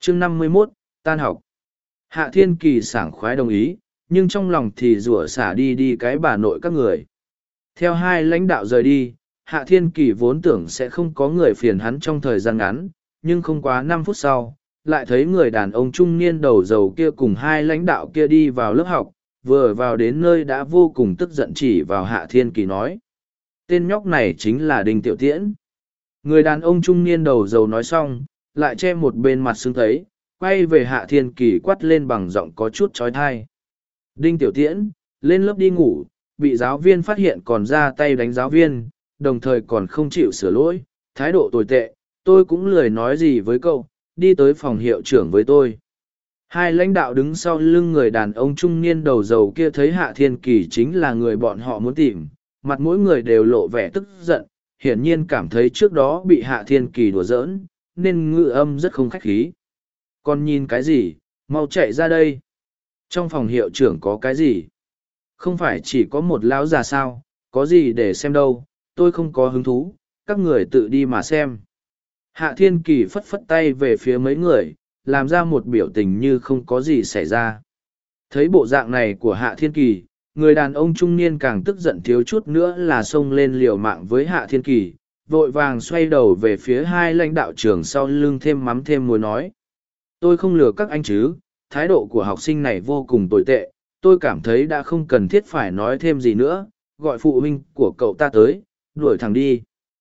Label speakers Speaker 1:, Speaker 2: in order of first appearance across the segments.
Speaker 1: Chương 51, tan học. Hạ Thiên Kỳ sảng khoái đồng ý, nhưng trong lòng thì rủa xả đi cái bà nội các người. Theo hai lãnh đạo rời đi, Hạ Thiên Kỳ vốn tưởng sẽ không có người phiền hắn trong thời gian ngắn, nhưng không quá 5 phút sau, lại thấy người đàn ông trung niên đầu dầu kia cùng hai lãnh đạo kia đi vào lớp học, vừa vào đến nơi đã vô cùng tức giận chỉ vào Hạ Thiên Kỳ nói. Tên nhóc này chính là Đinh Tiểu Tiễn. Người đàn ông trung niên đầu dầu nói xong, lại che một bên mặt sưng thấy, quay về Hạ Thiên Kỳ quát lên bằng giọng có chút trói thai. Đinh Tiểu Tiễn, lên lớp đi ngủ, bị giáo viên phát hiện còn ra tay đánh giáo viên, đồng thời còn không chịu sửa lỗi, thái độ tồi tệ, tôi cũng lười nói gì với cậu, đi tới phòng hiệu trưởng với tôi. Hai lãnh đạo đứng sau lưng người đàn ông trung niên đầu dầu kia thấy Hạ Thiên Kỳ chính là người bọn họ muốn tìm, mặt mỗi người đều lộ vẻ tức giận, hiển nhiên cảm thấy trước đó bị Hạ Thiên Kỳ đùa giỡn, nên ngữ âm rất không khách khí. Còn nhìn cái gì, mau chạy ra đây. Trong phòng hiệu trưởng có cái gì? Không phải chỉ có một lão già sao, có gì để xem đâu, tôi không có hứng thú, các người tự đi mà xem. Hạ Thiên Kỳ phất phất tay về phía mấy người, làm ra một biểu tình như không có gì xảy ra. Thấy bộ dạng này của Hạ Thiên Kỳ, người đàn ông trung niên càng tức giận thiếu chút nữa là xông lên liều mạng với Hạ Thiên Kỳ, vội vàng xoay đầu về phía hai lãnh đạo trưởng sau lưng thêm mắm thêm muối nói. Tôi không lừa các anh chứ, thái độ của học sinh này vô cùng tồi tệ, tôi cảm thấy đã không cần thiết phải nói thêm gì nữa, gọi phụ huynh của cậu ta tới, đuổi thẳng đi.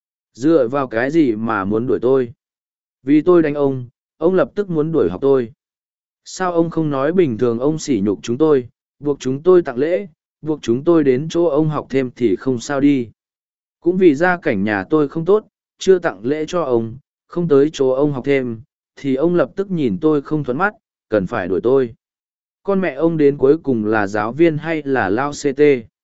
Speaker 1: Dựa vào cái gì mà muốn đuổi tôi? Vì tôi đánh ông lập tức muốn đuổi học tôi. Sao ông không nói bình thường ông sỉ nhục chúng tôi, buộc chúng tôi tặng lễ, buộc chúng tôi đến chỗ ông học thêm thì không sao đi. Cũng vì gia cảnh nhà tôi không tốt, chưa tặng lễ cho ông, không tới chỗ ông học thêm, thì ông lập tức nhìn tôi không thuận mắt, cần phải đuổi tôi. Con mẹ ông đến cuối cùng là giáo viên hay là lao CT?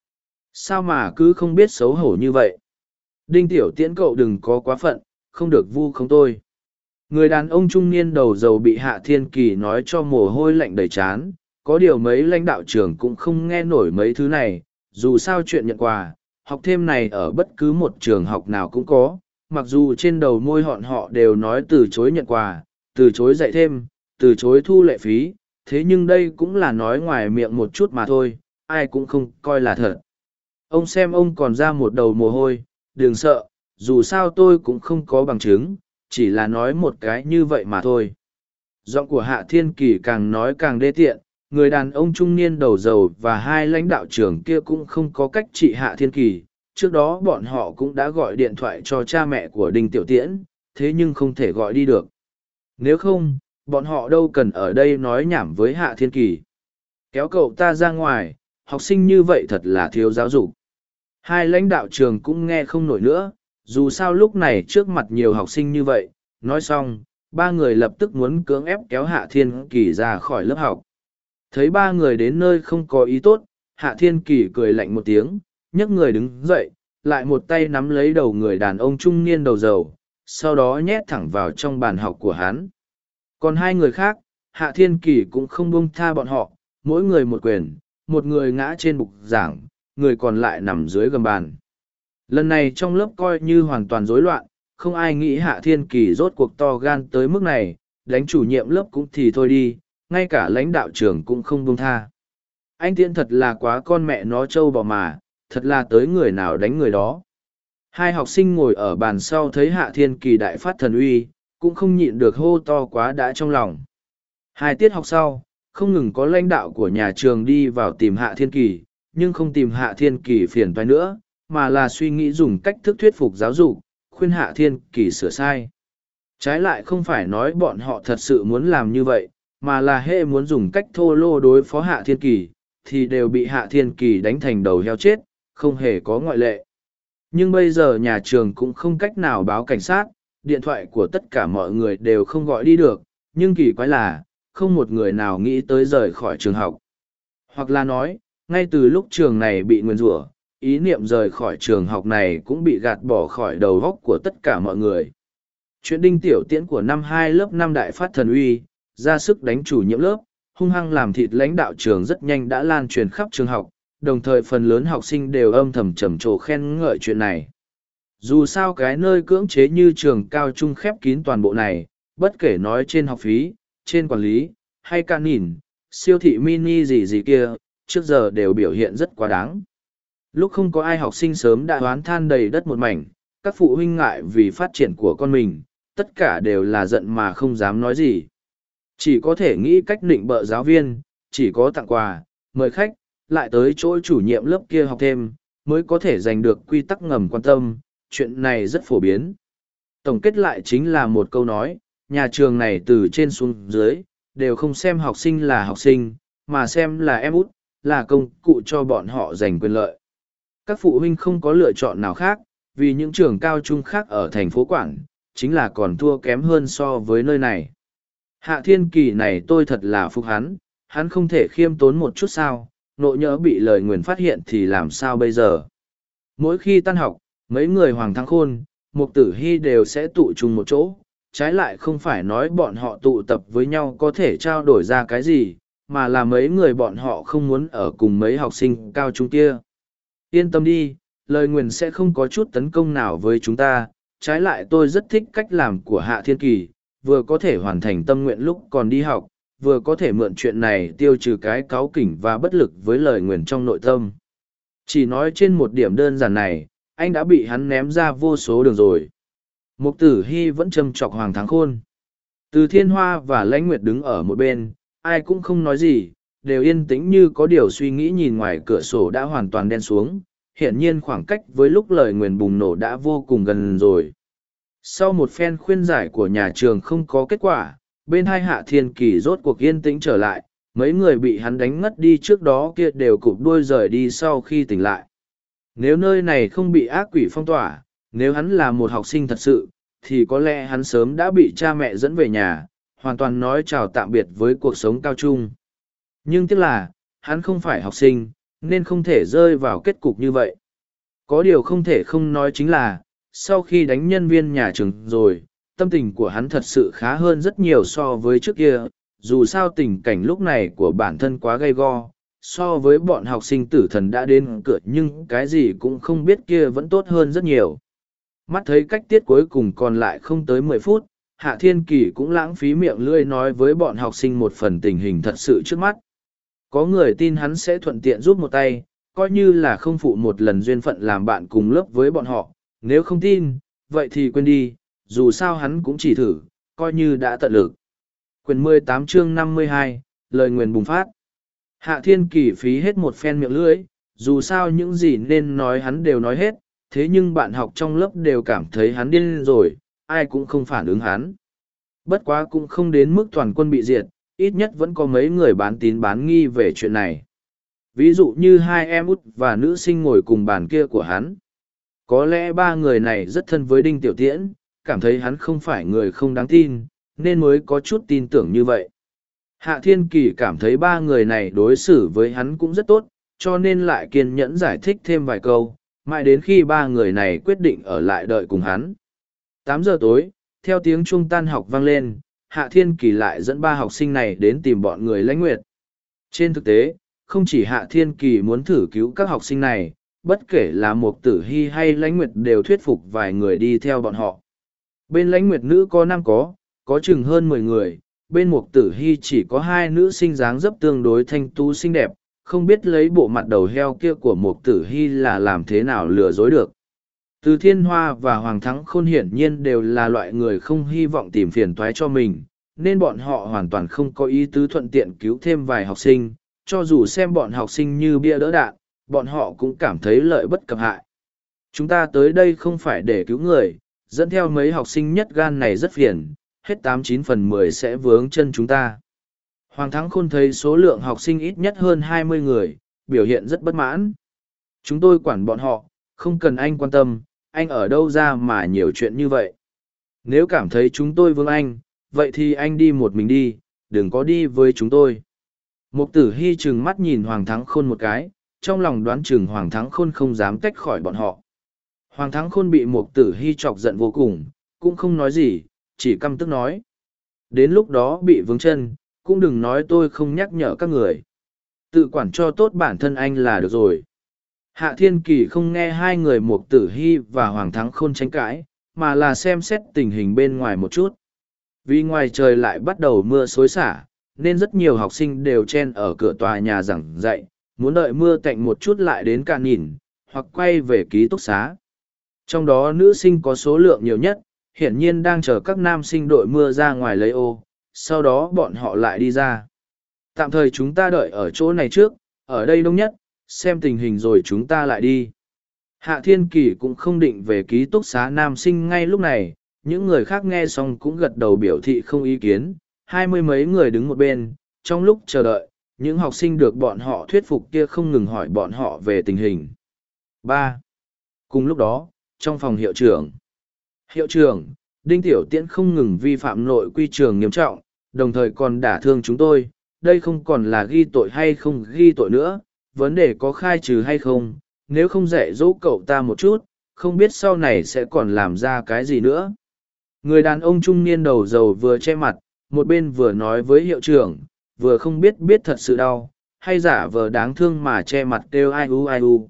Speaker 1: Sao mà cứ không biết xấu hổ như vậy? Đinh Tiểu Tiễn cậu đừng có quá phận, không được vu khống tôi. Người đàn ông trung niên đầu dầu bị Hạ Thiên Kỳ nói cho mồ hôi lạnh đầy trán, có điều mấy lãnh đạo trưởng cũng không nghe nổi mấy thứ này, dù sao chuyện nhận quà, học thêm này ở bất cứ một trường học nào cũng có, mặc dù trên đầu môi họ đều nói từ chối nhận quà, từ chối dạy thêm, từ chối thu lệ phí, thế nhưng đây cũng là nói ngoài miệng một chút mà thôi, ai cũng không coi là thật. Ông xem ông còn ra một đầu mồ hôi, đừng sợ, dù sao tôi cũng không có bằng chứng, chỉ là nói một cái như vậy mà thôi. Giọng của Hạ Thiên Kỳ càng nói càng đê tiện, người đàn ông trung niên đầu dầu và hai lãnh đạo trưởng kia cũng không có cách trị Hạ Thiên Kỳ. Trước đó bọn họ cũng đã gọi điện thoại cho cha mẹ của Đinh Tiểu Tiễn, thế nhưng không thể gọi đi được. Nếu không, bọn họ đâu cần ở đây nói nhảm với Hạ Thiên Kỳ. Kéo cậu ta ra ngoài, học sinh như vậy thật là thiếu giáo dục. Hai lãnh đạo trường cũng nghe không nổi nữa, dù sao lúc này trước mặt nhiều học sinh như vậy, nói xong, ba người lập tức muốn cưỡng ép kéo Hạ Thiên Kỳ ra khỏi lớp học. Thấy ba người đến nơi không có ý tốt, Hạ Thiên Kỳ cười lạnh một tiếng, nhấc người đứng dậy, lại một tay nắm lấy đầu người đàn ông trung niên đầu dầu, sau đó nhét thẳng vào trong bàn học của hắn. Còn hai người khác, Hạ Thiên Kỳ cũng không buông tha bọn họ, mỗi người một quyền, một người ngã trên bục giảng, người còn lại nằm dưới gầm bàn. Lần này trong lớp coi như hoàn toàn rối loạn, không ai nghĩ Hạ Thiên Kỳ rốt cuộc to gan tới mức này, đánh chủ nhiệm lớp cũng thì thôi đi, ngay cả lãnh đạo trưởng cũng không buông tha. Anh Tiễn thật là quá con mẹ nó trâu bò mà, thật là tới người nào đánh người đó. Hai học sinh ngồi ở bàn sau thấy Hạ Thiên Kỳ đại phát thần uy, cũng không nhịn được hô to quá đã trong lòng. Hai tiết học sau, không ngừng có lãnh đạo của nhà trường đi vào tìm Hạ Thiên Kỳ, nhưng không tìm Hạ Thiên Kỳ phiền toái nữa, mà là suy nghĩ dùng cách thức thuyết phục giáo dục, khuyên Hạ Thiên Kỳ sửa sai. Trái lại không phải nói bọn họ thật sự muốn làm như vậy, mà là hệ muốn dùng cách thô lô đối phó Hạ Thiên Kỳ, thì đều bị Hạ Thiên Kỳ đánh thành đầu heo chết, không hề có ngoại lệ. Nhưng bây giờ nhà trường cũng không cách nào báo cảnh sát, điện thoại của tất cả mọi người đều không gọi đi được, nhưng kỳ quái là, không một người nào nghĩ tới rời khỏi trường học. Hoặc là nói, ngay từ lúc trường này bị nguyền rủa, ý niệm rời khỏi trường học này cũng bị gạt bỏ khỏi đầu góc của tất cả mọi người. Chuyện Đinh Tiểu Tiễn của năm 2 lớp 5 đại phát thần uy, ra sức đánh chủ nhiệm lớp, hung hăng làm thịt lãnh đạo trường rất nhanh đã lan truyền khắp trường học, đồng thời phần lớn học sinh đều âm thầm trầm trồ khen ngợi chuyện này. Dù sao cái nơi cưỡng chế như trường cao trung khép kín toàn bộ này, bất kể nói trên học phí, trên quản lý, hay ca nhìn, siêu thị mini gì gì kia, trước giờ đều biểu hiện rất quá đáng. Lúc không có ai học sinh sớm đã oán than đầy đất một mảnh, các phụ huynh ngại vì phát triển của con mình, tất cả đều là giận mà không dám nói gì. Chỉ có thể nghĩ cách định bợ giáo viên, chỉ có tặng quà, mời khách, lại tới chỗ chủ nhiệm lớp kia học thêm, mới có thể giành được quy tắc ngầm quan tâm, chuyện này rất phổ biến. Tổng kết lại chính là một câu nói, nhà trường này từ trên xuống dưới, đều không xem học sinh là học sinh, mà xem là em út, là công cụ cho bọn họ giành quyền lợi. Các phụ huynh không có lựa chọn nào khác, vì những trường cao trung khác ở thành phố Quảng, chính là còn thua kém hơn so với nơi này. Hạ Thiên Kỳ này tôi thật là phục hắn không thể khiêm tốn một chút sao, nộ nhỡ bị lời nguyền phát hiện thì làm sao bây giờ. Mỗi khi tan học, mấy người Hoàng Thắng Khôn, Mục Tử Hy đều sẽ tụ chung một chỗ, trái lại không phải nói bọn họ tụ tập với nhau có thể trao đổi ra cái gì, mà là mấy người bọn họ không muốn ở cùng mấy học sinh cao trung kia. Yên tâm đi, lời nguyền sẽ không có chút tấn công nào với chúng ta, trái lại tôi rất thích cách làm của Hạ Thiên Kỳ, vừa có thể hoàn thành tâm nguyện lúc còn đi học, vừa có thể mượn chuyện này tiêu trừ cái cáu kỉnh và bất lực với lời nguyền trong nội tâm. Chỉ nói trên một điểm đơn giản này, anh đã bị hắn ném ra vô số đường rồi. Mục Tử Hy vẫn châm chọc Hoàng Thắng Khôn. Từ Thiên Hoa và Lãnh Nguyệt đứng ở một bên, ai cũng không nói gì, đều yên tĩnh như có điều suy nghĩ nhìn ngoài cửa sổ đã hoàn toàn đen xuống, hiển nhiên khoảng cách với lúc lời nguyền bùng nổ đã vô cùng gần rồi. Sau một phen khuyên giải của nhà trường không có kết quả, bên hai Hạ Thiên Kỳ rốt cuộc yên tĩnh trở lại, mấy người bị hắn đánh ngất đi trước đó kia đều cụp đuôi rời đi sau khi tỉnh lại. Nếu nơi này không bị ác quỷ phong tỏa, nếu hắn là một học sinh thật sự, thì có lẽ hắn sớm đã bị cha mẹ dẫn về nhà, hoàn toàn nói chào tạm biệt với cuộc sống cao trung. Nhưng tiếc là, hắn không phải học sinh, nên không thể rơi vào kết cục như vậy. Có điều không thể không nói chính là, sau khi đánh nhân viên nhà trường rồi, tâm tình của hắn thật sự khá hơn rất nhiều so với trước kia, dù sao tình cảnh lúc này của bản thân quá gay go, so với bọn học sinh tử thần đã đến cửa nhưng cái gì cũng không biết kia vẫn tốt hơn rất nhiều. Mắt thấy cách tiết cuối cùng còn lại không tới 10 phút, Hạ Thiên Kỳ cũng lãng phí miệng lưỡi nói với bọn học sinh một phần tình hình thật sự trước mắt. Có người tin hắn sẽ thuận tiện giúp một tay, coi như là không phụ một lần duyên phận làm bạn cùng lớp với bọn họ, nếu không tin, vậy thì quên đi, dù sao hắn cũng chỉ thử, coi như đã tận lực. Quyển 18 chương 52, lời nguyền bùng phát. Hạ Thiên Kỳ phí hết một phen miệng lưỡi, dù sao những gì nên nói hắn đều nói hết, thế nhưng bạn học trong lớp đều cảm thấy hắn điên rồi, ai cũng không phản ứng hắn. Bất quá cũng không đến mức toàn quân bị diệt, ít nhất vẫn có mấy người bán tín bán nghi về chuyện này. Ví dụ như hai em út và nữ sinh ngồi cùng bàn kia của hắn. Có lẽ ba người này rất thân với Đinh Tiểu Tiễn, cảm thấy hắn không phải người không đáng tin, nên mới có chút tin tưởng như vậy. Hạ Thiên Kỳ cảm thấy ba người này đối xử với hắn cũng rất tốt, cho nên lại kiên nhẫn giải thích thêm vài câu, mãi đến khi ba người này quyết định ở lại đợi cùng hắn. 8 giờ tối, theo tiếng chuông tan học vang lên, Hạ Thiên Kỳ lại dẫn ba học sinh này đến tìm bọn người Lãnh Nguyệt. Trên thực tế, không chỉ Hạ Thiên Kỳ muốn thử cứu các học sinh này, bất kể là Mục Tử Hy hay Lãnh Nguyệt đều thuyết phục vài người đi theo bọn họ. Bên Lãnh Nguyệt nữ có nam có chừng hơn 10 người, bên Mục Tử Hy chỉ có 2 nữ sinh dáng dấp tương đối thanh tú xinh đẹp, không biết lấy bộ mặt đầu heo kia của Mục Tử Hy là làm thế nào lừa dối được. Từ Thiên Hoa và Hoàng Thắng Khôn hiển nhiên đều là loại người không hy vọng tìm phiền toái cho mình, nên bọn họ hoàn toàn không có ý tứ thuận tiện cứu thêm vài học sinh, cho dù xem bọn học sinh như bia đỡ đạn, bọn họ cũng cảm thấy lợi bất cập hại. Chúng ta tới đây không phải để cứu người, dẫn theo mấy học sinh nhất gan này rất phiền, hết 89/10 sẽ vướng chân chúng ta. Hoàng Thắng Khôn thấy số lượng học sinh ít nhất hơn 20 người, biểu hiện rất bất mãn. Chúng tôi quản bọn họ, không cần anh quan tâm, anh ở đâu ra mà nhiều chuyện như vậy. Nếu cảm thấy chúng tôi vướng anh, vậy thì anh đi một mình đi, đừng có đi với chúng tôi. Mục Tử Hy trừng mắt nhìn Hoàng Thắng Khôn một cái, trong lòng đoán chừng Hoàng Thắng Khôn không dám tách khỏi bọn họ. Hoàng Thắng Khôn bị Mục Tử Hy chọc giận vô cùng, cũng không nói gì, chỉ căm tức nói. Đến lúc đó bị vướng chân, cũng đừng nói tôi không nhắc nhở các người. Tự quản cho tốt bản thân anh là được rồi. Hạ Thiên Kỳ không nghe hai người Mục Tử Hy và Hoàng Thắng Khôn tranh cãi, mà là xem xét tình hình bên ngoài một chút. Vì ngoài trời lại bắt đầu mưa xối xả, nên rất nhiều học sinh đều chen ở cửa tòa nhà giảng dạy, muốn đợi mưa tạnh một chút lại đến cạn nhìn, hoặc quay về ký túc xá. Trong đó nữ sinh có số lượng nhiều nhất, hiển nhiên đang chờ các nam sinh đội mưa ra ngoài lấy ô, sau đó bọn họ lại đi ra. Tạm thời chúng ta đợi ở chỗ này trước, ở đây đông nhất, xem tình hình rồi chúng ta lại đi. Hạ Thiên Kỳ cũng không định về ký túc xá nam sinh ngay lúc này, những người khác nghe xong cũng gật đầu biểu thị không ý kiến, 20 mấy người đứng một bên, trong lúc chờ đợi, những học sinh được bọn họ thuyết phục kia không ngừng hỏi bọn họ về tình hình. 3. Cùng lúc đó, trong phòng hiệu trưởng, Đinh Tiểu Tiễn không ngừng vi phạm nội quy trường nghiêm trọng, đồng thời còn đả thương chúng tôi, đây không còn là ghi tội hay không ghi tội nữa, vấn đề có khai trừ hay không, nếu không dạy dỗ cậu ta một chút, không biết sau này sẽ còn làm ra cái gì nữa. Người đàn ông trung niên đầu dầu vừa che mặt, một bên vừa nói với hiệu trưởng, vừa không biết thật sự đau, hay giả vờ đáng thương mà che mặt kêu ai u ai u.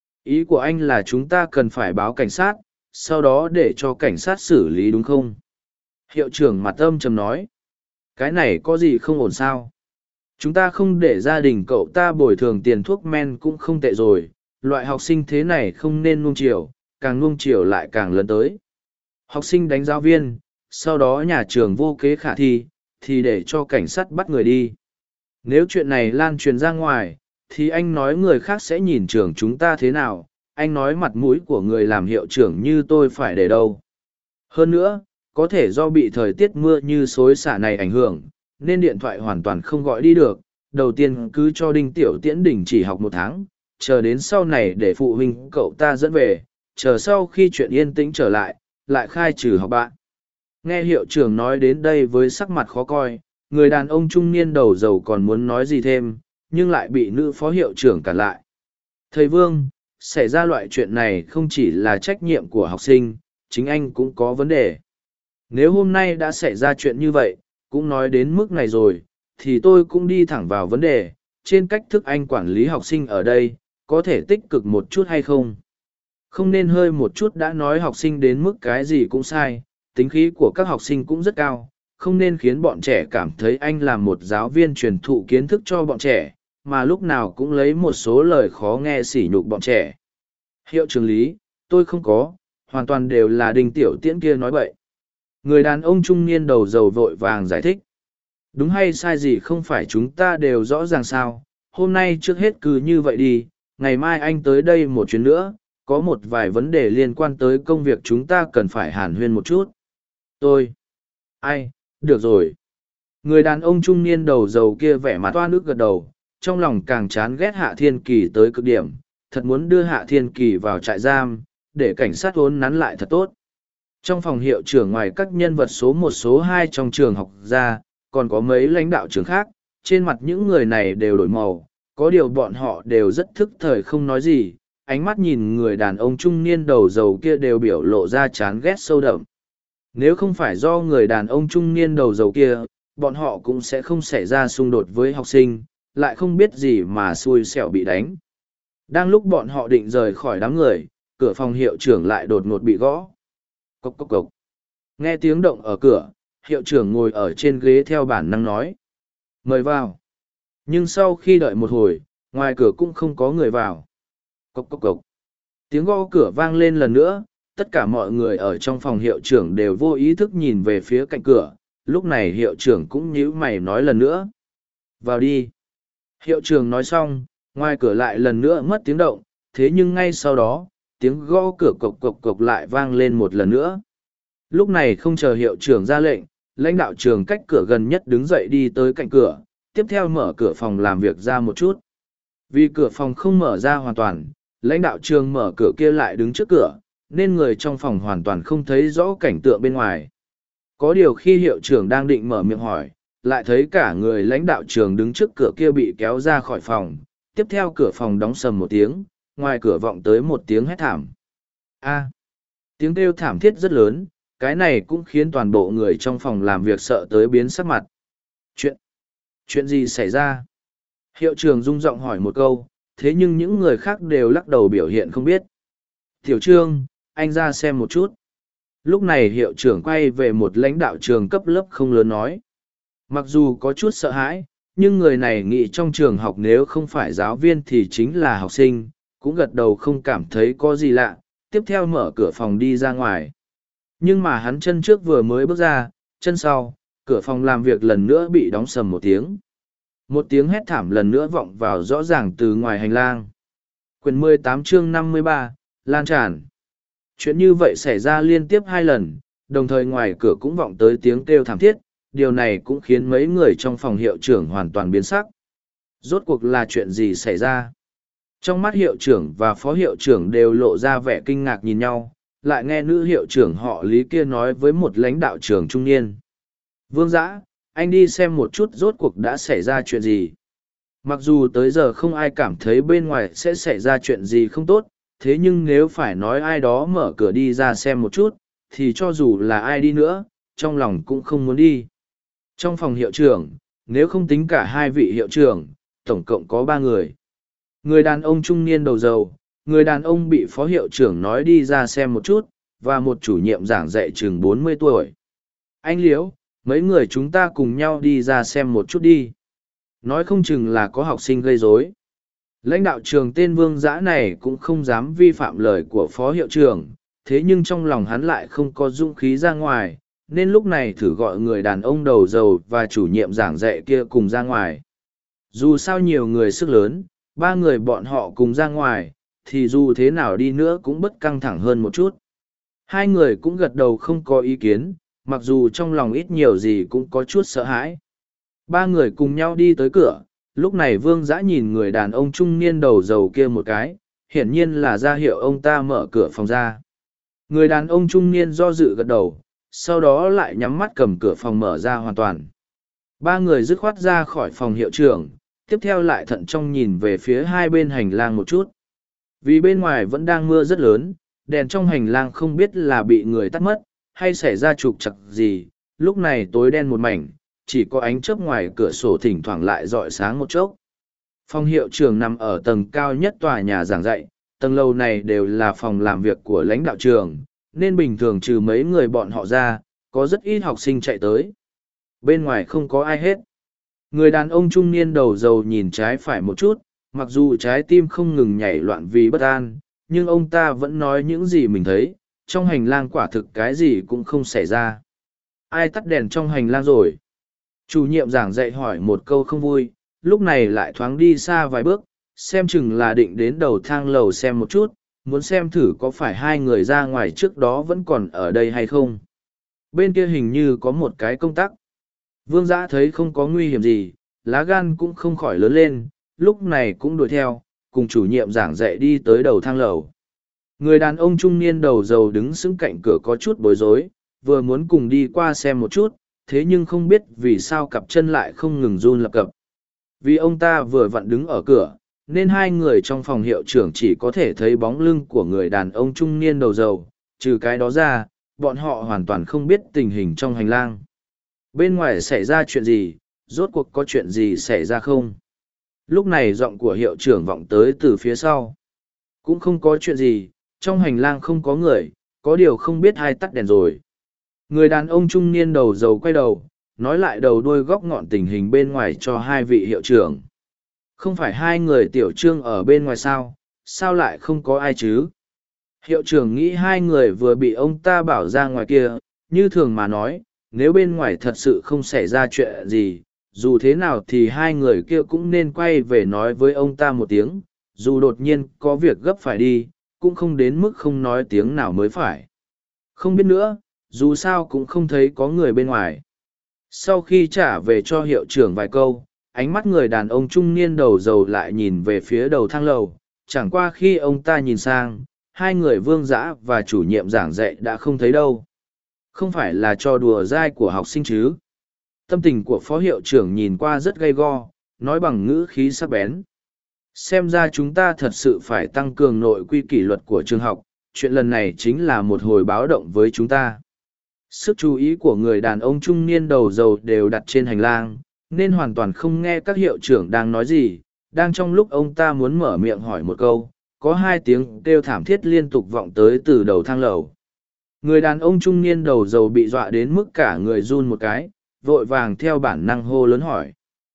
Speaker 1: Ý của anh là chúng ta cần phải báo cảnh sát, sau đó để cho cảnh sát xử lý đúng không? Hiệu trưởng mặt âm trầm nói. Cái này có gì không ổn sao? Chúng ta không để gia đình cậu ta bồi thường tiền thuốc men cũng không tệ rồi, loại học sinh thế này không nên nuông chiều, càng nuông chiều lại càng lớn tới. Học sinh đánh giáo viên, sau đó nhà trường vô kế khả thi, thì để cho cảnh sát bắt người đi. Nếu chuyện này lan truyền ra ngoài, thì anh nói người khác sẽ nhìn trường chúng ta thế nào, anh nói mặt mũi của người làm hiệu trưởng như tôi phải để đâu. Hơn nữa, có thể do bị thời tiết mưa như xối xả này ảnh hưởng, nên điện thoại hoàn toàn không gọi đi được. Đầu tiên cứ cho Đinh Tiểu Tiễn đình chỉ học 1 tháng, chờ đến sau này để phụ huynh cậu ta dẫn về, chờ sau khi chuyện yên tĩnh trở lại, lại khai trừ học bạ. Nghe hiệu trưởng nói đến đây với sắc mặt khó coi, người đàn ông trung niên đầu dầu còn muốn nói gì thêm, nhưng lại bị nữ phó hiệu trưởng cản lại. Thầy Vương, xảy ra loại chuyện này không chỉ là trách nhiệm của học sinh, chính anh cũng có vấn đề. Nếu hôm nay đã xảy ra chuyện như vậy, cũng nói đến mức này rồi, thì tôi cũng đi thẳng vào vấn đề, trên cách thức anh quản lý học sinh ở đây, có thể tích cực một chút hay không? Không nên hơi một chút đã nói học sinh đến mức cái gì cũng sai, tính khí của các học sinh cũng rất cao, không nên khiến bọn trẻ cảm thấy anh là một giáo viên truyền thụ kiến thức cho bọn trẻ, mà lúc nào cũng lấy một số lời khó nghe sỉ nhục bọn trẻ. Hiệu trưởng Lý, tôi không có, hoàn toàn đều là Đinh Tiểu Tiễn kia nói bậy. Người đàn ông trung niên đầu dầu vội vàng giải thích. Đúng hay sai gì không phải chúng ta đều rõ ràng sao, hôm nay trước hết cứ như vậy đi, ngày mai anh tới đây một chuyến nữa, có một vài vấn đề liên quan tới công việc chúng ta cần phải hàn huyên một chút. Ai, được rồi. Người đàn ông trung niên đầu dầu kia vẻ mặt toa nước gật đầu, trong lòng càng chán ghét Hạ Thiên Kỳ tới cực điểm, thật muốn đưa Hạ Thiên Kỳ vào trại giam, để cảnh sát uốn nắn lại thật tốt. Trong phòng hiệu trưởng ngoài các nhân vật số 1 số 2 trong trường học ra, còn có mấy lãnh đạo trường khác, trên mặt những người này đều đổi màu, có điều bọn họ đều rất thức thời không nói gì, ánh mắt nhìn người đàn ông trung niên đầu dầu kia đều biểu lộ ra chán ghét sâu đậm. Nếu không phải do người đàn ông trung niên đầu dầu kia, bọn họ cũng sẽ không xảy ra xung đột với học sinh, lại không biết gì mà xui xẻo bị đánh. Đang lúc bọn họ định rời khỏi đám người, cửa phòng hiệu trưởng lại đột ngột bị gõ. Cốc cốc cốc. Nghe tiếng động ở cửa, hiệu trưởng ngồi ở trên ghế theo bản năng nói. Mời vào. Nhưng sau khi đợi một hồi, ngoài cửa cũng không có người vào. Cốc cốc cốc. Tiếng gõ cửa vang lên lần nữa, tất cả mọi người ở trong phòng hiệu trưởng đều vô ý thức nhìn về phía cạnh cửa. Lúc này hiệu trưởng cũng nhíu mày nói lần nữa. Vào đi. Hiệu trưởng nói xong, ngoài cửa lại lần nữa mất tiếng động, thế nhưng ngay sau đó, tiếng gõ cửa cộc cộc cộc lại vang lên một lần nữa. Lúc này không chờ hiệu trưởng ra lệnh, lãnh đạo trường cách cửa gần nhất đứng dậy đi tới cạnh cửa, tiếp theo mở cửa phòng làm việc ra một chút. Vì cửa phòng không mở ra hoàn toàn, lãnh đạo trường mở cửa kia lại đứng trước cửa, nên người trong phòng hoàn toàn không thấy rõ cảnh tượng bên ngoài. Có điều khi hiệu trưởng đang định mở miệng hỏi, lại thấy cả người lãnh đạo trường đứng trước cửa kia bị kéo ra khỏi phòng, tiếp theo cửa phòng đóng sầm một tiếng, ngoài cửa vọng tới một tiếng hét thảm. Tiếng kêu thảm thiết rất lớn, cái này cũng khiến toàn bộ người trong phòng làm việc sợ tới biến sắc mặt. Chuyện gì xảy ra? Hiệu trưởng rung giọng hỏi một câu, thế nhưng những người khác đều lắc đầu biểu hiện không biết. Tiểu Trương, anh ra xem một chút. Lúc này hiệu trưởng quay về một lãnh đạo trường cấp lớp không lớn nói. Mặc dù có chút sợ hãi, nhưng người này nghĩ trong trường học nếu không phải giáo viên thì chính là học sinh, cũng gật đầu không cảm thấy có gì lạ, tiếp theo mở cửa phòng đi ra ngoài. Nhưng mà hắn chân trước vừa mới bước ra, chân sau, cửa phòng làm việc lần nữa bị đóng sầm một tiếng. Một tiếng hét thảm lần nữa vọng vào rõ ràng từ ngoài hành lang. Quyển 18 chương 53, lan tràn. Chuyện như vậy xảy ra liên tiếp 2 lần, đồng thời ngoài cửa cũng vọng tới tiếng kêu thảm thiết, điều này cũng khiến mấy người trong phòng hiệu trưởng hoàn toàn biến sắc. Rốt cuộc là chuyện gì xảy ra? Trong mắt hiệu trưởng và phó hiệu trưởng đều lộ ra vẻ kinh ngạc nhìn nhau, lại nghe nữ hiệu trưởng họ Lý kia nói với một lãnh đạo trường trung niên. Vương Dã, anh đi xem một chút rốt cuộc đã xảy ra chuyện gì. Mặc dù tới giờ không ai cảm thấy bên ngoài sẽ xảy ra chuyện gì không tốt, thế nhưng nếu phải nói ai đó mở cửa đi ra xem một chút, thì cho dù là ai đi nữa, trong lòng cũng không muốn đi. Trong phòng hiệu trưởng, nếu không tính cả 2 vị hiệu trưởng, tổng cộng có 3 người. Người đàn ông trung niên đầu dầu, người đàn ông bị phó hiệu trưởng nói đi ra xem một chút, và một chủ nhiệm giảng dạy chừng 40 tuổi. Anh Liễu, mấy người chúng ta cùng nhau đi ra xem một chút đi. Nói không chừng là có học sinh gây rối. Lãnh đạo trường tên Vương Dã này cũng không dám vi phạm lời của phó hiệu trưởng, thế nhưng trong lòng hắn lại không có dũng khí ra ngoài, nên lúc này thử gọi người đàn ông đầu dầu và chủ nhiệm giảng dạy kia cùng ra ngoài. Dù sao nhiều người sức lớn, 3 người bọn họ cùng ra ngoài, thì dù thế nào đi nữa cũng bất căng thẳng hơn một chút. 2 người cũng gật đầu không có ý kiến, mặc dù trong lòng ít nhiều gì cũng có chút sợ hãi. 3 người cùng nhau đi tới cửa, lúc này Vương Dã nhìn người đàn ông trung niên đầu dầu kia một cái, hiển nhiên là ra hiệu ông ta mở cửa phòng ra. Người đàn ông trung niên do dự gật đầu, sau đó lại nhắm mắt cầm cửa phòng mở ra hoàn toàn. 3 người dứt khoát ra khỏi phòng hiệu trưởng, tiếp theo lại thận trọng nhìn về phía hai bên hành lang một chút. Vì bên ngoài vẫn đang mưa rất lớn, đèn trong hành lang không biết là bị người tắt mất, hay xảy ra trục trặc gì, lúc này tối đen một mảnh, chỉ có ánh chớp ngoài cửa sổ thỉnh thoảng lại rọi sáng một chốc. Phòng hiệu trưởng nằm ở tầng cao nhất tòa nhà giảng dạy, tầng lầu này đều là phòng làm việc của lãnh đạo trường, nên bình thường trừ mấy người bọn họ ra, có rất ít học sinh chạy tới. Bên ngoài không có ai hết. Người đàn ông trung niên đầu dầu nhìn trái phải một chút, mặc dù trái tim không ngừng nhảy loạn vì bất an, nhưng ông ta vẫn nói những gì mình thấy, trong hành lang quả thực cái gì cũng không xảy ra. Ai tắt đèn trong hành lang rồi? Chủ nhiệm giảng dạy hỏi một câu không vui, lúc này lại thoáng đi xa vài bước, xem chừng là định đến đầu thang lầu xem một chút, muốn xem thử có phải 2 người ra ngoài trước đó vẫn còn ở đây hay không. Bên kia hình như có một cái công tắc. Vương Dã thấy không có nguy hiểm gì, lá gan cũng không khỏi lớn lên, lúc này cũng đuổi theo, cùng chủ nhiệm giảng dạy đi tới đầu thang lầu. Người đàn ông trung niên đầu dầu đứng sững cạnh cửa có chút bối rối, vừa muốn cùng đi qua xem một chút, thế nhưng không biết vì sao cặp chân lại không ngừng run lập cập. Vì ông ta vừa vặn đứng ở cửa, nên 2 người trong phòng hiệu trưởng chỉ có thể thấy bóng lưng của người đàn ông trung niên đầu dầu, trừ cái đó ra, bọn họ hoàn toàn không biết tình hình trong hành lang. Bên ngoài xảy ra chuyện gì, rốt cuộc có chuyện gì xảy ra không? Lúc này giọng của hiệu trưởng vọng tới từ phía sau. Cũng không có chuyện gì, trong hành lang không có người, có điều không biết ai tắt đèn rồi. Người đàn ông trung niên đầu dầu quay đầu, nói lại đầu đuôi góc ngọn tình hình bên ngoài cho 2 vị hiệu trưởng. Không phải 2 người tiểu trương ở bên ngoài sao, sao lại không có ai chứ? Hiệu trưởng nghĩ 2 người vừa bị ông ta bảo ra ngoài kia, như thường mà nói, nếu bên ngoài thật sự không xảy ra chuyện gì, dù thế nào thì 2 người kia cũng nên quay về nói với ông ta một tiếng, dù đột nhiên có việc gấp phải đi, cũng không đến mức không nói tiếng nào mới phải. Không biết nữa, dù sao cũng không thấy có người bên ngoài. Sau khi trả về cho hiệu trưởng vài câu, ánh mắt người đàn ông trung niên đầu dầu lại nhìn về phía đầu thang lầu, chẳng qua khi ông ta nhìn sang, 2 người Vương Dã và chủ nhiệm giảng dạy đã không thấy đâu. Không phải là trò đùa dai của học sinh chứ? Tâm tình của phó hiệu trưởng nhìn qua rất gay go, nói bằng ngữ khí sắc bén. Xem ra chúng ta thật sự phải tăng cường nội quy kỷ luật của trường học, chuyện lần này chính là một hồi báo động với chúng ta. Sức chú ý của người đàn ông trung niên đầu dầu đều đặt trên hành lang, nên hoàn toàn không nghe các hiệu trưởng đang nói gì. Đang trong lúc ông ta muốn mở miệng hỏi một câu, có 2 tiếng kêu thảm thiết liên tục vọng tới từ đầu thang lầu. Người đàn ông trung niên đầu dầu bị dọa đến mức cả người run một cái, vội vàng theo bản năng hô lớn hỏi.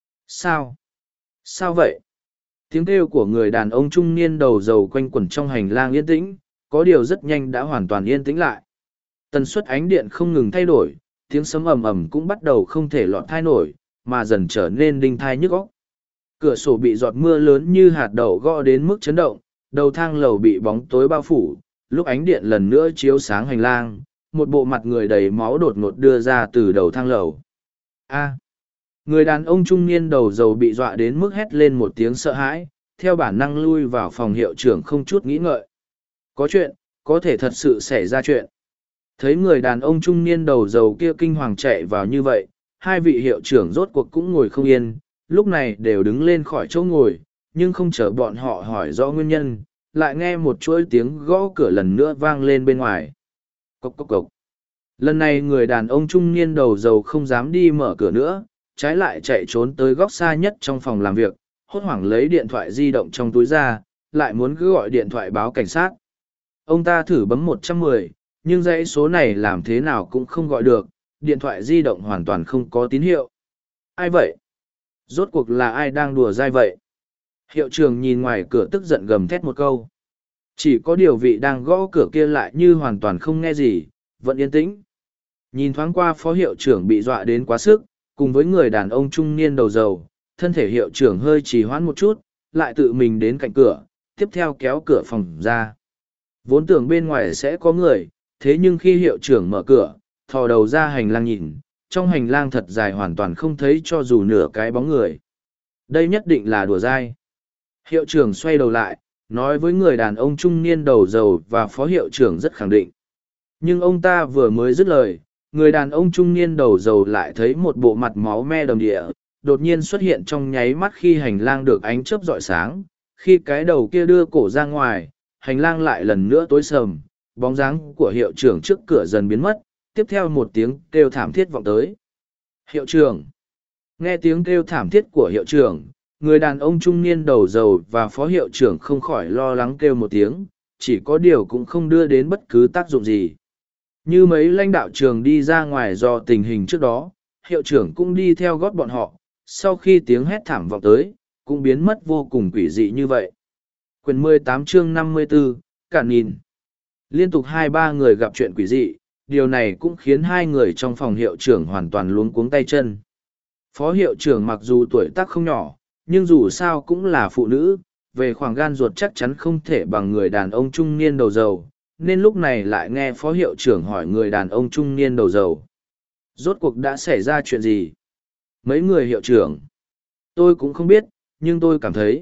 Speaker 1: Sao? Sao vậy? Tiếng kêu của người đàn ông trung niên đầu dầu quanh quẩn trong hành lang yên tĩnh, có điều rất nhanh đã hoàn toàn yên tĩnh lại. Tần suất ánh điện không ngừng thay đổi, tiếng sấm ầm ầm cũng bắt đầu không thể lọt thai nổi, mà dần trở nên đinh thai nhức óc. Cửa sổ bị giọt mưa lớn như hạt đậu gõ đến mức chấn động, đầu thang lầu bị bóng tối bao phủ, lúc ánh điện lần nữa chiếu sáng hành lang, một bộ mặt người đầy máu đột ngột đưa ra từ đầu thang lầu. A! Người đàn ông trung niên đầu dầu bị dọa đến mức hét lên một tiếng sợ hãi, theo bản năng lui vào phòng hiệu trưởng không chút nghĩ ngợi. Có chuyện, có thể thật sự xảy ra chuyện. Thấy người đàn ông trung niên đầu dầu kia kinh hoàng chạy vào như vậy, hai vị hiệu trưởng rốt cuộc cũng ngồi không yên, lúc này đều đứng lên khỏi chỗ ngồi, nhưng không chờ bọn họ hỏi rõ nguyên nhân, lại nghe một chuỗi tiếng gõ cửa lần nữa vang lên bên ngoài. Cốc cốc cốc. Lần này người đàn ông trung niên đầu dầu không dám đi mở cửa nữa, trái lại chạy trốn tới góc xa nhất trong phòng làm việc, hốt hoảng lấy điện thoại di động trong túi ra, lại muốn cứ gọi điện thoại báo cảnh sát. Ông ta thử bấm 110, nhưng dãy số này làm thế nào cũng không gọi được, điện thoại di động hoàn toàn không có tín hiệu. Ai vậy? Rốt cuộc là ai đang đùa dai vậy? Hiệu trưởng nhìn ngoài cửa tức giận gầm thét một câu. Chỉ có điều vị đang gõ cửa kia lại như hoàn toàn không nghe gì, vẫn yên tĩnh. Nhìn thoáng qua phó hiệu trưởng bị dọa đến quá sức, cùng với người đàn ông trung niên đầu dầu, thân thể hiệu trưởng hơi trì hoãn một chút, lại tự mình đến cạnh cửa, tiếp theo kéo cửa phòng ra. Vốn tưởng bên ngoài sẽ có người, thế nhưng khi hiệu trưởng mở cửa, thò đầu ra hành lang nhìn, trong hành lang thật dài hoàn toàn không thấy cho dù nửa cái bóng người. Đây nhất định là đùa dai. Hiệu trưởng xoay đầu lại, nói với người đàn ông trung niên đầu dầu và phó hiệu trưởng rất khẳng định. Nhưng ông ta vừa mới dứt lời, người đàn ông trung niên đầu dầu lại thấy một bộ mặt máu me đầm địa, đột nhiên xuất hiện trong nháy mắt khi hành lang được ánh chớp rọi sáng. Khi cái đầu kia đưa cổ ra ngoài, hành lang lại lần nữa tối sầm, bóng dáng của hiệu trưởng trước cửa dần biến mất, tiếp theo một tiếng kêu thảm thiết vọng tới. Hiệu trưởng! Nghe tiếng kêu thảm thiết của hiệu trưởng, người đàn ông trung niên đầu dầu và phó hiệu trưởng không khỏi lo lắng kêu một tiếng, chỉ có điều cũng không đưa đến bất cứ tác dụng gì. Như mấy lãnh đạo trường đi ra ngoài do tình hình trước đó, hiệu trưởng cũng đi theo gót bọn họ, sau khi tiếng hét thảm vọng tới, cũng biến mất vô cùng quỷ dị như vậy. Quyển 18 chương 54, Cản nhìn. Liên tục 2-3 người gặp chuyện quỷ dị, điều này cũng khiến hai người trong phòng hiệu trưởng hoàn toàn luống cuống tay chân. Phó hiệu trưởng mặc dù tuổi tác không nhỏ, nhưng dù sao cũng là phụ nữ, về khoảng gan ruột chắc chắn không thể bằng người đàn ông trung niên đầu dầu, nên lúc này lại nghe phó hiệu trưởng hỏi người đàn ông trung niên đầu dầu. Rốt cuộc đã xảy ra chuyện gì? Mấy người hiệu trưởng? Tôi cũng không biết, nhưng tôi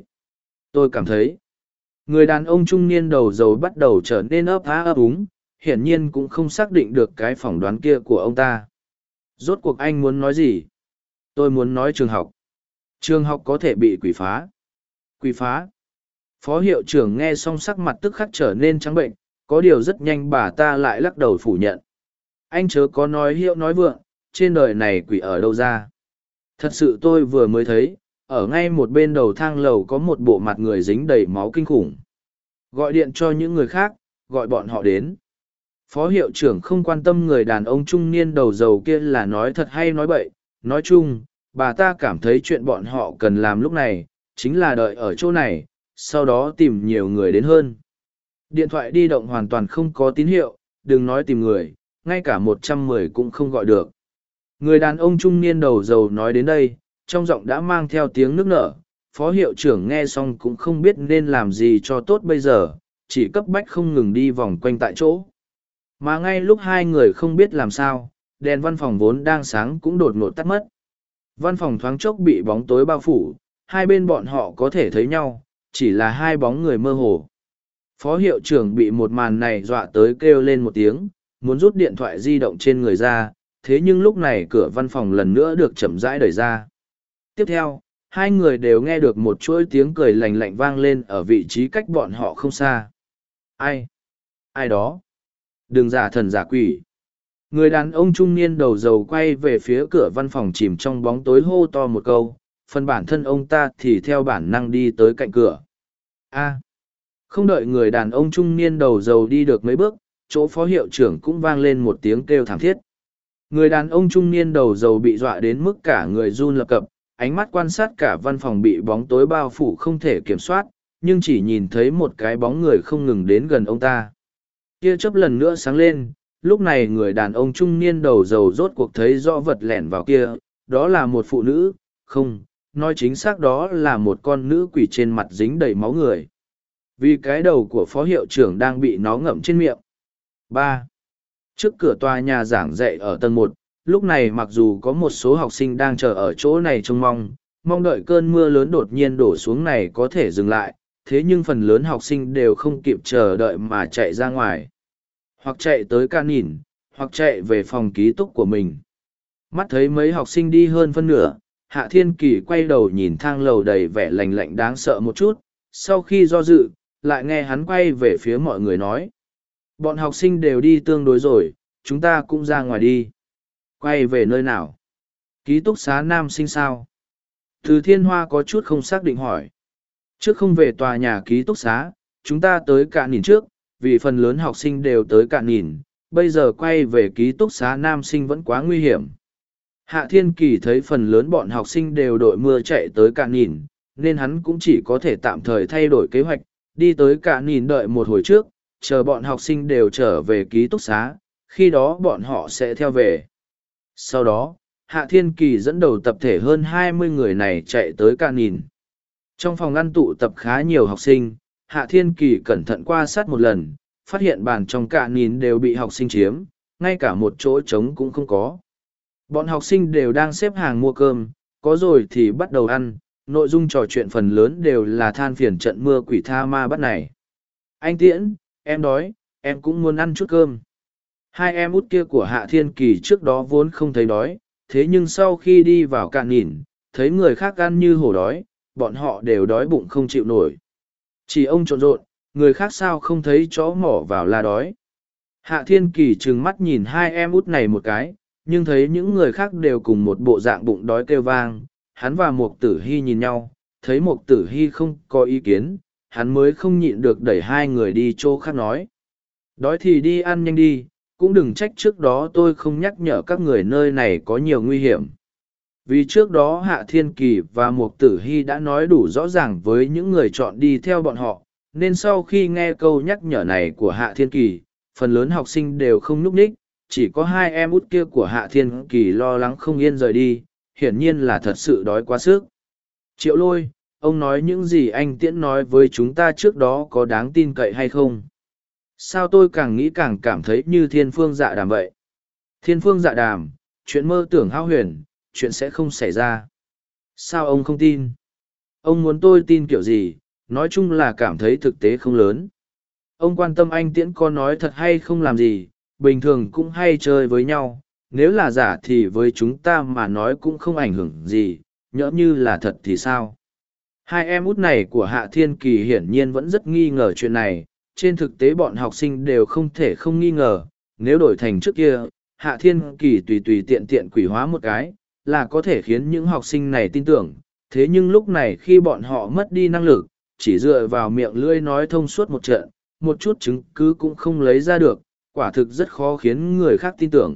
Speaker 1: cảm thấy. Người đàn ông trung niên đầu dầu bắt đầu trở nên ấp á ấp úng, hiển nhiên cũng không xác định được cái phỏng đoán kia của ông ta. Rốt cuộc anh muốn nói gì? Tôi muốn nói trường học. Trường học có thể bị quỷ phá. Quỷ phá? Phó hiệu trưởng nghe xong sắc mặt tức khắc trở nên trắng bệnh, có điều rất nhanh bà ta lại lắc đầu phủ nhận. Anh chớ có nói hiệu nói vượng, trên đời này quỷ ở đâu ra. Thật sự tôi vừa mới thấy, ở ngay một bên đầu thang lầu có một bộ mặt người dính đầy máu kinh khủng. Gọi điện cho những người khác, gọi bọn họ đến. Phó hiệu trưởng không quan tâm người đàn ông trung niên đầu dầu kia là nói thật hay nói bậy, nói chung, bà ta cảm thấy chuyện bọn họ cần làm lúc này, chính là đợi ở chỗ này, sau đó tìm nhiều người đến hơn. Điện thoại di động hoàn toàn không có tín hiệu, đừng nói tìm người, ngay cả 110 cũng không gọi được. Người đàn ông trung niên đầu dầu nói đến đây, trong giọng đã mang theo tiếng nức nở, phó hiệu trưởng nghe xong cũng không biết nên làm gì cho tốt bây giờ, chỉ cấp bách không ngừng đi vòng quanh tại chỗ. Mà ngay lúc hai người không biết làm sao, đèn văn phòng vốn đang sáng cũng đột ngột tắt mất. Văn phòng thoáng chốc bị bóng tối bao phủ, hai bên bọn họ có thể thấy nhau, chỉ là hai bóng người mơ hồ. Phó hiệu trưởng bị một màn này dọa tới kêu lên một tiếng, muốn rút điện thoại di động trên người ra, thế nhưng lúc này cửa văn phòng lần nữa được chậm rãi đẩy ra. Tiếp theo, hai người đều nghe được một chuỗi tiếng cười lành lạnh vang lên ở vị trí cách bọn họ không xa. Ai? Ai đó? Đừng giả thần giả quỷ. Người đàn ông trung niên đầu dầu quay về phía cửa văn phòng chìm trong bóng tối hô to một câu, phần bản thân ông ta thì theo bản năng đi tới cạnh cửa. A. Không đợi người đàn ông trung niên đầu dầu đi được mấy bước, chỗ phó hiệu trưởng cũng vang lên một tiếng kêu thảm thiết. Người đàn ông trung niên đầu dầu bị dọa đến mức cả người run lập cập, ánh mắt quan sát cả văn phòng bị bóng tối bao phủ không thể kiểm soát, nhưng chỉ nhìn thấy một cái bóng người không ngừng đến gần ông ta. Tia chớp lần nữa sáng lên, lúc này người đàn ông trung niên đầu dầu rốt cuộc thấy rõ vật lẻn vào kia, đó là một phụ nữ, không, nói chính xác đó là một con nữ quỷ trên mặt dính đầy máu người. Vì cái đầu của phó hiệu trưởng đang bị nó ngậm trên miệng. 3. Trước cửa tòa nhà giảng dạy ở tầng 1, lúc này mặc dù có một số học sinh đang chờ ở chỗ này trông mong đợi cơn mưa lớn đột nhiên đổ xuống này có thể dừng lại, thế nhưng phần lớn học sinh đều không kịp chờ đợi mà chạy ra ngoài. Hoặc chạy tới ca nhìn, hoặc chạy về phòng ký túc của mình. Mắt thấy mấy học sinh đi hơn phân nửa, Hạ Thiên Kỳ quay đầu nhìn thang lầu đầy vẻ lạnh lạnh đáng sợ một chút, sau khi do dự, lại nghe hắn quay về phía mọi người nói. Bọn học sinh đều đi tương đối rồi, chúng ta cũng ra ngoài đi. Quay về nơi nào? Ký túc xá nam sinh sao? Từ Thiên Hoa có chút không xác định hỏi. Trước không về tòa nhà ký túc xá, chúng ta tới Cạn Nhìn trước, vì phần lớn học sinh đều tới Cạn Nhìn, bây giờ quay về ký túc xá nam sinh vẫn quá nguy hiểm. Hạ Thiên Kỳ thấy phần lớn bọn học sinh đều đội mưa chạy tới Cạn Nhìn, nên hắn cũng chỉ có thể tạm thời thay đổi kế hoạch, đi tới Cạn Nhìn đợi một hồi trước, chờ bọn học sinh đều trở về ký túc xá, khi đó bọn họ sẽ theo về. Sau đó, Hạ Thiên Kỳ dẫn đầu tập thể hơn 20 người này chạy tới Cạn Nhìn. Trong phòng ăn tụ tập khá nhiều học sinh, Hạ Thiên Kỳ cẩn thận quan sát một lần, phát hiện bàn trong Cạn Nhìn đều bị học sinh chiếm, ngay cả một chỗ trống cũng không có. Bọn học sinh đều đang xếp hàng mua cơm, có rồi thì bắt đầu ăn, nội dung trò chuyện phần lớn đều là than phiền trận mưa quỷ tha ma bắt này. Anh Tiễn, em đói, em cũng muốn ăn chút cơm. Hai em út kia của Hạ Thiên Kỳ trước đó vốn không thấy đói, thế nhưng sau khi đi vào Cạn Nhìn, thấy người khác ăn như hổ đói, bọn họ đều đói bụng không chịu nổi. Chỉ ông trộn rộn, người khác sao không thấy chó mỏ vào là đói. Hạ Thiên Kỳ trừng mắt nhìn hai em út này một cái, nhưng thấy những người khác đều cùng một bộ dạng bụng đói kêu vang, hắn và Mục Tử Hy nhìn nhau, thấy Mục Tử Hy không có ý kiến, hắn mới không nhịn được đẩy hai người đi chỗ khác nói. Đói thì đi ăn nhanh đi, cũng đừng trách trước đó tôi không nhắc nhở các người nơi này có nhiều nguy hiểm. Vì trước đó Hạ Thiên Kỳ và Mục Tử Hy đã nói đủ rõ ràng với những người chọn đi theo bọn họ, nên sau khi nghe câu nhắc nhở này của Hạ Thiên Kỳ, phần lớn học sinh đều không nhúc nhích, chỉ có hai em út kia của Hạ Thiên Kỳ lo lắng không yên rời đi, hiển nhiên là thật sự đói quá sức. Triệu Lôi, ông nói những gì anh Tiễn nói với chúng ta trước đó có đáng tin cậy hay không? Sao tôi càng nghĩ càng cảm thấy như thiên phương dạ đàm vậy? Thiên phương dạ đàm, chuyện mơ tưởng hão huyền, chuyện sẽ không xảy ra. Sao ông không tin? Ông muốn tôi tin kiểu gì? Nói chung là cảm thấy thực tế không lớn. Ông quan tâm anh Tiễn có nói thật hay không làm gì, bình thường cũng hay chơi với nhau, nếu là giả thì với chúng ta mà nói cũng không ảnh hưởng gì, nhỡ như là thật thì sao? Hai em út này của Hạ Thiên Kỳ hiển nhiên vẫn rất nghi ngờ chuyện này, trên thực tế bọn học sinh đều không thể không nghi ngờ, nếu đổi thành trước kia, Hạ Thiên Kỳ tùy tùy tiện tiện quỷ hóa một cái, là có thể khiến những học sinh này tin tưởng, thế nhưng lúc này khi bọn họ mất đi năng lực, chỉ dựa vào miệng lưỡi nói thông suốt một trận, một chút chứng cứ cũng không lấy ra được, quả thực rất khó khiến người khác tin tưởng.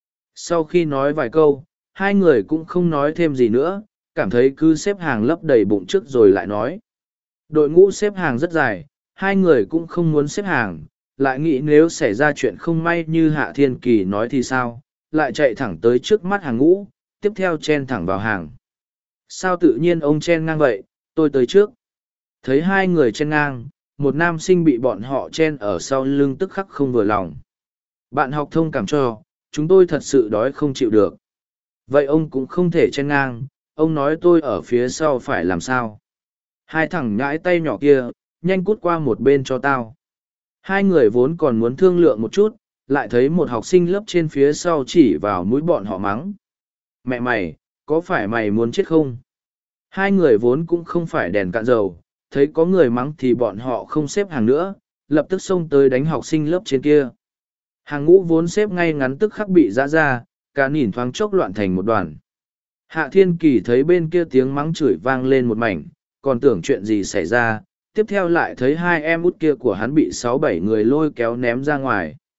Speaker 1: Sau khi nói vài câu, hai người cũng không nói thêm gì nữa, cảm thấy cứ xếp hàng lấp đầy bụng trước rồi lại nói. Đội ngũ xếp hàng rất dài, hai người cũng không muốn xếp hàng, lại nghĩ nếu xảy ra chuyện không may như Hạ Thiên Kỳ nói thì sao, lại chạy thẳng tới trước mắt hàng ngũ, tiếp theo chen thẳng vào hàng. Sao tự nhiên ông chen ngang vậy, tôi tới trước. Thấy hai người chen ngang, một nam sinh bị bọn họ chen ở sau lưng tức khắc không vừa lòng. Bạn học thông cảm cho, chúng tôi thật sự đói không chịu được. Vậy ông cũng không thể chen ngang, ông nói tôi ở phía sau phải làm sao? Hai thằng nhãi tay nhỏ kia, nhanh cút qua một bên cho tao. Hai người vốn còn muốn thương lượng một chút, lại thấy một học sinh lớp trên phía sau chỉ vào mũi bọn họ mắng. Mẹ mày, có phải mày muốn chết không? Hai người vốn cũng không phải đèn cạn dầu, thấy có người mắng thì bọn họ không xếp hàng nữa, lập tức xông tới đánh học sinh lớp trên kia. Hàng ngũ vốn xếp ngay ngắn tức khắc bị giã ra, cả nhìn thoáng chốc loạn thành một đoàn. Hạ Thiên Kỳ thấy bên kia tiếng mắng chửi vang lên một mảnh, còn tưởng chuyện gì xảy ra, tiếp theo lại thấy hai em út kia của hắn bị 6-7 người lôi kéo ném ra ngoài.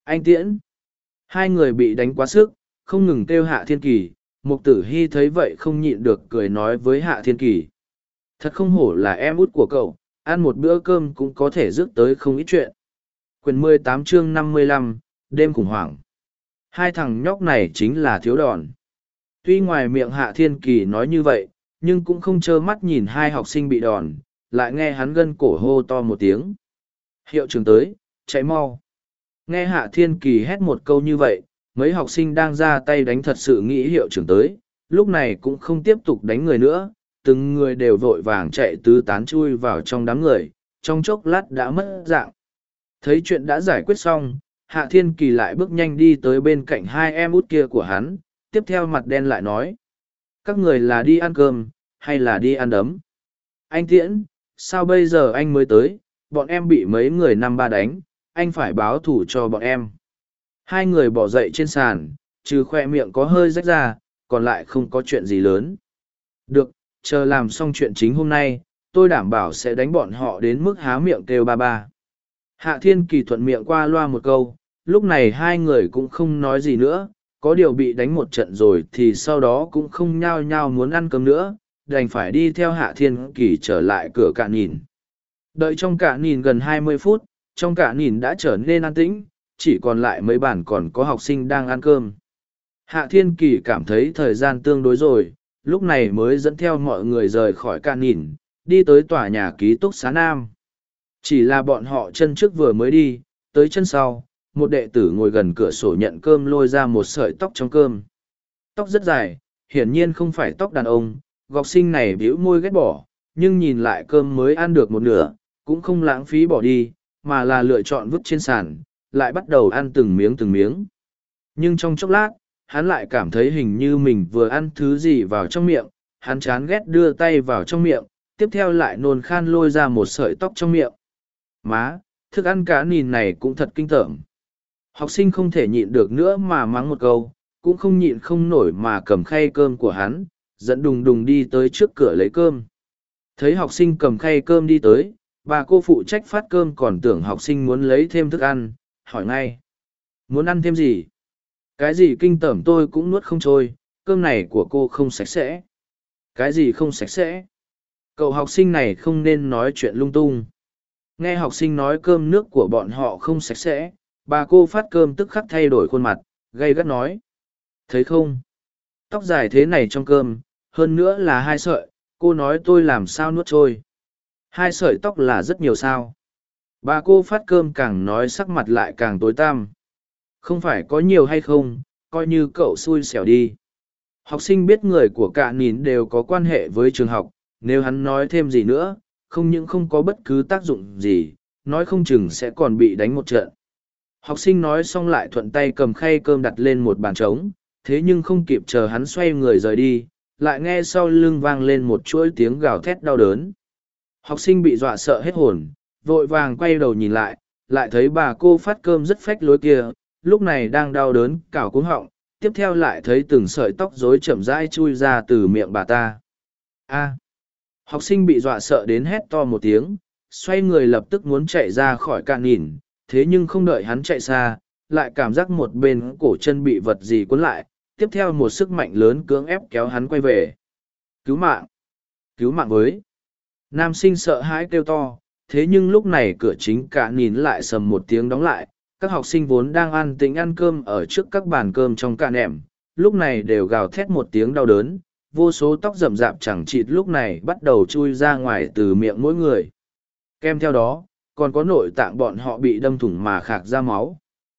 Speaker 1: Anh Tiễn. Hai người bị đánh quá sức, không ngừng kêu Hạ Thiên Kỳ. Mục Tử Hy thấy vậy không nhịn được cười nói với Hạ Thiên Kỳ. Thật không hổ là em út của cậu, ăn một bữa cơm cũng có thể rước tới không ít chuyện. Quyển 18 chương 55, đêm khủng hoảng. Hai thằng nhóc này chính là thiếu đòn. Tuy ngoài miệng Hạ Thiên Kỳ nói như vậy, nhưng cũng không trơ mắt nhìn hai học sinh bị đòn, lại nghe hắn gân cổ hô to một tiếng. Hiệu trưởng tới, chạy mau. Nghe Hạ Thiên Kỳ hét một câu như vậy, mấy học sinh đang ra tay đánh thật sự nghĩ hiệu trưởng tới, lúc này cũng không tiếp tục đánh người nữa, từng người đều vội vàng chạy tứ tán chui vào trong đám người, trong chốc lát đã mất dạng. Thấy chuyện đã giải quyết xong, Hạ Thiên Kỳ lại bước nhanh đi tới bên cạnh hai em út kia của hắn, tiếp theo mặt đen lại nói. Các người là đi ăn cơm, hay là đi ăn đấm? Anh Tiễn, sao bây giờ anh mới tới, bọn em bị mấy người năm ba đánh, anh phải báo thù cho bọn em. Hai người bỏ dậy trên sàn, trừ khoe miệng có hơi rách ra, còn lại không có chuyện gì lớn. Được, chờ làm xong chuyện chính hôm nay, tôi đảm bảo sẽ đánh bọn họ đến mức há miệng kêu ba ba. Hạ Thiên Kỳ thuận miệng qua loa một câu, lúc này hai người cũng không nói gì nữa, có điều bị đánh một trận rồi thì sau đó cũng không nhao nhao muốn ăn cơm nữa, đành phải đi theo Hạ Thiên Kỳ trở lại cửa Cạn Nhìn. Đợi trong Cạn Nhìn gần 20 phút, trong Cạn Nhìn đã trở nên an tĩnh, chỉ còn lại mấy bàn còn có học sinh đang ăn cơm. Hạ Thiên Kỳ cảm thấy thời gian tương đối rồi, lúc này mới dẫn theo mọi người rời khỏi Cạn Nhìn, đi tới tòa nhà ký túc xá Nam. Chỉ là bọn họ chân trước vừa mới đi, tới chân sau, một đệ tử ngồi gần cửa sổ nhận cơm lôi ra một sợi tóc trong cơm. Tóc rất dài, hiển nhiên không phải tóc đàn ông, học sinh này bĩu môi ghét bỏ, nhưng nhìn lại cơm mới ăn được một nửa, cũng không lãng phí bỏ đi, mà là lựa chọn vứt trên sàn, lại bắt đầu ăn từng miếng từng miếng. Nhưng trong chốc lát, hắn lại cảm thấy hình như mình vừa ăn thứ gì vào trong miệng, hắn chán ghét đưa tay vào trong miệng, tiếp theo lại nôn khan lôi ra một sợi tóc trong miệng. Má, thức ăn cá nhìn này cũng thật kinh tởm. Học sinh không thể nhịn được nữa mà mắng một câu, cũng không nhịn không nổi mà cầm khay cơm của hắn, dẫn đùng đùng đi tới trước cửa lấy cơm. Thấy học sinh cầm khay cơm đi tới, bà cô phụ trách phát cơm còn tưởng học sinh muốn lấy thêm thức ăn, hỏi ngay. Muốn ăn thêm gì? Cái gì kinh tởm tôi cũng nuốt không trôi, cơm này của cô không sạch sẽ. Cái gì không sạch sẽ? Cậu học sinh này không nên nói chuyện lung tung. Nghe học sinh nói cơm nước của bọn họ không sạch sẽ, bà cô phát cơm tức khắc thay đổi khuôn mặt, gay gắt nói. Thấy không? Tóc dài thế này trong cơm, hơn nữa là 2 sợi, cô nói tôi làm sao nuốt trôi. 2 sợi tóc là rất nhiều sao. Bà cô phát cơm càng nói sắc mặt lại càng tối tăm. Không phải có nhiều hay không, coi như cậu xui xẻo đi. Học sinh biết người của Cạn Nhìn đều có quan hệ với trường học, nếu hắn nói thêm gì nữa, không những không có bất cứ tác dụng gì, nói không chừng sẽ còn bị đánh một trận. Học sinh nói xong lại thuận tay cầm khay cơm đặt lên một bàn trống, thế nhưng không kịp chờ hắn xoay người rời đi, lại nghe sau lưng vang lên một chuỗi tiếng gào thét đau đớn. Học sinh bị dọa sợ hết hồn, vội vàng quay đầu nhìn lại, lại thấy bà cô phát cơm rất phách lối kia, lúc này đang đau đớn cào cuống họng, tiếp theo lại thấy từng sợi tóc rối chậm rãi chui ra từ miệng bà ta. A! Học sinh bị dọa sợ đến hét to một tiếng, xoay người lập tức muốn chạy ra khỏi Cạn Nhìn, thế nhưng không đợi hắn chạy xa, lại cảm giác một bên cổ chân bị vật gì cuốn lại, tiếp theo một sức mạnh lớn cưỡng ép kéo hắn quay về. Cứu mạng! Cứu mạng với! Nam sinh sợ hãi kêu to, thế nhưng lúc này cửa chính Cạn Nhìn lại sầm một tiếng đóng lại, các học sinh vốn đang ăn tính ăn cơm ở trước các bàn cơm trong Cạn Nẻm, lúc này đều gào thét một tiếng đau đớn, vô số tóc rậm rạp chẳng chịt lúc này bắt đầu chui ra ngoài từ miệng mỗi người. Kèm theo đó, còn có nội tạng bọn họ bị đâm thủng mà khạc ra máu.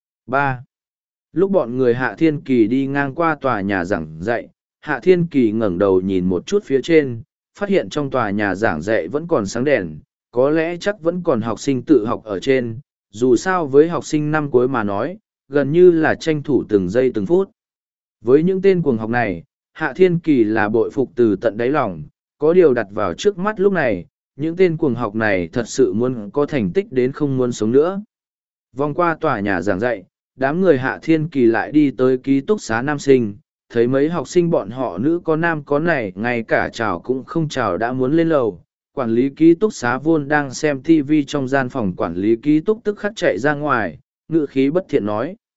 Speaker 1: 3. Lúc bọn người Hạ Thiên Kỳ đi ngang qua tòa nhà giảng dạy, Hạ Thiên Kỳ ngẩng đầu nhìn một chút phía trên, phát hiện trong tòa nhà giảng dạy vẫn còn sáng đèn, có lẽ chắc vẫn còn học sinh tự học ở trên, dù sao với học sinh năm cuối mà nói, gần như là tranh thủ từng giây từng phút. Với những tên cuồng học này, Hạ Thiên Kỳ là bội phục từ tận đáy lòng, có điều đặt vào trước mắt lúc này, những tên cuồng học này thật sự muốn có thành tích đến không muốn sống nữa. Vòng qua tòa nhà giảng dạy, đám người Hạ Thiên Kỳ lại đi tới ký túc xá nam sinh, thấy mấy học sinh bọn họ nữ có nam có này, ngay cả chào cũng không chào đã muốn lên lầu. Quản lý ký túc xá Vôn đang xem TV trong gian phòng quản lý ký túc tức khắc chạy ra ngoài, ngự khí bất thiện nói.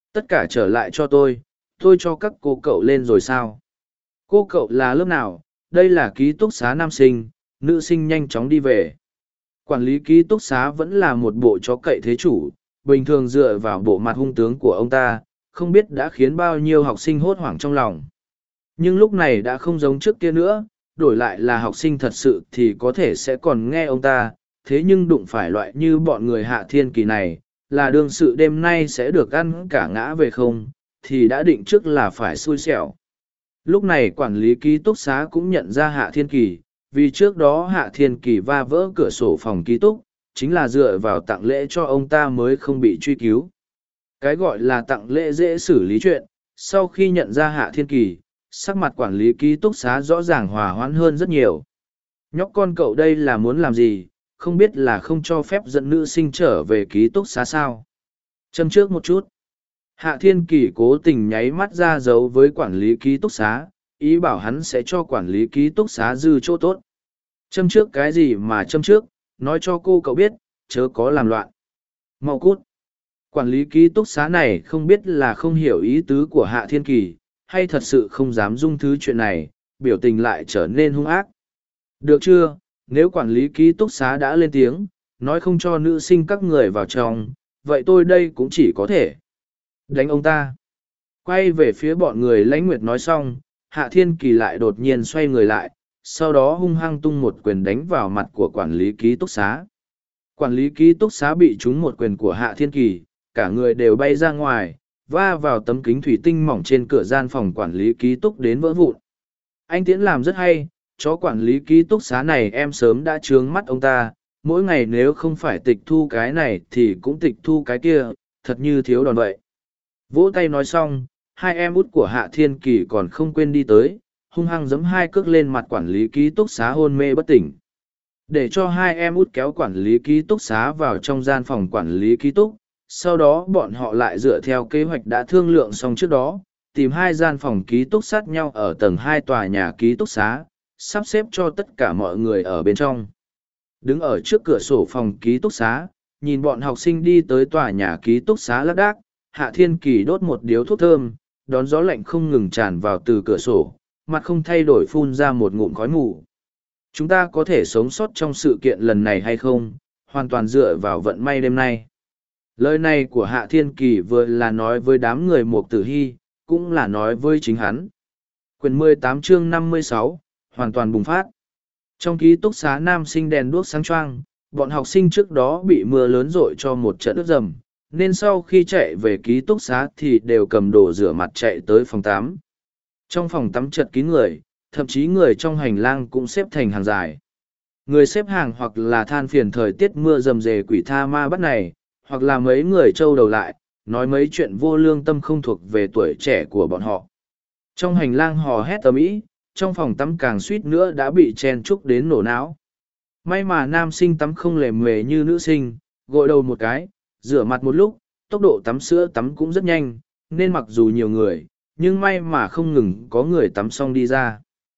Speaker 1: Tất cả trở lại cho tôi cho các cô cậu lên rồi sao? Cô cậu là lớp nào? Đây là ký túc xá nam sinh, nữ sinh nhanh chóng đi về. Quản lý ký túc xá vẫn là một bộ chó cậy thế chủ, bình thường dựa vào bộ mặt hung tướng của ông ta, không biết đã khiến bao nhiêu học sinh hốt hoảng trong lòng. Nhưng lúc này đã không giống trước kia nữa, đổi lại là học sinh thật sự thì có thể sẽ còn nghe ông ta, thế nhưng đụng phải loại như bọn người Hạ Thiên Kỳ này, là đương sự đêm nay sẽ được ăn cả ngã về không, thì đã định trước là phải xui xẻo. Lúc này quản lý ký túc xá cũng nhận ra Hạ Thiên Kỳ, vì trước đó Hạ Thiên Kỳ va vỡ cửa sổ phòng ký túc, chính là dựa vào tặng lễ cho ông ta mới không bị truy cứu. Cái gọi là tặng lễ dễ xử lý chuyện, sau khi nhận ra Hạ Thiên Kỳ, sắc mặt quản lý ký túc xá rõ ràng hòa hoãn hơn rất nhiều. Nhóc con cậu đây là muốn làm gì, không biết là không cho phép dẫn nữ sinh trở về ký túc xá sao? Châm trước một chút. Hạ Thiên Kỳ cố tình nháy mắt ra dấu với quản lý ký túc xá, ý bảo hắn sẽ cho quản lý ký túc xá dư chỗ tốt. Châm trước cái gì mà châm trước, nói cho cô cậu biết, chớ có làm loạn. Mau cút. Quản lý ký túc xá này không biết là không hiểu ý tứ của Hạ Thiên Kỳ, hay thật sự không dám dung thứ chuyện này, biểu tình lại trở nên hung ác. Được chưa, nếu quản lý ký túc xá đã lên tiếng, nói không cho nữ sinh các người vào trong, vậy tôi đây cũng chỉ có thể đánh ông ta. Quay về phía bọn người Lãnh Nguyệt nói xong, Hạ Thiên Kỳ lại đột nhiên xoay người lại, sau đó hung hăng tung một quyền đánh vào mặt của quản lý ký túc xá. Quản lý ký túc xá bị trúng một quyền của Hạ Thiên Kỳ, cả người đều bay ra ngoài, va vào tấm kính thủy tinh mỏng trên cửa gian phòng quản lý ký túc đến vỡ vụn. Anh Tiễn làm rất hay, chó quản lý ký túc xá này em sớm đã trướng mắt ông ta, mỗi ngày nếu không phải tịch thu cái này thì cũng tịch thu cái kia, thật như thiếu đòn vậy. Vỗ tay nói xong, hai em út của Hạ Thiên Kỳ còn không quên đi tới, hung hăng giẫm hai cước lên mặt quản lý ký túc xá hôn mê bất tỉnh. Để cho hai em út kéo quản lý ký túc xá vào trong gian phòng quản lý ký túc, sau đó bọn họ lại dựa theo kế hoạch đã thương lượng xong trước đó, tìm hai gian phòng ký túc sát nhau ở tầng 2 tòa nhà ký túc xá, sắp xếp cho tất cả mọi người ở bên trong. Đứng ở trước cửa sổ phòng ký túc xá, nhìn bọn học sinh đi tới tòa nhà ký túc xá lác đác, Hạ Thiên Kỳ đốt một điếu thuốc thơm, đón gió lạnh không ngừng tràn vào từ cửa sổ, mặt không thay đổi phun ra một ngụm khói mù. Chúng ta có thể sống sót trong sự kiện lần này hay không, hoàn toàn dựa vào vận may đêm nay. Lời này của Hạ Thiên Kỳ vừa là nói với đám người Mục Tử Hy, cũng là nói với chính hắn. Quyển 18 chương 56, hoàn toàn bùng phát. Trong ký túc xá nam sinh đèn đuốc sáng choang, bọn học sinh trước đó bị mưa lớn rội cho một trận ướt dầm, nên sau khi chạy về ký túc xá thì đều cầm đồ rửa mặt chạy tới phòng tắm. Trong phòng tắm chật kín người, thậm chí người trong hành lang cũng xếp thành hàng dài. Người xếp hàng hoặc là than phiền thời tiết mưa rầm rề quỷ tha ma bắt này, hoặc là mấy người trâu đầu lại, nói mấy chuyện vô lương tâm không thuộc về tuổi trẻ của bọn họ. Trong hành lang hò hét ầm ĩ, trong phòng tắm càng suýt nữa đã bị chen chúc đến nổ não. May mà nam sinh tắm không lề mề như nữ sinh, gội đầu một cái, rửa mặt một lúc, tốc độ tắm sữa tắm cũng rất nhanh, nên mặc dù nhiều người, nhưng may mà không ngừng có người tắm xong đi ra.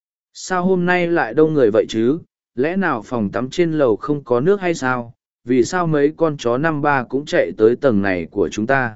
Speaker 1: Sao hôm nay lại đông người vậy chứ? Lẽ nào phòng tắm trên lầu không có nước hay sao? Vì sao mấy con chó năm ba cũng chạy tới tầng này của chúng ta?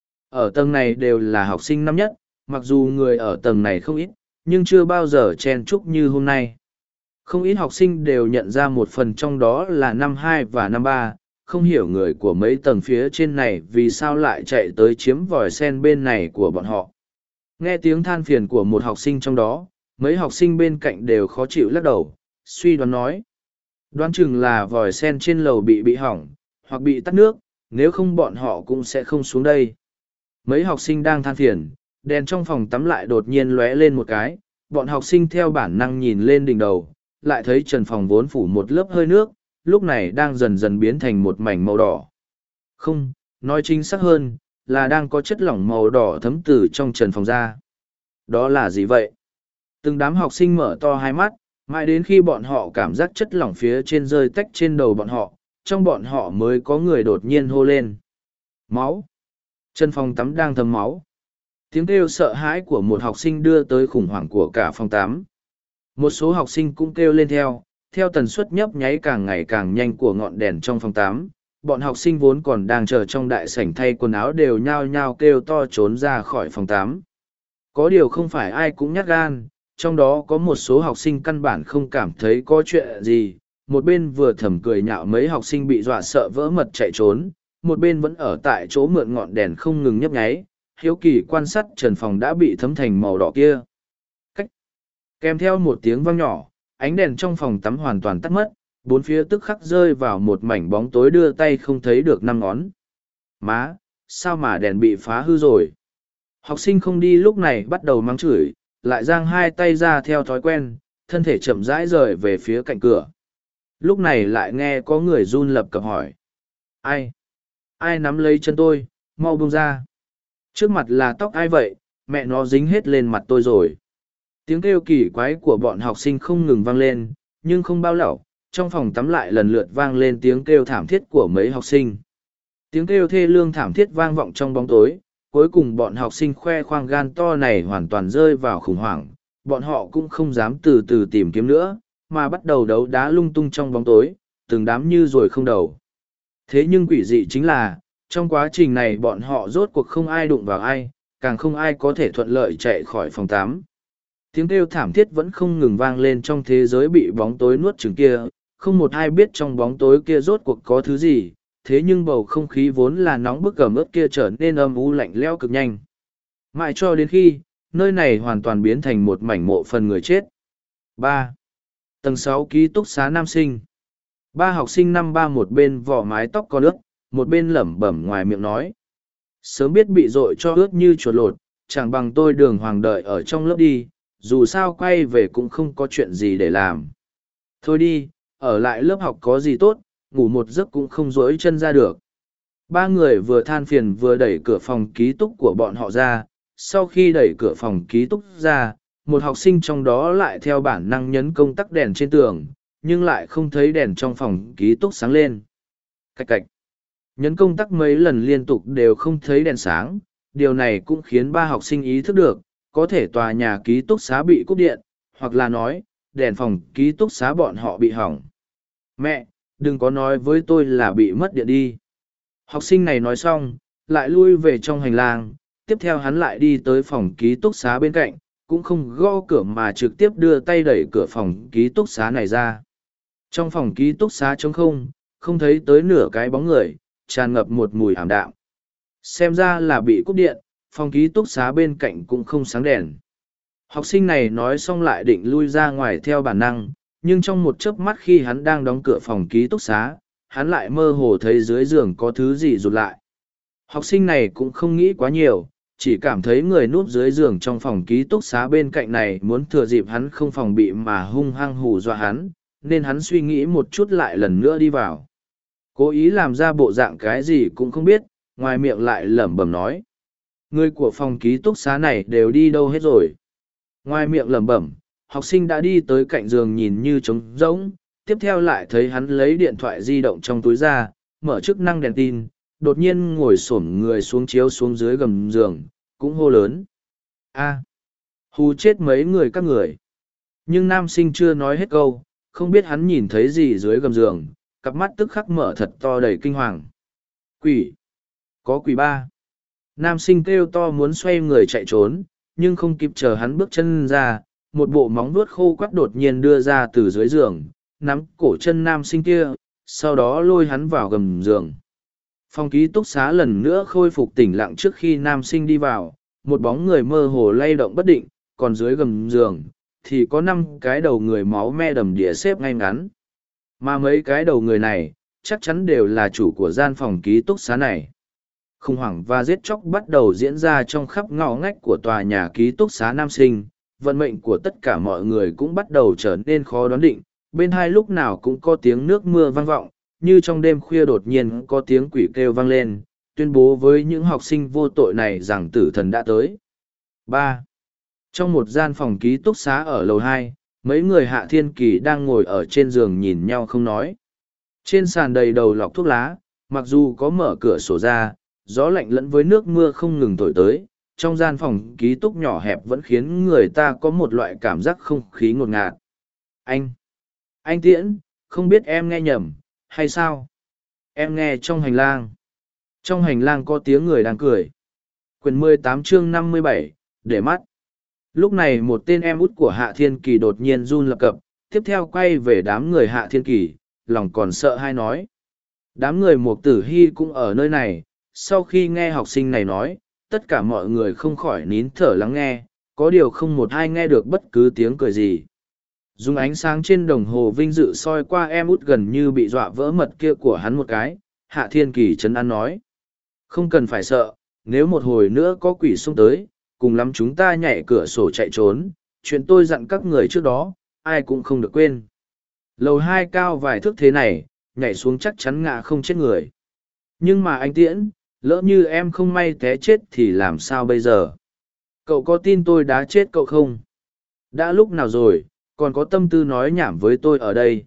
Speaker 1: Ở tầng này đều là học sinh năm nhất, mặc dù người ở tầng này không ít, nhưng chưa bao giờ chen chúc như hôm nay. Không ít học sinh đều nhận ra một phần trong đó là năm 2 và năm 3, không hiểu người của mấy tầng phía trên này vì sao lại chạy tới chiếm vòi sen bên này của bọn họ. Nghe tiếng than phiền của một học sinh trong đó, mấy học sinh bên cạnh đều khó chịu lắc đầu, suy đoán nói. Đoán chừng là vòi sen trên lầu bị hỏng, hoặc bị tắt nước, nếu không bọn họ cũng sẽ không xuống đây. Mấy học sinh đang than phiền, đèn trong phòng tắm lại đột nhiên lóe lên một cái, bọn học sinh theo bản năng nhìn lên đỉnh đầu, lại thấy trần phòng vốn phủ một lớp hơi nước, lúc này đang dần dần biến thành một mảnh màu đỏ. Không, nói chính xác hơn, là đang có chất lỏng màu đỏ thấm từ trong trần phòng ra. Đó là gì vậy? Từng đám học sinh mở to hai mắt, mãi đến khi bọn họ cảm giác chất lỏng phía trên rơi tách trên đầu bọn họ, trong bọn họ mới có người đột nhiên hô lên. Máu! Trần phòng tắm đang thấm máu. Tiếng kêu sợ hãi của một học sinh đưa tới khủng hoảng của cả phòng tắm. Một số học sinh cũng kêu lên theo tần suất nhấp nháy càng ngày càng nhanh của ngọn đèn trong phòng tắm, Bọn học sinh vốn còn đang chờ trong đại sảnh thay quần áo đều nhao nhao kêu to trốn ra khỏi phòng tắm. Có điều không phải ai cũng nhát gan, trong đó có một số học sinh căn bản không cảm thấy có chuyện gì, một bên vừa thầm cười nhạo mấy học sinh bị dọa sợ vỡ mật chạy trốn, một bên vẫn ở tại chỗ mượn ngọn đèn không ngừng nhấp nháy, hiếu kỳ quan sát trần phòng đã bị thấm thành màu đỏ kia. Cách. Kèm theo một tiếng vang nhỏ, ánh đèn trong phòng tắm hoàn toàn tắt mất, bốn phía tức khắc rơi vào một mảnh bóng tối đưa tay không thấy được năm ngón. Má, sao mà đèn bị phá hư rồi? Học sinh không đi lúc này bắt đầu mắng chửi, lại giang hai tay ra theo thói quen, thân thể chậm rãi rời về phía cạnh cửa. Lúc này lại nghe có người run lập cập hỏi. Ai? Ai nắm lấy chân tôi, mau buông ra. Trước mặt là tóc ai vậy, mẹ nó dính hết lên mặt tôi rồi. Tiếng kêu kỳ quái của bọn học sinh không ngừng vang lên, nhưng không bao lâu, trong phòng tắm lại lần lượt vang lên tiếng kêu thảm thiết của mấy học sinh. Tiếng kêu thê lương thảm thiết vang vọng trong bóng tối, cuối cùng bọn học sinh khoe khoang gan to này hoàn toàn rơi vào khủng hoảng, bọn họ cũng không dám từ từ tìm kiếm nữa, mà bắt đầu đấu đá lung tung trong bóng tối, từng đám như ruồi không đầu. Thế nhưng quỷ dị chính là, trong quá trình này bọn họ rốt cuộc không ai đụng vào ai, càng không ai có thể thuận lợi chạy khỏi phòng tắm. Tiếng kêu thảm thiết vẫn không ngừng vang lên trong thế giới bị bóng tối nuốt chửng kia, không một ai biết trong bóng tối kia rốt cuộc có thứ gì, thế nhưng bầu không khí vốn là nóng bức ẩm ướt kia trở nên âm u lạnh lẽo cực nhanh. Mãi cho đến khi, nơi này hoàn toàn biến thành một mảnh mộ phần người chết. 3. Tầng 6 ký túc xá nam sinh. Ba học sinh năm ba một bên vỏ mái tóc có nước, một bên lẩm bẩm ngoài miệng nói. Sớm biết bị dội cho ướt như chuột lột, chẳng bằng tôi đường hoàng đợi ở trong lớp đi, dù sao quay về cũng không có chuyện gì để làm. Thôi đi, ở lại lớp học có gì tốt, ngủ một giấc cũng không rỗi chân ra được. Ba người vừa than phiền vừa đẩy cửa phòng ký túc của bọn họ ra, sau khi đẩy cửa phòng ký túc ra, một học sinh trong đó lại theo bản năng nhấn công tắc đèn trên tường, nhưng lại không thấy đèn trong phòng ký túc sáng lên. Cạch cạch. Nhấn công tắc mấy lần liên tục đều không thấy đèn sáng, điều này cũng khiến ba học sinh ý thức được, có thể tòa nhà ký túc xá bị cúp điện, hoặc là nói, đèn phòng ký túc xá bọn họ bị hỏng. Mẹ, đừng có nói với tôi là bị mất điện đi. Học sinh này nói xong, lại lui về trong hành lang, tiếp theo hắn lại đi tới phòng ký túc xá bên cạnh, cũng không gõ cửa mà trực tiếp đưa tay đẩy cửa phòng ký túc xá này ra. Trong phòng ký túc xá trống không, không thấy tới nửa cái bóng người, tràn ngập một mùi ảm đạm. Xem ra là bị cúp điện, phòng ký túc xá bên cạnh cũng không sáng đèn. Học sinh này nói xong lại định lui ra ngoài theo bản năng, nhưng trong một chớp mắt khi hắn đang đóng cửa phòng ký túc xá, hắn lại mơ hồ thấy dưới giường có thứ gì rụt lại. Học sinh này cũng không nghĩ quá nhiều, chỉ cảm thấy người núp dưới giường trong phòng ký túc xá bên cạnh này muốn thừa dịp hắn không phòng bị mà hung hăng hù dọa hắn, nên hắn suy nghĩ một chút lại lần nữa đi vào. Cố ý làm ra bộ dạng cái gì cũng không biết, ngoài miệng lại lẩm bẩm nói. Người của phòng ký túc xá này đều đi đâu hết rồi. Ngoài miệng lẩm bẩm, học sinh đã đi tới cạnh giường nhìn như trống rỗng, tiếp theo lại thấy hắn lấy điện thoại di động trong túi ra, mở chức năng đèn tin, đột nhiên ngồi xổm người xuống chiếu xuống dưới gầm giường, cũng hô lớn. A, hù chết mấy người các người. Nhưng nam sinh chưa nói hết câu, không biết hắn nhìn thấy gì dưới gầm giường, cặp mắt tức khắc mở thật to đầy kinh hoàng. Quỷ! Có quỷ ba! Nam sinh kêu to muốn xoay người chạy trốn, nhưng không kịp chờ hắn bước chân ra, một bộ móng vuốt khô quắt đột nhiên đưa ra từ dưới giường, nắm cổ chân nam sinh kia, sau đó lôi hắn vào gầm giường. Phòng ký túc xá lần nữa khôi phục tỉnh lặng trước khi nam sinh đi vào, một bóng người mơ hồ lay động bất định, còn dưới gầm giường, thì có 5 cái đầu người máu me đầm đìa xếp ngay ngắn. Mà mấy cái đầu người này, chắc chắn đều là chủ của gian phòng ký túc xá này. Khủng hoảng và giết chóc bắt đầu diễn ra trong khắp ngõ ngách của tòa nhà ký túc xá nam sinh, vận mệnh của tất cả mọi người cũng bắt đầu trở nên khó đoán định, bên hai lúc nào cũng có tiếng nước mưa vang vọng, như trong đêm khuya đột nhiên có tiếng quỷ kêu vang lên, tuyên bố với những học sinh vô tội này rằng tử thần đã tới. 3. Trong một gian phòng ký túc xá ở lầu 2, mấy người Hạ Thiên Kỳ đang ngồi ở trên giường nhìn nhau không nói. Trên sàn đầy đầu lọc thuốc lá, mặc dù có mở cửa sổ ra, gió lạnh lẫn với nước mưa không ngừng thổi tới, trong gian phòng ký túc nhỏ hẹp vẫn khiến người ta có một loại cảm giác không khí ngột ngạt. Anh Tiễn, không biết em nghe nhầm, hay sao? Em nghe trong hành lang. Trong hành lang có tiếng người đang cười. Quyển 18 chương 57, để mắt. Lúc này một tên em út của Hạ Thiên Kỳ đột nhiên run lập cập, tiếp theo quay về đám người Hạ Thiên Kỳ, lòng còn sợ hay nói. Đám người Mục Tử Hy cũng ở nơi này, sau khi nghe học sinh này nói, tất cả mọi người không khỏi nín thở lắng nghe, có điều không một ai nghe được bất cứ tiếng cười gì. Dùng ánh sáng trên đồng hồ vinh dự soi qua em út gần như bị dọa vỡ mật kia của hắn một cái, Hạ Thiên Kỳ trấn an nói. Không cần phải sợ, nếu một hồi nữa có quỷ xông tới, cùng lắm chúng ta nhảy cửa sổ chạy trốn, chuyện tôi dặn các người trước đó, ai cũng không được quên. Lầu 2 cao vài thước thế này, nhảy xuống chắc chắn ngã không chết người. Nhưng mà anh Tiễn, lỡ như em không may té chết thì làm sao bây giờ? Cậu có tin tôi đã chết cậu không? Đã lúc nào rồi, còn có tâm tư nói nhảm với tôi ở đây?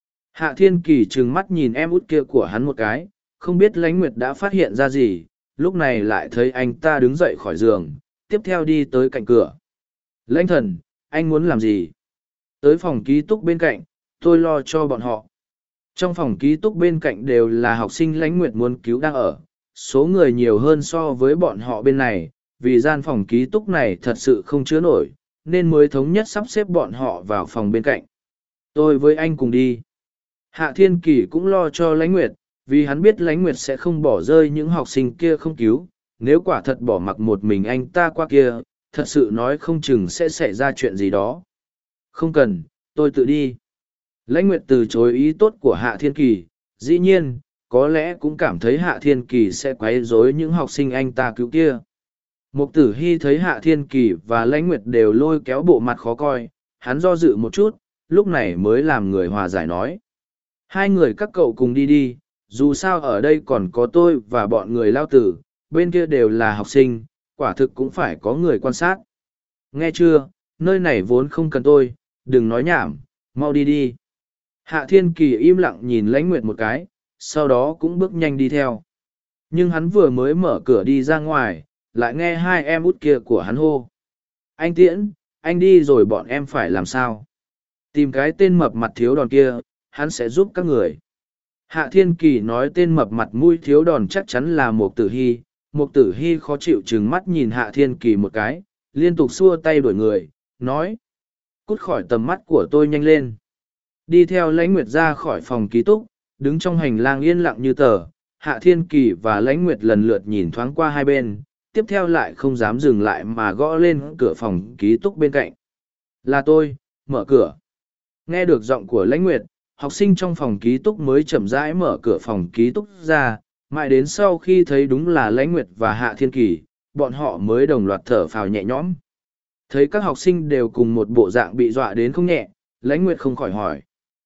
Speaker 1: Hạ Thiên Kỳ trừng mắt nhìn em út kia của hắn một cái, không biết Lãnh Nguyệt đã phát hiện ra gì, lúc này lại thấy anh ta đứng dậy khỏi giường, tiếp theo đi tới cạnh cửa. Lãnh thần, anh muốn làm gì? Tới phòng ký túc bên cạnh, tôi lo cho bọn họ. Trong phòng ký túc bên cạnh đều là học sinh Lãnh Nguyệt muốn cứu đang ở, số người nhiều hơn so với bọn họ bên này, vì gian phòng ký túc này thật sự không chứa nổi, nên mới thống nhất sắp xếp bọn họ vào phòng bên cạnh. Tôi với anh cùng đi. Hạ Thiên Kỳ cũng lo cho Lãnh Nguyệt, vì hắn biết Lãnh Nguyệt sẽ không bỏ rơi những học sinh kia không cứu, nếu quả thật bỏ mặc một mình anh ta qua kia, thật sự nói không chừng sẽ xảy ra chuyện gì đó. Không cần, tôi tự đi. Lãnh Nguyệt từ chối ý tốt của Hạ Thiên Kỳ, dĩ nhiên, có lẽ cũng cảm thấy Hạ Thiên Kỳ sẽ quấy rối những học sinh anh ta cứu kia. Mục Tử Hy thấy Hạ Thiên Kỳ và Lãnh Nguyệt đều lôi kéo bộ mặt khó coi, hắn do dự một chút, lúc này mới làm người hòa giải nói. Hai người các cậu cùng đi đi, dù sao ở đây còn có tôi và bọn người lao tử, bên kia đều là học sinh, quả thực cũng phải có người quan sát. Nghe chưa, nơi này vốn không cần tôi, đừng nói nhảm, mau đi đi. Hạ Thiên Kỳ im lặng nhìn Lãnh Nguyệt một cái, sau đó cũng bước nhanh đi theo. Nhưng hắn vừa mới mở cửa đi ra ngoài, lại nghe hai em út kia của hắn hô. Anh Tiễn, anh đi rồi bọn em phải làm sao? Tìm cái tên mập mặt thiếu đòn kia, hắn sẽ giúp các người. Hạ Thiên Kỳ nói tên mập mặt mũi thiếu đòn chắc chắn là Mục Tử Hy. Mục Tử Hy khó chịu trừng mắt nhìn Hạ Thiên Kỳ một cái, liên tục xua tay đuổi người, nói. Cút khỏi tầm mắt của tôi nhanh lên. Đi theo Lãnh Nguyệt ra khỏi phòng ký túc, đứng trong hành lang yên lặng như tờ, Hạ Thiên Kỳ và Lãnh Nguyệt lần lượt nhìn thoáng qua hai bên, tiếp theo lại không dám dừng lại mà gõ lên cửa phòng ký túc bên cạnh. Là tôi, mở cửa. Nghe được giọng của Lãnh Nguyệt, học sinh trong phòng ký túc mới chậm rãi mở cửa phòng ký túc ra, mãi đến sau khi thấy đúng là Lãnh Nguyệt và Hạ Thiên Kỳ, bọn họ mới đồng loạt thở phào nhẹ nhõm. Thấy các học sinh đều cùng một bộ dạng bị dọa đến không nhẹ, Lãnh Nguyệt không khỏi hỏi.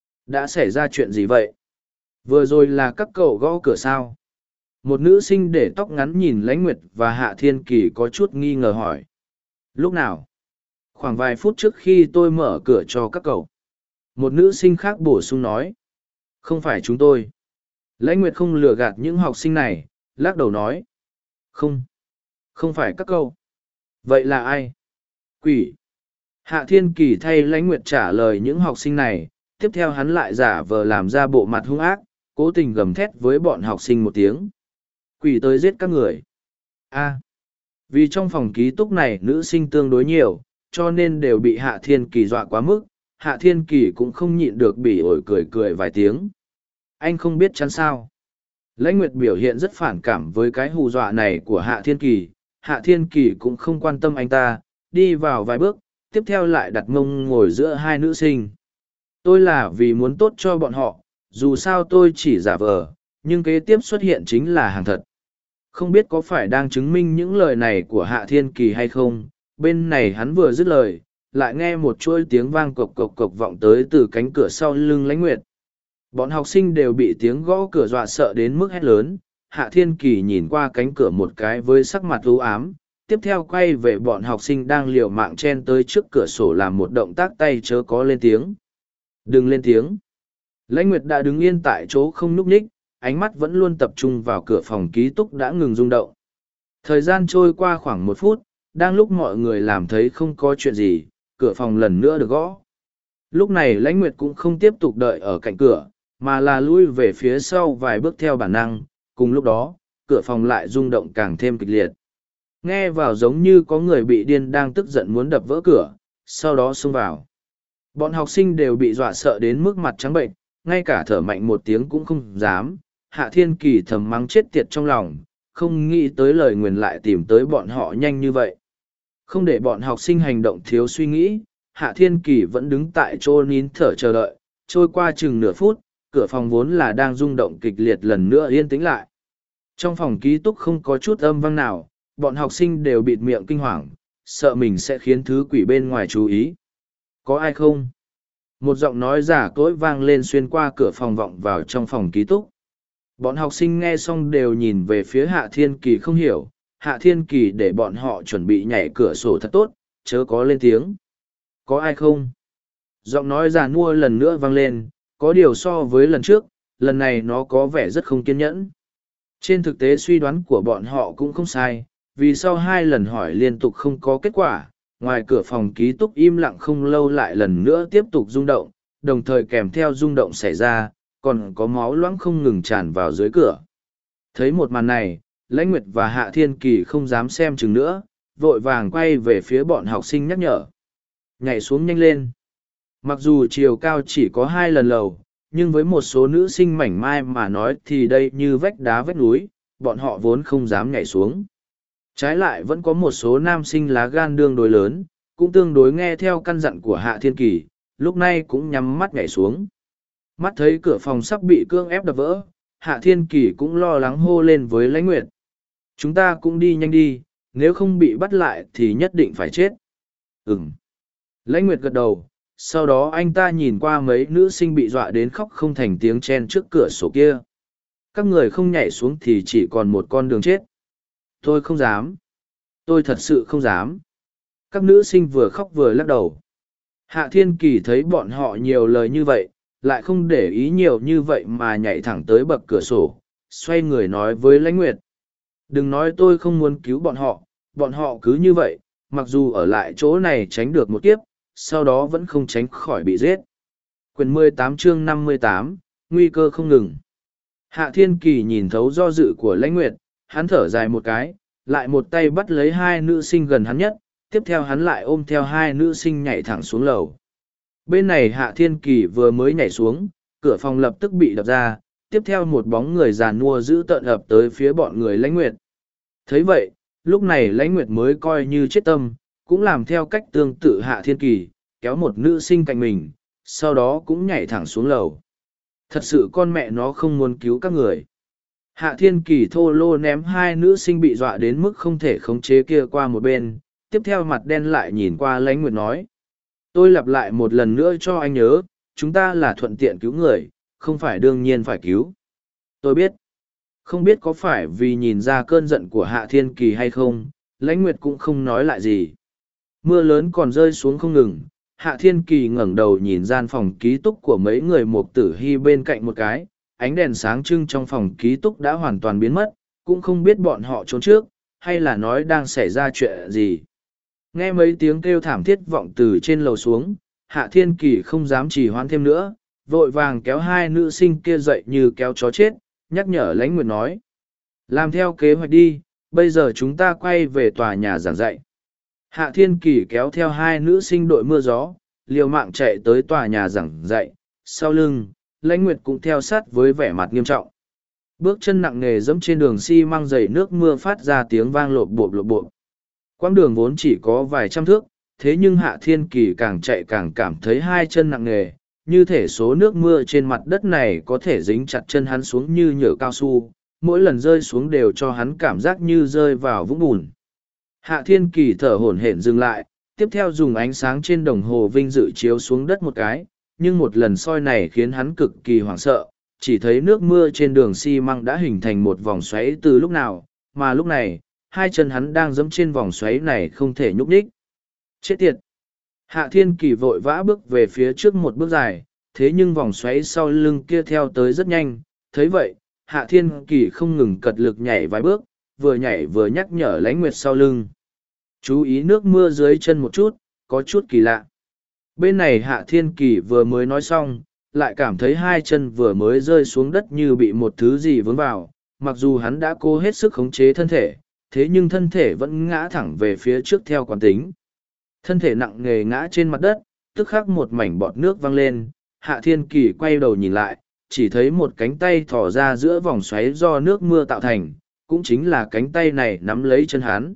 Speaker 1: Đã xảy ra chuyện gì vậy? Vừa rồi là các cậu gõ cửa sao? Một nữ sinh để tóc ngắn nhìn Lãnh Nguyệt và Hạ Thiên Kỳ có chút nghi ngờ hỏi. Lúc nào? Khoảng vài phút trước khi tôi mở cửa cho các cậu. Một nữ sinh khác bổ sung nói. Không phải chúng tôi. Lãnh Nguyệt không lừa gạt những học sinh này, lắc đầu nói. Không. Không phải các cậu. Vậy là ai? Quỷ. Hạ Thiên Kỳ thay Lãnh Nguyệt trả lời những học sinh này, tiếp theo hắn lại giả vờ làm ra bộ mặt hung ác, cố tình gầm thét với bọn học sinh một tiếng. Quỷ tới giết các người. Vì trong phòng ký túc này nữ sinh tương đối nhiều, cho nên đều bị Hạ Thiên Kỳ dọa quá mức, Hạ Thiên Kỳ cũng không nhịn được bỉ ổi cười cười vài tiếng. Anh không biết chắn sao. Lãnh Nguyệt biểu hiện rất phản cảm với cái hù dọa này của Hạ Thiên Kỳ, Hạ Thiên Kỳ cũng không quan tâm anh ta, đi vào vài bước, tiếp theo lại đặt mông ngồi giữa hai nữ sinh. Tôi là vì muốn tốt cho bọn họ, dù sao tôi chỉ giả vờ, nhưng kế tiếp xuất hiện chính là hàng thật. Không biết có phải đang chứng minh những lời này của Hạ Thiên Kỳ hay không, bên này hắn vừa dứt lời, lại nghe một chuỗi tiếng vang cộc cộc cộc vọng tới từ cánh cửa sau lưng Lãnh Nguyệt. Bọn học sinh đều bị tiếng gõ cửa dọa sợ đến mức hét lớn, Hạ Thiên Kỳ nhìn qua cánh cửa một cái với sắc mặt u ám, tiếp theo quay về bọn học sinh đang liều mạng chen tới trước cửa sổ làm một động tác tay chớ có lên tiếng. Đừng lên tiếng. Lãnh Nguyệt đã đứng yên tại chỗ không nhúc nhích, ánh mắt vẫn luôn tập trung vào cửa phòng ký túc đã ngừng rung động. Thời gian trôi qua khoảng 1 phút, đang lúc mọi người làm thấy không có chuyện gì, cửa phòng lần nữa được gõ. Lúc này Lãnh Nguyệt cũng không tiếp tục đợi ở cạnh cửa, mà là lui về phía sau vài bước theo bản năng. Cùng lúc đó, cửa phòng lại rung động càng thêm kịch liệt. Nghe vào giống như có người bị điên đang tức giận muốn đập vỡ cửa, sau đó xông vào. Bọn học sinh đều bị dọa sợ đến mức mặt trắng bệnh, ngay cả thở mạnh một tiếng cũng không dám. Hạ Thiên Kỳ thầm mắng chết tiệt trong lòng, không nghĩ tới lời nguyền lại tìm tới bọn họ nhanh như vậy. Không để bọn học sinh hành động thiếu suy nghĩ, Hạ Thiên Kỳ vẫn đứng tại chỗ nín thở chờ đợi. Trôi qua chừng nửa phút, cửa phòng vốn là đang rung động kịch liệt lần nữa yên tĩnh lại. Trong phòng ký túc không có chút âm vang nào, bọn học sinh đều bịt miệng kinh hoàng, sợ mình sẽ khiến thứ quỷ bên ngoài chú ý. Có ai không? Một giọng nói giả cỗi vang lên xuyên qua cửa phòng vọng vào trong phòng ký túc. Bọn học sinh nghe xong đều nhìn về phía Hạ Thiên Kỳ không hiểu. Hạ Thiên Kỳ để bọn họ chuẩn bị nhảy cửa sổ thật tốt, chớ có lên tiếng. Có ai không? Giọng nói già nua lần nữa vang lên, có điều so với lần trước, lần này nó có vẻ rất không kiên nhẫn. Trên thực tế suy đoán của bọn họ cũng không sai, vì sau 2 lần hỏi liên tục không có kết quả, ngoài cửa phòng ký túc im lặng không lâu lại lần nữa tiếp tục rung động, đồng thời kèm theo rung động xảy ra, còn có máu loãng không ngừng tràn vào dưới cửa. Thấy một màn này, Lãnh Nguyệt và Hạ Thiên Kỳ không dám xem chừng nữa, vội vàng quay về phía bọn học sinh nhắc nhở. Nhảy xuống nhanh lên. Mặc dù chiều cao chỉ có 2 lần lầu, nhưng với một số nữ sinh mảnh mai mà nói thì đây như vách đá vách núi, bọn họ vốn không dám nhảy xuống. Trái lại vẫn có một số nam sinh lá gan tương đối lớn, cũng tương đối nghe theo căn dặn của Hạ Thiên Kỳ, lúc này cũng nhắm mắt nhảy xuống. Mắt thấy cửa phòng sắp bị cưỡng ép đập vỡ, Hạ Thiên Kỳ cũng lo lắng hô lên với Lãnh Nguyệt. Chúng ta cũng đi nhanh đi, nếu không bị bắt lại thì nhất định phải chết. Ừm. Lãnh Nguyệt gật đầu, sau đó anh ta nhìn qua mấy nữ sinh bị dọa đến khóc không thành tiếng chen trước cửa sổ kia. Các người không nhảy xuống thì chỉ còn một con đường chết. Tôi không dám. Tôi thật sự không dám. Các nữ sinh vừa khóc vừa lắc đầu. Hạ Thiên Kỳ thấy bọn họ nhiều lời như vậy, lại không để ý nhiều như vậy mà nhảy thẳng tới bậc cửa sổ, xoay người nói với Lãnh Nguyệt. Đừng nói tôi không muốn cứu bọn họ cứ như vậy, mặc dù ở lại chỗ này tránh được một kiếp, sau đó vẫn không tránh khỏi bị giết. Quyển 18 chương 58, nguy cơ không ngừng. Hạ Thiên Kỳ nhìn thấu do dự của Lãnh Nguyệt, hắn thở dài một cái, lại một tay bắt lấy 2 nữ sinh gần hắn nhất, tiếp theo hắn lại ôm theo 2 nữ sinh nhảy thẳng xuống lầu. Bên này Hạ Thiên Kỳ vừa mới nhảy xuống, cửa phòng lập tức bị đập ra, tiếp theo một bóng người già nua giữ tợn ập tới phía bọn người Lãnh Nguyệt. Thấy vậy, lúc này Lãnh Nguyệt mới coi như chết tâm, cũng làm theo cách tương tự Hạ Thiên Kỳ, kéo một nữ sinh cạnh mình, sau đó cũng nhảy thẳng xuống lầu. Thật sự con mẹ nó không muốn cứu các người. Hạ Thiên Kỳ thô lô ném 2 nữ sinh bị dọa đến mức không thể khống chế kia qua một bên, tiếp theo mặt đen lại nhìn qua Lãnh Nguyệt nói. Tôi lặp lại một lần nữa cho anh nhớ, chúng ta là thuận tiện cứu người, không phải đương nhiên phải cứu. Tôi biết. Không biết có phải vì nhìn ra cơn giận của Hạ Thiên Kỳ hay không, Lãnh Nguyệt cũng không nói lại gì. Mưa lớn còn rơi xuống không ngừng, Hạ Thiên Kỳ ngẩng đầu nhìn gian phòng ký túc của mấy người Mục Tử Hy bên cạnh một cái, ánh đèn sáng trưng trong phòng ký túc đã hoàn toàn biến mất, cũng không biết bọn họ trốn trước, hay là nói đang xảy ra chuyện gì. Nghe mấy tiếng kêu thảm thiết vọng từ trên lầu xuống, Hạ Thiên Kỳ không dám trì hoãn thêm nữa, vội vàng kéo 2 nữ sinh kia dậy như kéo chó chết, nhắc nhở Lãnh Nguyệt nói. Làm theo kế hoạch đi, bây giờ chúng ta quay về tòa nhà giảng dạy. Hạ Thiên Kỳ kéo theo 2 nữ sinh đội mưa gió, liều mạng chạy tới tòa nhà giảng dạy, sau lưng, Lãnh Nguyệt cũng theo sát với vẻ mặt nghiêm trọng. Bước chân nặng nề dẫm trên đường xi măng dày nước mưa phát ra tiếng vang lộp bộp lộp bộp. Quãng đường vốn chỉ có vài trăm thước, thế nhưng Hạ Thiên Kỳ càng chạy càng cảm thấy 2 chân nặng nề, như thể số nước mưa trên mặt đất này có thể dính chặt chân hắn xuống như nhựa cao su, mỗi lần rơi xuống đều cho hắn cảm giác như rơi vào vũng bùn. Hạ Thiên Kỳ thở hổn hển dừng lại, tiếp theo dùng ánh sáng trên đồng hồ vinh dự chiếu xuống đất một cái, nhưng một lần soi này khiến hắn cực kỳ hoảng sợ, chỉ thấy nước mưa trên đường xi măng đã hình thành một vòng xoáy từ lúc nào, mà lúc này, 2 chân hắn đang giẫm trên vòng xoáy này không thể nhúc nhích. Chết tiệt! Hạ Thiên Kỳ vội vã bước về phía trước một bước dài, thế nhưng vòng xoáy sau lưng kia theo tới rất nhanh, thấy vậy, Hạ Thiên Kỳ không ngừng cật lực nhảy vài bước, vừa nhảy vừa nhắc nhở Lãnh Nguyệt sau lưng. Chú ý nước mưa dưới chân một chút, có chút kỳ lạ. Bên này Hạ Thiên Kỳ vừa mới nói xong, lại cảm thấy hai chân vừa mới rơi xuống đất như bị một thứ gì vướng vào, mặc dù hắn đã cố hết sức khống chế thân thể, thế nhưng thân thể vẫn ngã thẳng về phía trước theo quán tính. Thân thể nặng nề ngã trên mặt đất, tức khắc một mảnh bọt nước văng lên, Hạ Thiên Kỳ quay đầu nhìn lại, chỉ thấy một cánh tay thỏ ra giữa vòng xoáy do nước mưa tạo thành, cũng chính là cánh tay này nắm lấy chân hắn.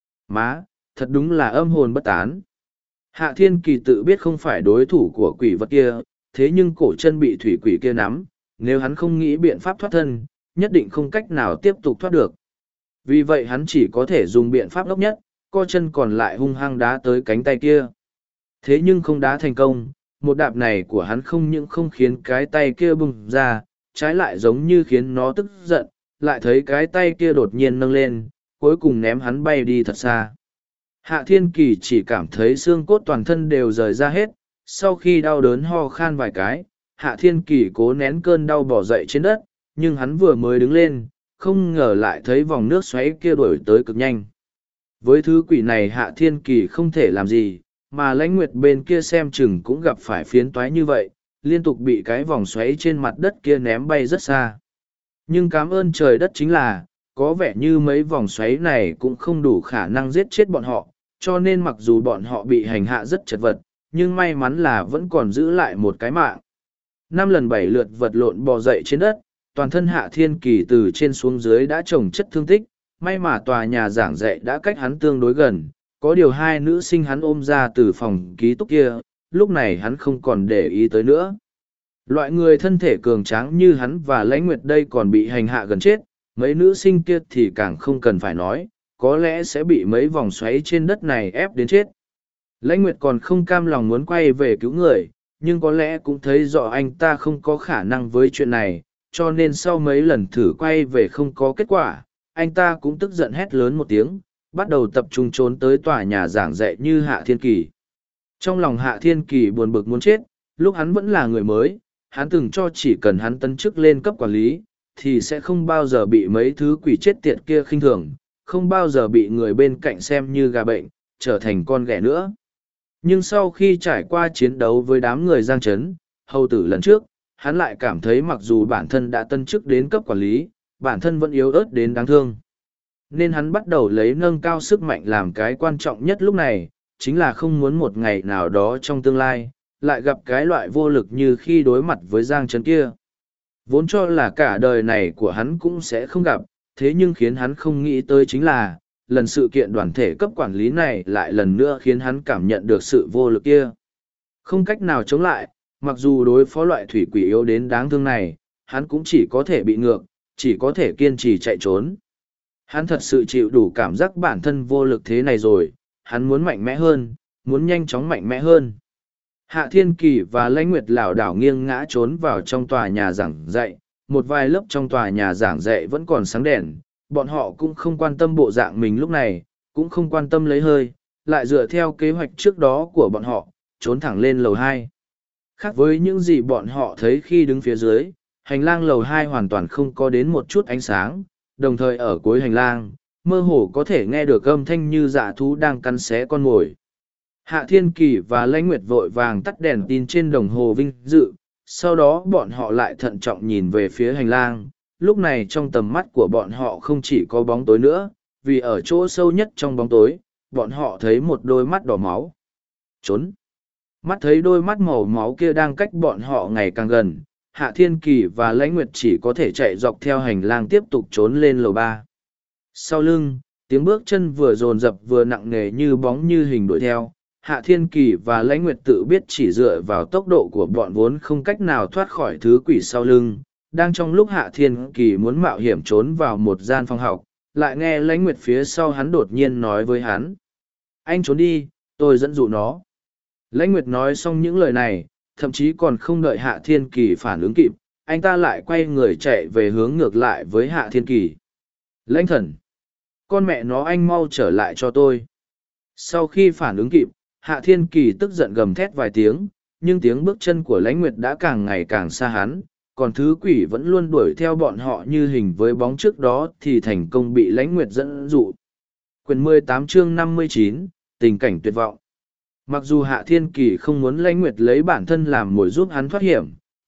Speaker 1: Má, thật đúng là âm hồn bất tán. Hạ Thiên Kỳ tự biết không phải đối thủ của quỷ vật kia, thế nhưng cổ chân bị thủy quỷ kia nắm, nếu hắn không nghĩ biện pháp thoát thân, nhất định không cách nào tiếp tục thoát được. Vì vậy hắn chỉ có thể dùng biện pháp đốc nhất, co chân còn lại hung hăng đá tới cánh tay kia. Thế nhưng không đá thành công, một đạp này của hắn không những không khiến cái tay kia bung ra, trái lại giống như khiến nó tức giận, lại thấy cái tay kia đột nhiên nâng lên, cuối cùng ném hắn bay đi thật xa. Hạ Thiên Kỳ chỉ cảm thấy xương cốt toàn thân đều rời ra hết, sau khi đau đớn ho khan vài cái, Hạ Thiên Kỳ cố nén cơn đau bỏ dậy trên đất, nhưng hắn vừa mới đứng lên, không ngờ lại thấy vòng nước xoáy kia đuổi tới cực nhanh. Với thứ quỷ này Hạ Thiên Kỳ không thể làm gì, mà Lãnh Nguyệt bên kia xem chừng cũng gặp phải phiến toái như vậy, liên tục bị cái vòng xoáy trên mặt đất kia ném bay rất xa. Nhưng cảm ơn trời đất chính là, có vẻ như mấy vòng xoáy này cũng không đủ khả năng giết chết bọn họ, cho nên mặc dù bọn họ bị hành hạ rất chật vật, nhưng may mắn là vẫn còn giữ lại một cái mạng. 5 lần 7 lượt vật lộn bò dậy trên đất, toàn thân Hạ Thiên Kỳ từ trên xuống dưới đã chồng chất thương tích, may mà tòa nhà giảng dạy đã cách hắn tương đối gần, có điều hai nữ sinh hắn ôm ra từ phòng ký túc kia, lúc này hắn không còn để ý tới nữa. Loại người thân thể cường tráng như hắn và Lãnh Nguyệt đây còn bị hành hạ gần chết, mấy nữ sinh kia thì càng không cần phải nói, có lẽ sẽ bị mấy vòng xoáy trên đất này ép đến chết. Lãnh Nguyệt còn không cam lòng muốn quay về cứu người, nhưng có lẽ cũng thấy rõ anh ta không có khả năng với chuyện này, cho nên sau mấy lần thử quay về không có kết quả, anh ta cũng tức giận hét lớn một tiếng, bắt đầu tập trung trốn tới tòa nhà giảng dạy như Hạ Thiên Kỳ. Trong lòng Hạ Thiên Kỳ buồn bực muốn chết, lúc hắn vẫn là người mới, hắn từng cho chỉ cần hắn tấn chức lên cấp quản lý, thì sẽ không bao giờ bị mấy thứ quỷ chết tiệt kia khinh thường, không bao giờ bị người bên cạnh xem như gà bệnh, trở thành con ghẻ nữa. Nhưng sau khi trải qua chiến đấu với đám người Giang Trấn, hầu tử lần trước, hắn lại cảm thấy mặc dù bản thân đã tân chức đến cấp quản lý, bản thân vẫn yếu ớt đến đáng thương. Nên hắn bắt đầu lấy nâng cao sức mạnh làm cái quan trọng nhất lúc này, chính là không muốn một ngày nào đó trong tương lai, lại gặp cái loại vô lực như khi đối mặt với Giang Trấn kia. Vốn cho là cả đời này của hắn cũng sẽ không gặp, thế nhưng khiến hắn không nghĩ tới chính là, lần sự kiện đoàn thể cấp quản lý này lại lần nữa khiến hắn cảm nhận được sự vô lực kia. Không cách nào chống lại, mặc dù đối phó loại thủy quỷ yếu đến đáng thương này, hắn cũng chỉ có thể bị ngược, chỉ có thể kiên trì chạy trốn. Hắn thật sự chịu đủ cảm giác bản thân vô lực thế này rồi, hắn muốn mạnh mẽ hơn, muốn nhanh chóng mạnh mẽ hơn. Hạ Thiên Kỳ và Lãnh Nguyệt lảo đảo nghiêng ngã trốn vào trong tòa nhà giảng dạy, một vài lớp trong tòa nhà giảng dạy vẫn còn sáng đèn, bọn họ cũng không quan tâm bộ dạng mình lúc này, cũng không quan tâm lấy hơi, lại dựa theo kế hoạch trước đó của bọn họ, trốn thẳng lên lầu 2. Khác với những gì bọn họ thấy khi đứng phía dưới, hành lang lầu 2 hoàn toàn không có đến một chút ánh sáng, đồng thời ở cuối hành lang, mơ hồ có thể nghe được âm thanh như dã thú đang cắn xé con mồi. Hạ Thiên Kỳ và Lãnh Nguyệt vội vàng tắt đèn tin trên đồng hồ vinh dự, sau đó bọn họ lại thận trọng nhìn về phía hành lang. Lúc này trong tầm mắt của bọn họ không chỉ có bóng tối nữa, vì ở chỗ sâu nhất trong bóng tối, bọn họ thấy một đôi mắt đỏ máu. Trốn! Mắt thấy đôi mắt màu máu kia đang cách bọn họ ngày càng gần, Hạ Thiên Kỳ và Lãnh Nguyệt chỉ có thể chạy dọc theo hành lang tiếp tục trốn lên lầu 3. Sau lưng, tiếng bước chân vừa dồn dập vừa nặng nề như bóng như hình đuổi theo. Hạ Thiên Kỳ và Lãnh Nguyệt tự biết chỉ dựa vào tốc độ của bọn vốn không cách nào thoát khỏi thứ quỷ sau lưng. Đang trong lúc Hạ Thiên Kỳ muốn mạo hiểm trốn vào một gian phòng học, lại nghe Lãnh Nguyệt phía sau hắn đột nhiên nói với hắn. Anh trốn đi, tôi dẫn dụ nó. Lãnh Nguyệt nói xong những lời này, thậm chí còn không đợi Hạ Thiên Kỳ phản ứng kịp, anh ta lại quay người chạy về hướng ngược lại với Hạ Thiên Kỳ. Lãnh thần! Con mẹ nó anh mau trở lại cho tôi. Sau khi phản ứng kịp, Hạ Thiên Kỳ tức giận gầm thét vài tiếng, nhưng tiếng bước chân của Lãnh Nguyệt đã càng ngày càng xa hắn, còn thứ quỷ vẫn luôn đuổi theo bọn họ như hình với bóng trước đó thì thành công bị Lãnh Nguyệt dẫn dụ. Quyển 18 chương 59, tình cảnh tuyệt vọng. Mặc dù Hạ Thiên Kỳ không muốn Lãnh Nguyệt lấy bản thân làm mồi giúp hắn thoát hiểm,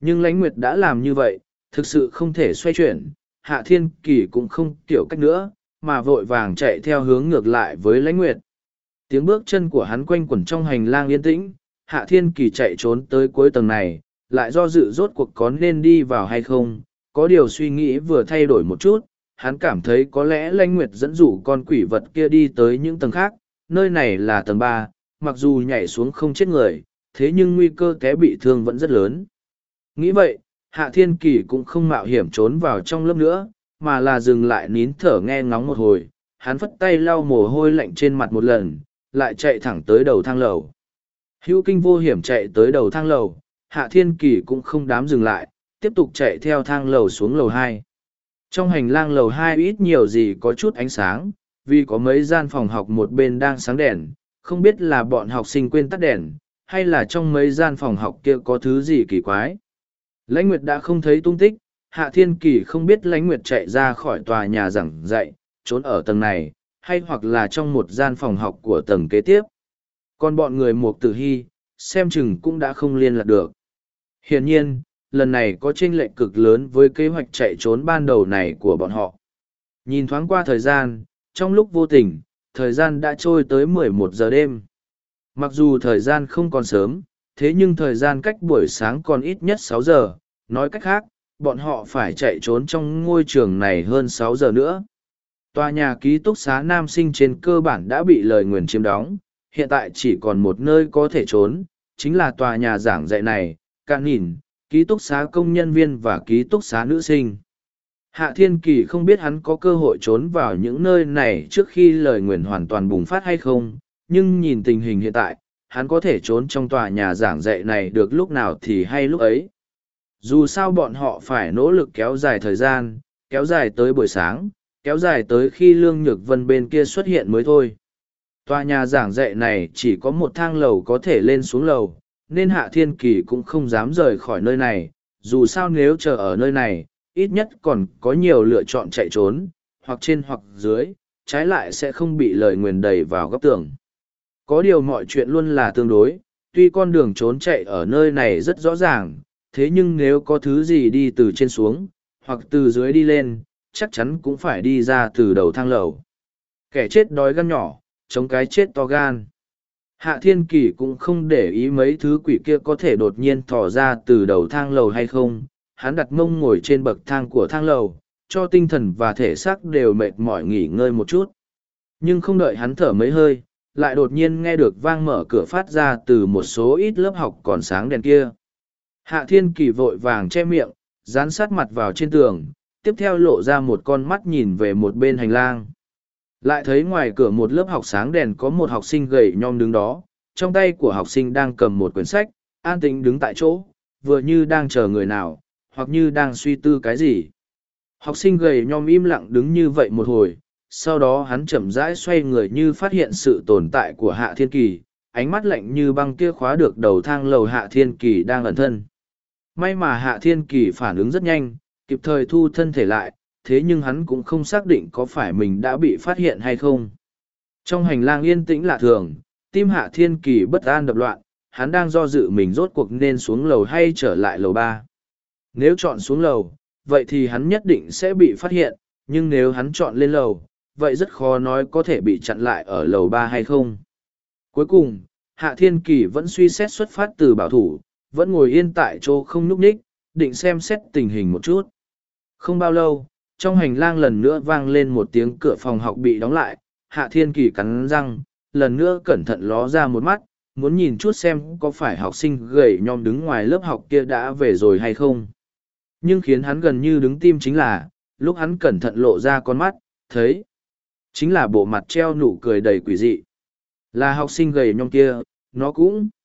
Speaker 1: Nhưng Lãnh Nguyệt đã làm như vậy, thực sự không thể xoay chuyển, Hạ Thiên Kỳ cũng không kiểu cách nữa, mà vội vàng chạy theo hướng ngược lại với Lãnh Nguyệt. Tiếng bước chân của hắn quanh quẩn trong hành lang yên tĩnh, Hạ Thiên Kỳ chạy trốn tới cuối tầng này, lại do dự rốt cuộc có nên đi vào hay không, có điều suy nghĩ vừa thay đổi một chút, hắn cảm thấy có lẽ Lãnh Nguyệt dẫn dụ con quỷ vật kia đi tới những tầng khác, nơi này là tầng 3, mặc dù nhảy xuống không chết người, thế nhưng nguy cơ té bị thương vẫn rất lớn. Nghĩ vậy, Hạ Thiên Kỳ cũng không mạo hiểm trốn vào trong lớp nữa, mà là dừng lại nín thở nghe ngóng một hồi, hắn phất tay lau mồ hôi lạnh trên mặt một lần, lại chạy thẳng tới đầu thang lầu. Hữu kinh vô hiểm chạy tới đầu thang lầu, Hạ Thiên Kỳ cũng không dám dừng lại, tiếp tục chạy theo thang lầu xuống lầu 2. Trong hành lang lầu 2 ít nhiều gì có chút ánh sáng, vì có mấy gian phòng học một bên đang sáng đèn, không biết là bọn học sinh quên tắt đèn, hay là trong mấy gian phòng học kia có thứ gì kỳ quái. Lãnh Nguyệt đã không thấy tung tích, Hạ Thiên Kỳ không biết Lãnh Nguyệt chạy ra khỏi tòa nhà giảng dạy, trốn ở tầng này, hay hoặc là trong một gian phòng học của tầng kế tiếp. Còn bọn người Mục Tử Hy, xem chừng cũng đã không liên lạc được. Hiển nhiên, lần này có chênh lệch cực lớn với kế hoạch chạy trốn ban đầu này của bọn họ. Nhìn thoáng qua thời gian, trong lúc vô tình, thời gian đã trôi tới 11 giờ đêm. Mặc dù thời gian không còn sớm, thế nhưng thời gian cách buổi sáng còn ít nhất 6 giờ, nói cách khác, bọn họ phải chạy trốn trong ngôi trường này hơn 6 giờ nữa. Tòa nhà ký túc xá nam sinh trên cơ bản đã bị lời nguyền chiếm đóng, hiện tại chỉ còn một nơi có thể trốn, chính là tòa nhà giảng dạy này, Cạn Nhìn, ký túc xá công nhân viên và ký túc xá nữ sinh. Hạ Thiên Kỳ không biết hắn có cơ hội trốn vào những nơi này trước khi lời nguyền hoàn toàn bùng phát hay không, nhưng nhìn tình hình hiện tại, hắn có thể trốn trong tòa nhà giảng dạy này được lúc nào thì hay lúc ấy. Dù sao bọn họ phải nỗ lực kéo dài thời gian, kéo dài tới buổi sáng, kéo dài tới khi Lương Nhược Vân bên kia xuất hiện mới thôi. Tòa nhà giảng dạy này chỉ có một thang lầu có thể lên xuống lầu, nên Hạ Thiên Kỳ cũng không dám rời khỏi nơi này, dù sao nếu chờ ở nơi này, ít nhất còn có nhiều lựa chọn chạy trốn, hoặc trên hoặc dưới, trái lại sẽ không bị lời nguyền đẩy vào góc tường. Có điều mọi chuyện luôn là tương đối, tuy con đường trốn chạy ở nơi này rất rõ ràng, thế nhưng nếu có thứ gì đi từ trên xuống, hoặc từ dưới đi lên, chắc chắn cũng phải đi ra từ đầu thang lầu. Kẻ chết đói gan nhỏ, chống cái chết to gan. Hạ Thiên Kỳ cũng không để ý mấy thứ quỷ kia có thể đột nhiên thò ra từ đầu thang lầu hay không. Hắn đặt mông ngồi trên bậc thang của thang lầu, cho tinh thần và thể xác đều mệt mỏi nghỉ ngơi một chút. Nhưng không đợi hắn thở mấy hơi, lại đột nhiên nghe được vang mở cửa phát ra từ một số ít lớp học còn sáng đèn kia. Hạ Thiên Kỳ vội vàng che miệng, dán sát mặt vào trên tường, tiếp theo lộ ra một con mắt nhìn về một bên hành lang. Lại thấy ngoài cửa một lớp học sáng đèn có một học sinh gầy nhom đứng đó, trong tay của học sinh đang cầm một quyển sách, an tĩnh đứng tại chỗ, vừa như đang chờ người nào, hoặc như đang suy tư cái gì. Học sinh gầy nhom im lặng đứng như vậy một hồi, sau đó hắn chậm rãi xoay người như phát hiện sự tồn tại của Hạ Thiên Kỳ, ánh mắt lạnh như băng kia khóa được đầu thang lầu Hạ Thiên Kỳ đang ẩn thân. May mà Hạ Thiên Kỳ phản ứng rất nhanh, kịp thời thu thân thể lại, thế nhưng hắn cũng không xác định có phải mình đã bị phát hiện hay không. Trong hành lang yên tĩnh lạ thường, tim Hạ Thiên Kỳ bất an đập loạn, hắn đang do dự mình rốt cuộc nên xuống lầu hay trở lại lầu 3. Nếu chọn xuống lầu, vậy thì hắn nhất định sẽ bị phát hiện, nhưng nếu hắn chọn lên lầu, vậy rất khó nói có thể bị chặn lại ở lầu 3 hay không. Cuối cùng, Hạ Thiên Kỳ vẫn suy xét xuất phát từ bảo thủ, vẫn ngồi yên tại chỗ không nhúc nhích, định xem xét tình hình một chút. Không bao lâu, trong hành lang lần nữa vang lên một tiếng cửa phòng học bị đóng lại, Hạ Thiên Kỳ cắn răng, lần nữa cẩn thận ló ra một mắt, muốn nhìn chút xem có phải học sinh gầy nhom đứng ngoài lớp học kia đã về rồi hay không. Nhưng khiến hắn gần như đứng tim chính là, lúc hắn cẩn thận lộ ra con mắt, thấy chính là bộ mặt treo nụ cười đầy quỷ dị. Là học sinh gầy nhom kia, nó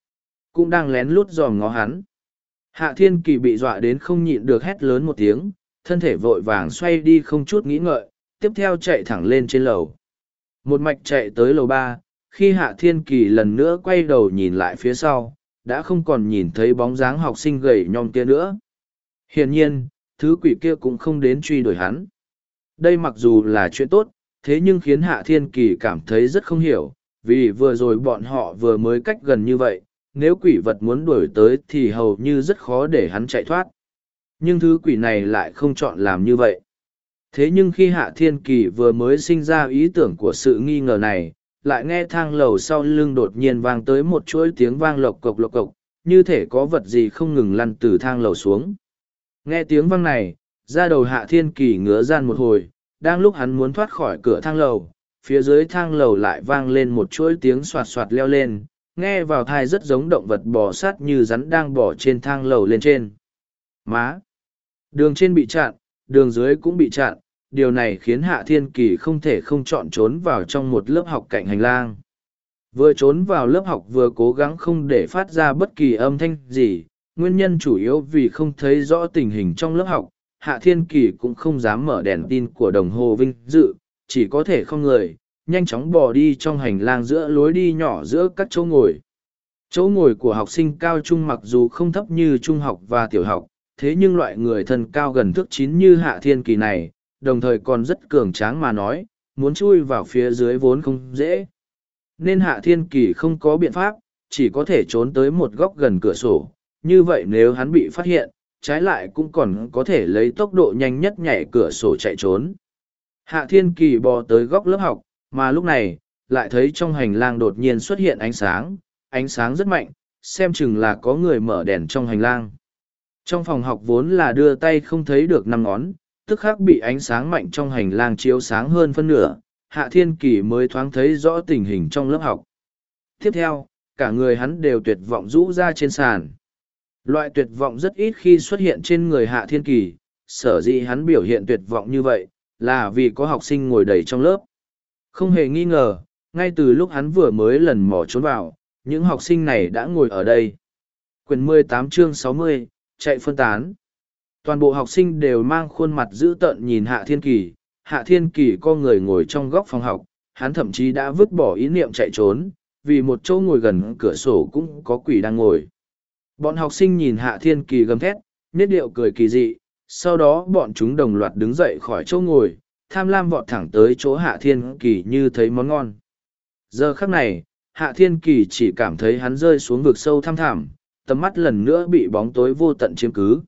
Speaker 1: cũng đang lén lút dòm ngó hắn. Hạ Thiên Kỳ bị dọa đến không nhịn được hét lớn một tiếng, thân thể vội vàng xoay đi không chút nghĩ ngợi, tiếp theo chạy thẳng lên trên lầu. Một mạch chạy tới lầu 3, khi Hạ Thiên Kỳ lần nữa quay đầu nhìn lại phía sau, đã không còn nhìn thấy bóng dáng học sinh gầy nhom kia nữa. Hiển nhiên, thứ quỷ kia cũng không đến truy đuổi hắn. Đây mặc dù là chuyện tốt, thế nhưng khiến Hạ Thiên Kỳ cảm thấy rất không hiểu, vì vừa rồi bọn họ vừa mới cách gần như vậy, nếu quỷ vật muốn đuổi tới thì hầu như rất khó để hắn chạy thoát. Nhưng thứ quỷ này lại không chọn làm như vậy. Thế nhưng khi Hạ Thiên Kỳ vừa mới sinh ra ý tưởng của sự nghi ngờ này, lại nghe thang lầu sau lưng đột nhiên vang tới một chuỗi tiếng vang lộc cộc, như thể có vật gì không ngừng lăn từ thang lầu xuống. Nghe tiếng vang này, da đầu Hạ Thiên Kỳ ngứa ran một hồi, đang lúc hắn muốn thoát khỏi cửa thang lầu, phía dưới thang lầu lại vang lên một chuỗi tiếng soạt soạt leo lên, nghe vào thai rất giống động vật bò sát như rắn đang bò trên thang lầu lên trên. Má! Đường trên bị chặn, đường dưới cũng bị chặn, điều này khiến Hạ Thiên Kỳ không thể không chọn trốn vào trong một lớp học cạnh hành lang. Vừa trốn vào lớp học vừa cố gắng không để phát ra bất kỳ âm thanh gì, nguyên nhân chủ yếu vì không thấy rõ tình hình trong lớp học. Hạ Thiên Kỳ cũng không dám mở đèn tin của đồng hồ vinh dự, chỉ có thể không người, nhanh chóng bò đi trong hành lang giữa lối đi nhỏ giữa các chỗ ngồi. Chỗ ngồi của học sinh cao trung mặc dù không thấp như trung học và tiểu học, thế nhưng loại người thân cao gần thước 9 như Hạ Thiên Kỳ này, đồng thời còn rất cường tráng mà nói, muốn chui vào phía dưới vốn không dễ. Nên Hạ Thiên Kỳ không có biện pháp, chỉ có thể trốn tới một góc gần cửa sổ, như vậy nếu hắn bị phát hiện, trái lại cũng còn có thể lấy tốc độ nhanh nhất nhảy cửa sổ chạy trốn. Hạ Thiên Kỳ bò tới góc lớp học, mà lúc này, lại thấy trong hành lang đột nhiên xuất hiện ánh sáng rất mạnh, xem chừng là có người mở đèn trong hành lang. Trong phòng học vốn là đưa tay không thấy được 5 ngón, tức khắc bị ánh sáng mạnh trong hành lang chiếu sáng hơn phân nửa, Hạ Thiên Kỳ mới thoáng thấy rõ tình hình trong lớp học. Tiếp theo, cả người hắn đều tuyệt vọng rũ ra trên sàn. Loại tuyệt vọng rất ít khi xuất hiện trên người Hạ Thiên Kỳ, sở dĩ hắn biểu hiện tuyệt vọng như vậy, là vì có học sinh ngồi đầy trong lớp. Không hề nghi ngờ, ngay từ lúc hắn vừa mới lần mò trốn vào, những học sinh này đã ngồi ở đây. Quyển 18 chương 60, chạy phân tán. Toàn bộ học sinh đều mang khuôn mặt dữ tợn nhìn Hạ Thiên Kỳ. Hạ Thiên Kỳ co người ngồi trong góc phòng học, hắn thậm chí đã vứt bỏ ý niệm chạy trốn, vì một chỗ ngồi gần cửa sổ cũng có quỷ đang ngồi. Bọn học sinh nhìn Hạ Thiên Kỳ gầm thét, nét điệu cười kỳ dị, sau đó bọn chúng đồng loạt đứng dậy khỏi chỗ ngồi, tham lam vọt thẳng tới chỗ Hạ Thiên Kỳ như thấy món ngon. Giờ khắc này, Hạ Thiên Kỳ chỉ cảm thấy hắn rơi xuống vực sâu thăm thẳm, tầm mắt lần nữa bị bóng tối vô tận chiếm cứ.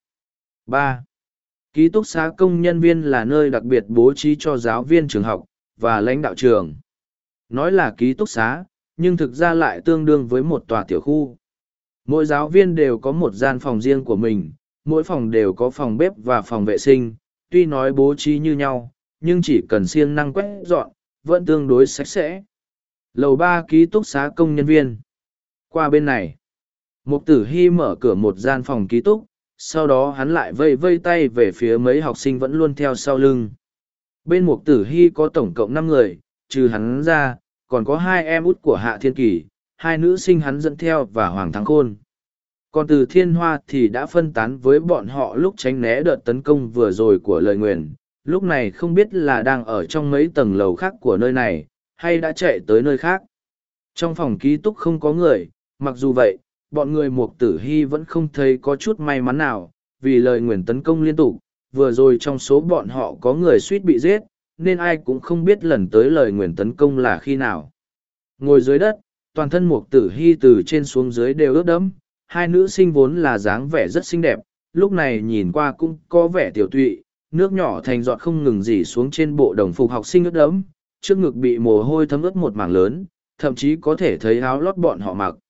Speaker 1: 3. Ký túc xá công nhân viên là nơi đặc biệt bố trí cho giáo viên trường học và lãnh đạo trường. Nói là ký túc xá, nhưng thực ra lại tương đương với một tòa tiểu khu. Mỗi giáo viên đều có một gian phòng riêng của mình, mỗi phòng đều có phòng bếp và phòng vệ sinh, tuy nói bố trí như nhau, nhưng chỉ cần siêng năng quét dọn, vẫn tương đối sạch sẽ. Lầu 3 ký túc xá công nhân viên. Qua bên này, Mục Tử Hy mở cửa một gian phòng ký túc, sau đó hắn lại vây vây tay về phía mấy học sinh vẫn luôn theo sau lưng. Bên Mục Tử Hy có tổng cộng 5 người, trừ hắn ra, còn có 2 em út của Hạ Thiên Kỳ, 2 nữ sinh hắn dẫn theo và Hoàng Thắng Khôn. Còn Từ Thiên Hoa thì đã phân tán với bọn họ lúc tránh né đợt tấn công vừa rồi của lời nguyền, lúc này không biết là đang ở trong mấy tầng lầu khác của nơi này, hay đã chạy tới nơi khác. Trong phòng ký túc không có người, mặc dù vậy, bọn người Mục Tử Hy vẫn không thấy có chút may mắn nào, vì lời nguyền tấn công liên tục, vừa rồi trong số bọn họ có người suýt bị giết, nên ai cũng không biết lần tới lời nguyền tấn công là khi nào. Ngồi dưới đất, toàn thân Mục Tử Hy từ trên xuống dưới đều ướt đẫm, 2 nữ sinh vốn là dáng vẻ rất xinh đẹp, lúc này nhìn qua cũng có vẻ tiểu tụy, nước nhỏ thành giọt không ngừng rỉ xuống trên bộ đồng phục học sinh ướt đẫm, trước ngực bị mồ hôi thấm ướt một mảng lớn, thậm chí có thể thấy áo lót bọn họ mặc.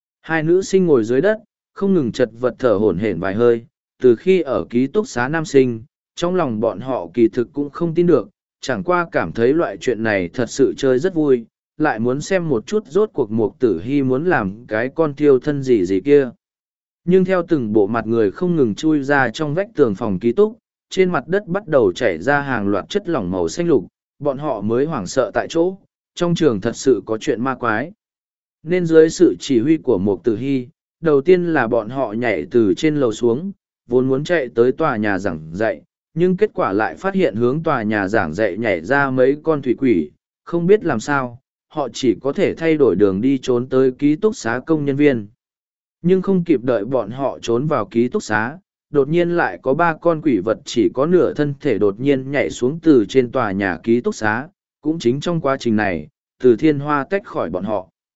Speaker 1: 2 nữ sinh ngồi dưới đất, không ngừng chật vật thở hổn hển vài hơi, từ khi ở ký túc xá nam sinh, trong lòng bọn họ kỳ thực cũng không tin được, chẳng qua cảm thấy loại chuyện này thật sự chơi rất vui, lại muốn xem một chút rốt cuộc Mục Tử Hy muốn làm cái con thiêu thân gì gì kia. Nhưng theo từng bộ mặt người không ngừng chui ra trong vách tường phòng ký túc, trên mặt đất bắt đầu chảy ra hàng loạt chất lỏng màu xanh lục, bọn họ mới hoảng sợ tại chỗ, trong trường thật sự có chuyện ma quái. Nên dưới sự chỉ huy của Mục Tử Hy, đầu tiên là bọn họ nhảy từ trên lầu xuống, vốn muốn chạy tới tòa nhà giảng dạy, nhưng kết quả lại phát hiện hướng tòa nhà giảng dạy nhảy ra mấy con thủy quỷ, không biết làm sao, họ chỉ có thể thay đổi đường đi trốn tới ký túc xá công nhân viên. Nhưng không kịp đợi bọn họ trốn vào ký túc xá, đột nhiên lại có 3 con quỷ vật chỉ có nửa thân thể đột nhiên nhảy xuống từ trên tòa nhà ký túc xá, cũng chính trong quá trình này, Từ Thiên Hoa tách khỏi bọn họ.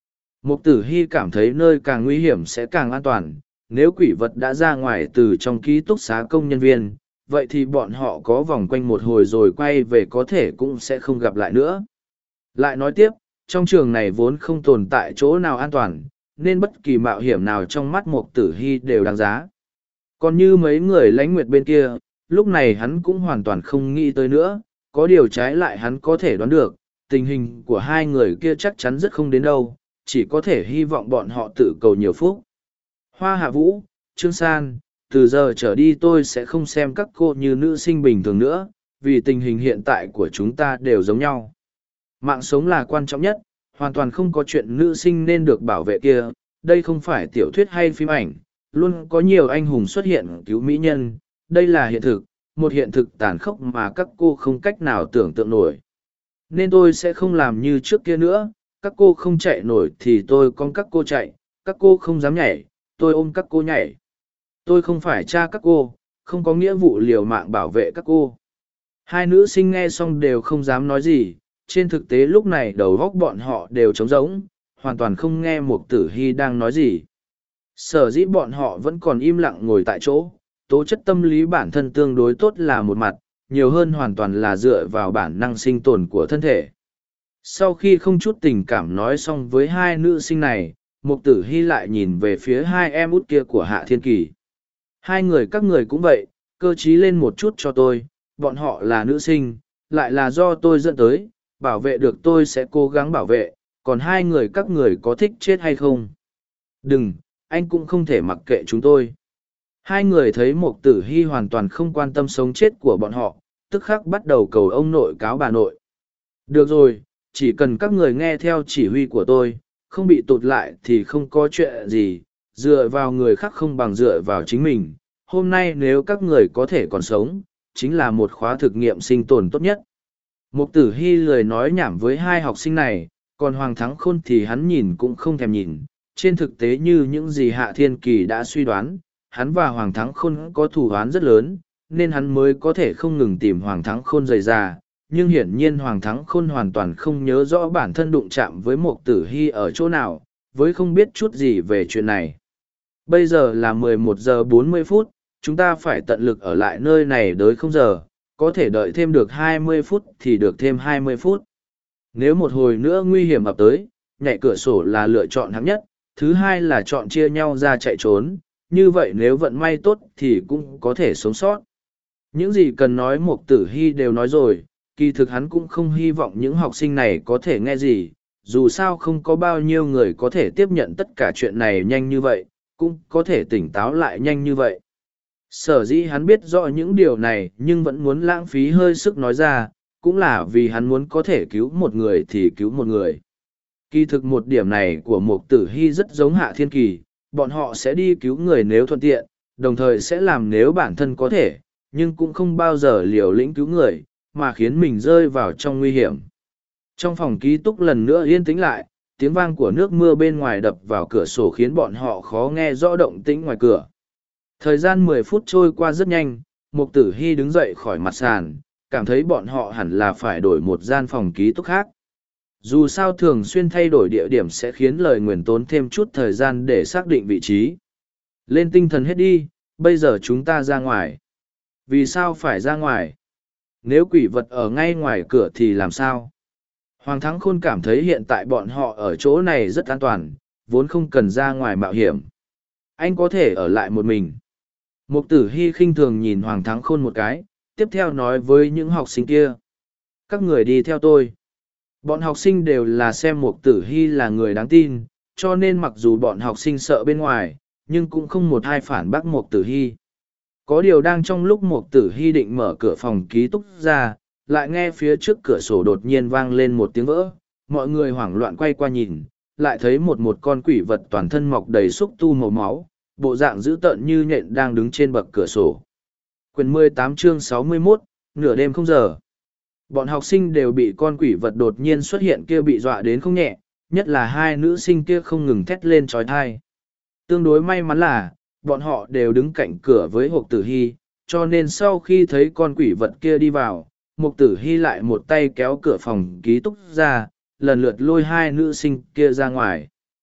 Speaker 1: Mục tử hy cảm thấy nơi càng nguy hiểm sẽ càng an toàn. Nếu quỷ vật đã ra ngoài từ trong ký túc xá công nhân viên, vậy thì bọn họ có vòng quanh một hồi rồi quay về có thể cũng sẽ không gặp lại nữa. Lại nói tiếp, trong trường này vốn không tồn tại chỗ nào an toàn, nên bất kỳ mạo hiểm nào trong mắt Mục tử hy đều đáng giá. Còn như mấy người lãnh nguyệt bên kia, lúc này hắn cũng hoàn toàn không nghĩ tới nữa, có điều trái lại hắn có thể đoán được, tình hình của hai người kia chắc chắn rất không đến đâu, chỉ có thể hy vọng bọn họ tự cầu nhiều phúc. Hoa Hạ Vũ, Trương San, từ giờ trở đi tôi sẽ không xem các cô như nữ sinh bình thường nữa, vì tình hình hiện tại của chúng ta đều giống nhau. Mạng sống là quan trọng nhất, hoàn toàn không có chuyện nữ sinh nên được bảo vệ kia, đây không phải tiểu thuyết hay phim ảnh, luôn có nhiều anh hùng xuất hiện cứu mỹ nhân, đây là hiện thực, một hiện thực tàn khốc mà các cô không cách nào tưởng tượng nổi. Nên tôi sẽ không làm như trước kia nữa, các cô không chạy nổi thì tôi con các cô chạy, các cô không dám nhảy, tôi ôm các cô nhảy. Tôi không phải cha các cô, không có nghĩa vụ liều mạng bảo vệ các cô. Hai nữ sinh nghe xong đều không dám nói gì, trên thực tế lúc này đầu óc bọn họ đều trống rỗng, hoàn toàn không nghe Mục Tử Hy đang nói gì. Sở dĩ bọn họ vẫn còn im lặng ngồi tại chỗ, tố chất tâm lý bản thân tương đối tốt là một mặt, nhiều hơn hoàn toàn là dựa vào bản năng sinh tồn của thân thể. Sau khi không chút tình cảm nói xong với hai nữ sinh này, Mục Tử Hy lại nhìn về phía hai em út kia của Hạ Thiên Kỳ. Hai người các người cũng vậy, cơ trí lên một chút cho tôi, bọn họ là nữ sinh, lại là do tôi dẫn tới, bảo vệ được tôi sẽ cố gắng bảo vệ, còn hai người các người có thích chết hay không? Đừng, anh cũng không thể mặc kệ chúng tôi. Hai người thấy Mục Tử Hy hoàn toàn không quan tâm sống chết của bọn họ, tức khắc bắt đầu cầu ông nội cáo bà nội. Được rồi, chỉ cần các người nghe theo chỉ huy của tôi, không bị tụt lại thì không có chuyện gì, dựa vào người khác không bằng dựa vào chính mình. Hôm nay nếu các người có thể còn sống, chính là một khóa thực nghiệm sinh tồn tốt nhất. Mục Tử Hy lười nói nhảm với hai học sinh này, còn Hoàng Thắng Khôn thì hắn nhìn cũng không thèm nhìn. Trên thực tế như những gì Hạ Thiên Kỳ đã suy đoán, hắn và Hoàng Thắng Khôn có thù oán rất lớn, nên hắn mới có thể không ngừng tìm Hoàng Thắng Khôn rời ra. Nhưng hiển nhiên Hoàng Thắng Khôn hoàn toàn không nhớ rõ bản thân đụng chạm với Mục Tử Hy ở chỗ nào, với không biết chút gì về chuyện này. Bây giờ là 11 giờ 40 phút, chúng ta phải tận lực ở lại nơi này tới không giờ, có thể đợi thêm được 20 phút thì được thêm 20 phút. Nếu một hồi nữa nguy hiểm ập tới, nhảy cửa sổ là lựa chọn hạng nhất, thứ hai là chọn chia nhau ra chạy trốn, như vậy nếu vận may tốt thì cũng có thể sống sót. Những gì cần nói Mục Tử Hy đều nói rồi, kỳ thực hắn cũng không hy vọng những học sinh này có thể nghe gì, dù sao không có bao nhiêu người có thể tiếp nhận tất cả chuyện này nhanh như vậy, cũng có thể tỉnh táo lại nhanh như vậy. Sở dĩ hắn biết rõ những điều này nhưng vẫn muốn lãng phí hơi sức nói ra, cũng là vì hắn muốn có thể cứu một người thì cứu một người. Kỳ thực một điểm này của Mục Tử Hy rất giống Hạ Thiên Kỳ, bọn họ sẽ đi cứu người nếu thuận tiện, đồng thời sẽ làm nếu bản thân có thể, nhưng cũng không bao giờ liều lĩnh cứu người, mà khiến mình rơi vào trong nguy hiểm. Trong phòng ký túc lần nữa yên tĩnh lại, tiếng vang của nước mưa bên ngoài đập vào cửa sổ khiến bọn họ khó nghe rõ động tĩnh ngoài cửa. Thời gian 10 phút trôi qua rất nhanh, Mục Tử Hy đứng dậy khỏi mặt sàn, cảm thấy bọn họ hẳn là phải đổi một gian phòng ký túc khác. Dù sao thường xuyên thay đổi địa điểm sẽ khiến lời nguyền tốn thêm chút thời gian để xác định vị trí. Lên tinh thần hết đi, bây giờ chúng ta ra ngoài. Vì sao phải ra ngoài? Nếu quỷ vật ở ngay ngoài cửa thì làm sao? Hoàng Thắng Khôn cảm thấy hiện tại bọn họ ở chỗ này rất an toàn, vốn không cần ra ngoài mạo hiểm. Anh có thể ở lại một mình. Mục Tử Hy khinh thường nhìn Hoàng Thắng Khôn một cái, tiếp theo nói với những học sinh kia. Các người đi theo tôi. Bọn học sinh đều là xem Mục Tử Hy là người đáng tin, cho nên mặc dù bọn học sinh sợ bên ngoài, nhưng cũng không một ai phản bác Mục Tử Hy. Có điều đang trong lúc Mục Tử Hy định mở cửa phòng ký túc ra, lại nghe phía trước cửa sổ đột nhiên vang lên một tiếng vỡ. Mọi người hoảng loạn quay qua nhìn, lại thấy một con quỷ vật toàn thân mọc đầy xúc tu màu máu, bộ dạng dữ tợn như nhện đang đứng trên bậc cửa sổ. Quyển 18 chương 61, nửa đêm không giờ. Bọn học sinh đều bị con quỷ vật đột nhiên xuất hiện kia bị dọa đến không nhẹ, nhất là hai nữ sinh kia không ngừng thét lên trói thai. Tương đối may mắn là, bọn họ đều đứng cạnh cửa với Mục Tử Hy, cho nên sau khi thấy con quỷ vật kia đi vào, Mục Tử Hy lại một tay kéo cửa phòng ký túc ra, lần lượt lôi hai nữ sinh kia ra ngoài.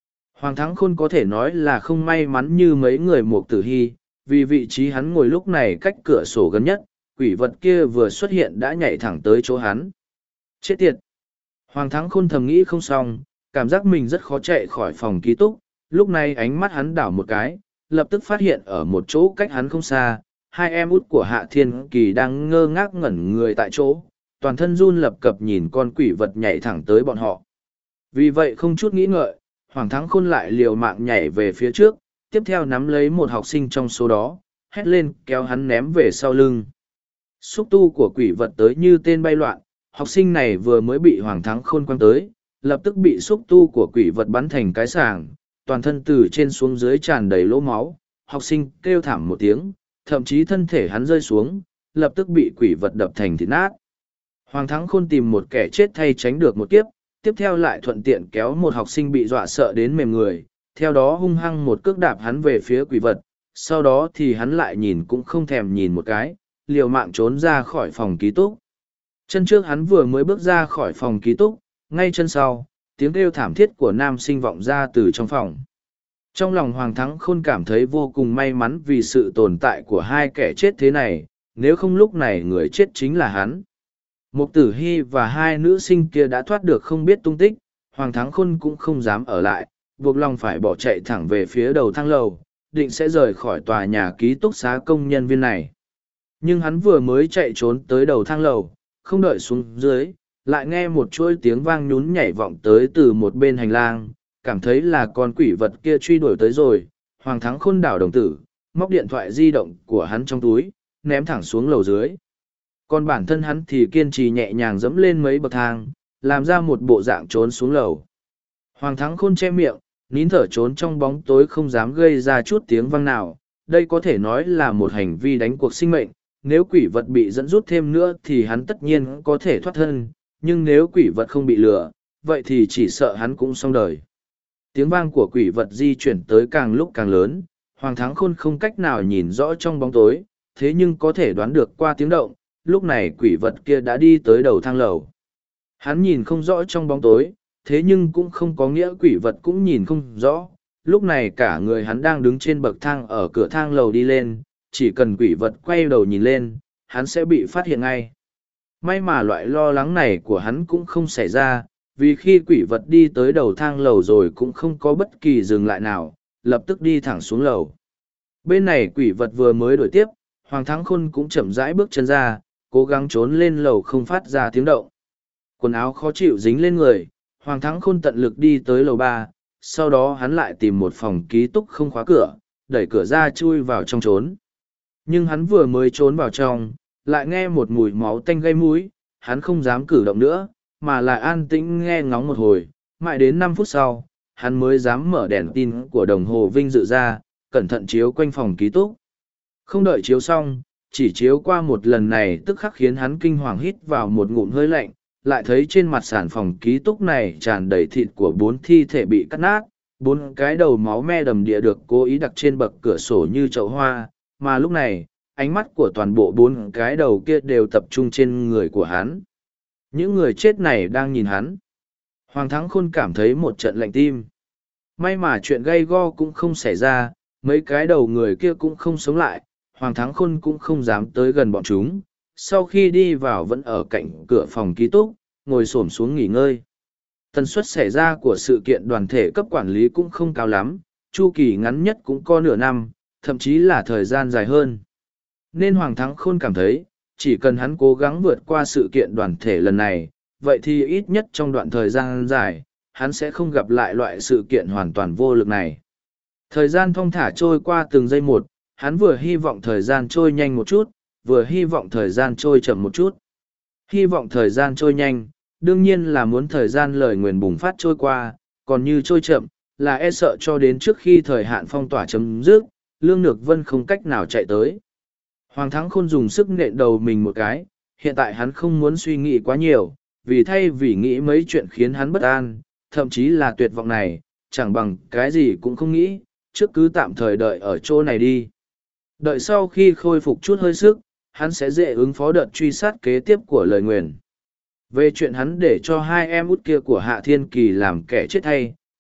Speaker 1: Hoàng Thắng Khôn có thể nói là không may mắn như mấy người Mục Tử Hy, vì vị trí hắn ngồi lúc này cách cửa sổ gần nhất, quỷ vật kia vừa xuất hiện đã nhảy thẳng tới chỗ hắn. Chết tiệt! Hoàng Thắng Khôn thầm nghĩ không xong, cảm giác mình rất khó chạy khỏi phòng ký túc, lúc này ánh mắt hắn đảo một cái, lập tức phát hiện ở một chỗ cách hắn không xa, hai em út của Hạ Thiên Kỳ đang ngơ ngác ngẩn người tại chỗ, toàn thân run lập cập nhìn con quỷ vật nhảy thẳng tới bọn họ. Vì vậy không chút nghĩ ngợi, Hoàng Thắng Khôn lại liều mạng nhảy về phía trước, tiếp theo nắm lấy một học sinh trong số đó, hét lên kéo hắn ném về sau lưng. Xúc tu của quỷ vật tới như tên bay loạn, học sinh này vừa mới bị Hoàng Thắng Khôn quăng tới, lập tức bị xúc tu của quỷ vật bắn thành cái sàng, toàn thân từ trên xuống dưới tràn đầy lỗ máu, học sinh kêu thảm một tiếng, thậm chí thân thể hắn rơi xuống, lập tức bị quỷ vật đập thành thịt nát. Hoàng Thắng Khôn tìm một kẻ chết thay tránh được một kiếp, tiếp theo lại thuận tiện kéo một học sinh bị dọa sợ đến mềm người, theo đó hung hăng một cước đạp hắn về phía quỷ vật, sau đó thì hắn lại nhìn cũng không thèm nhìn một cái, liều mạng trốn ra khỏi phòng ký túc. Chân trước hắn vừa mới bước ra khỏi phòng ký túc, ngay chân sau, tiếng kêu thảm thiết của nam sinh vọng ra từ trong phòng. Trong lòng Hoàng Thắng Khôn cảm thấy vô cùng may mắn vì sự tồn tại của hai kẻ chết thế này, nếu không lúc này người chết chính là hắn. Mục Tử Hy và hai nữ sinh kia đã thoát được không biết tung tích, Hoàng Thắng Khôn cũng không dám ở lại, buộc lòng phải bỏ chạy thẳng về phía đầu thang lầu, định sẽ rời khỏi tòa nhà ký túc xá công nhân viên này. Nhưng hắn vừa mới chạy trốn tới đầu thang lầu, không đợi xuống dưới, lại nghe một chuỗi tiếng vang nhún nhảy vọng tới từ một bên hành lang, cảm thấy là con quỷ vật kia truy đuổi tới rồi. Hoàng Thắng Khôn đảo đồng tử, móc điện thoại di động của hắn trong túi, ném thẳng xuống lầu dưới. Còn bản thân hắn thì kiên trì nhẹ nhàng dẫm lên mấy bậc thang, làm ra một bộ dạng trốn xuống lầu. Hoàng Thắng Khôn che miệng, nín thở trốn trong bóng tối không dám gây ra chút tiếng vang nào. Đây có thể nói là một hành vi đánh cuộc sinh mệnh. Nếu quỷ vật bị dẫn rút thêm nữa thì hắn tất nhiên có thể thoát thân, nhưng nếu quỷ vật không bị lừa, vậy thì chỉ sợ hắn cũng xong đời. Tiếng vang của quỷ vật di chuyển tới càng lúc càng lớn, Hoàng Thắng Khôn không cách nào nhìn rõ trong bóng tối, thế nhưng có thể đoán được qua tiếng động, lúc này quỷ vật kia đã đi tới đầu thang lầu. Hắn nhìn không rõ trong bóng tối, thế nhưng cũng không có nghĩa quỷ vật cũng nhìn không rõ. Lúc này cả người hắn đang đứng trên bậc thang ở cửa thang lầu đi lên, chỉ cần quỷ vật quay đầu nhìn lên, hắn sẽ bị phát hiện ngay. May mà loại lo lắng này của hắn cũng không xảy ra, vì khi quỷ vật đi tới đầu thang lầu rồi cũng không có bất kỳ dừng lại nào, lập tức đi thẳng xuống lầu. Bên này quỷ vật vừa mới đuổi tiếp, Hoàng Thắng Khôn cũng chậm rãi bước chân ra, cố gắng trốn lên lầu không phát ra tiếng động. Quần áo khó chịu dính lên người, Hoàng Thắng Khôn tận lực đi tới lầu 3, sau đó hắn lại tìm một phòng ký túc không khóa cửa, đẩy cửa ra chui vào trong trốn. Nhưng hắn vừa mới trốn vào trong, lại nghe một mùi máu tanh gây mũi, hắn không dám cử động nữa, mà lại an tĩnh nghe ngóng một hồi, mãi đến 5 phút sau, hắn mới dám mở đèn tin của đồng hồ vinh dự ra, cẩn thận chiếu quanh phòng ký túc. Không đợi chiếu xong, chỉ chiếu qua một lần này tức khắc khiến hắn kinh hoàng hít vào một ngụm hơi lạnh, lại thấy trên mặt sàn phòng ký túc này tràn đầy thịt của 4 thi thể bị cắt nát, 4 cái đầu máu me đầm địa được cố ý đặt trên bậc cửa sổ như chậu hoa, mà lúc này, ánh mắt của toàn bộ 4 cái đầu kia đều tập trung trên người của hắn. Những người chết này đang nhìn hắn. Hoàng Thắng Khôn cảm thấy một trận lạnh tim. May mà chuyện gây go cũng không xảy ra, mấy cái đầu người kia cũng không sống lại, Hoàng Thắng Khôn cũng không dám tới gần bọn chúng. Sau khi đi vào vẫn ở cạnh cửa phòng ký túc, ngồi xổm xuống nghỉ ngơi. Tần suất xảy ra của sự kiện đoàn thể cấp quản lý cũng không cao lắm, chu kỳ ngắn nhất cũng có nửa năm, thậm chí là thời gian dài hơn. Nên Hoàng Thắng Khôn cảm thấy, chỉ cần hắn cố gắng vượt qua sự kiện đoàn thể lần này, vậy thì ít nhất trong đoạn thời gian dài, hắn sẽ không gặp lại loại sự kiện hoàn toàn vô lực này. Thời gian thong thả trôi qua từng giây một, hắn vừa hy vọng thời gian trôi nhanh một chút, vừa hy vọng thời gian trôi chậm một chút. Hy vọng thời gian trôi nhanh, đương nhiên là muốn thời gian lời nguyền bùng phát trôi qua, còn như trôi chậm, là e sợ cho đến trước khi thời hạn phong tỏa chấm dứt, Lương Nhược Vân không cách nào chạy tới. Hoàng Thắng Khôn dùng sức nện đầu mình một cái, hiện tại hắn không muốn suy nghĩ quá nhiều, vì thay vì nghĩ mấy chuyện khiến hắn bất an, thậm chí là tuyệt vọng này, chẳng bằng cái gì cũng không nghĩ, trước cứ tạm thời đợi ở chỗ này đi. Đợi sau khi khôi phục chút hơi sức, hắn sẽ dễ ứng phó đợt truy sát kế tiếp của lời nguyền. Về chuyện hắn để cho hai em út kia của Hạ Thiên Kỳ làm kẻ chết thay,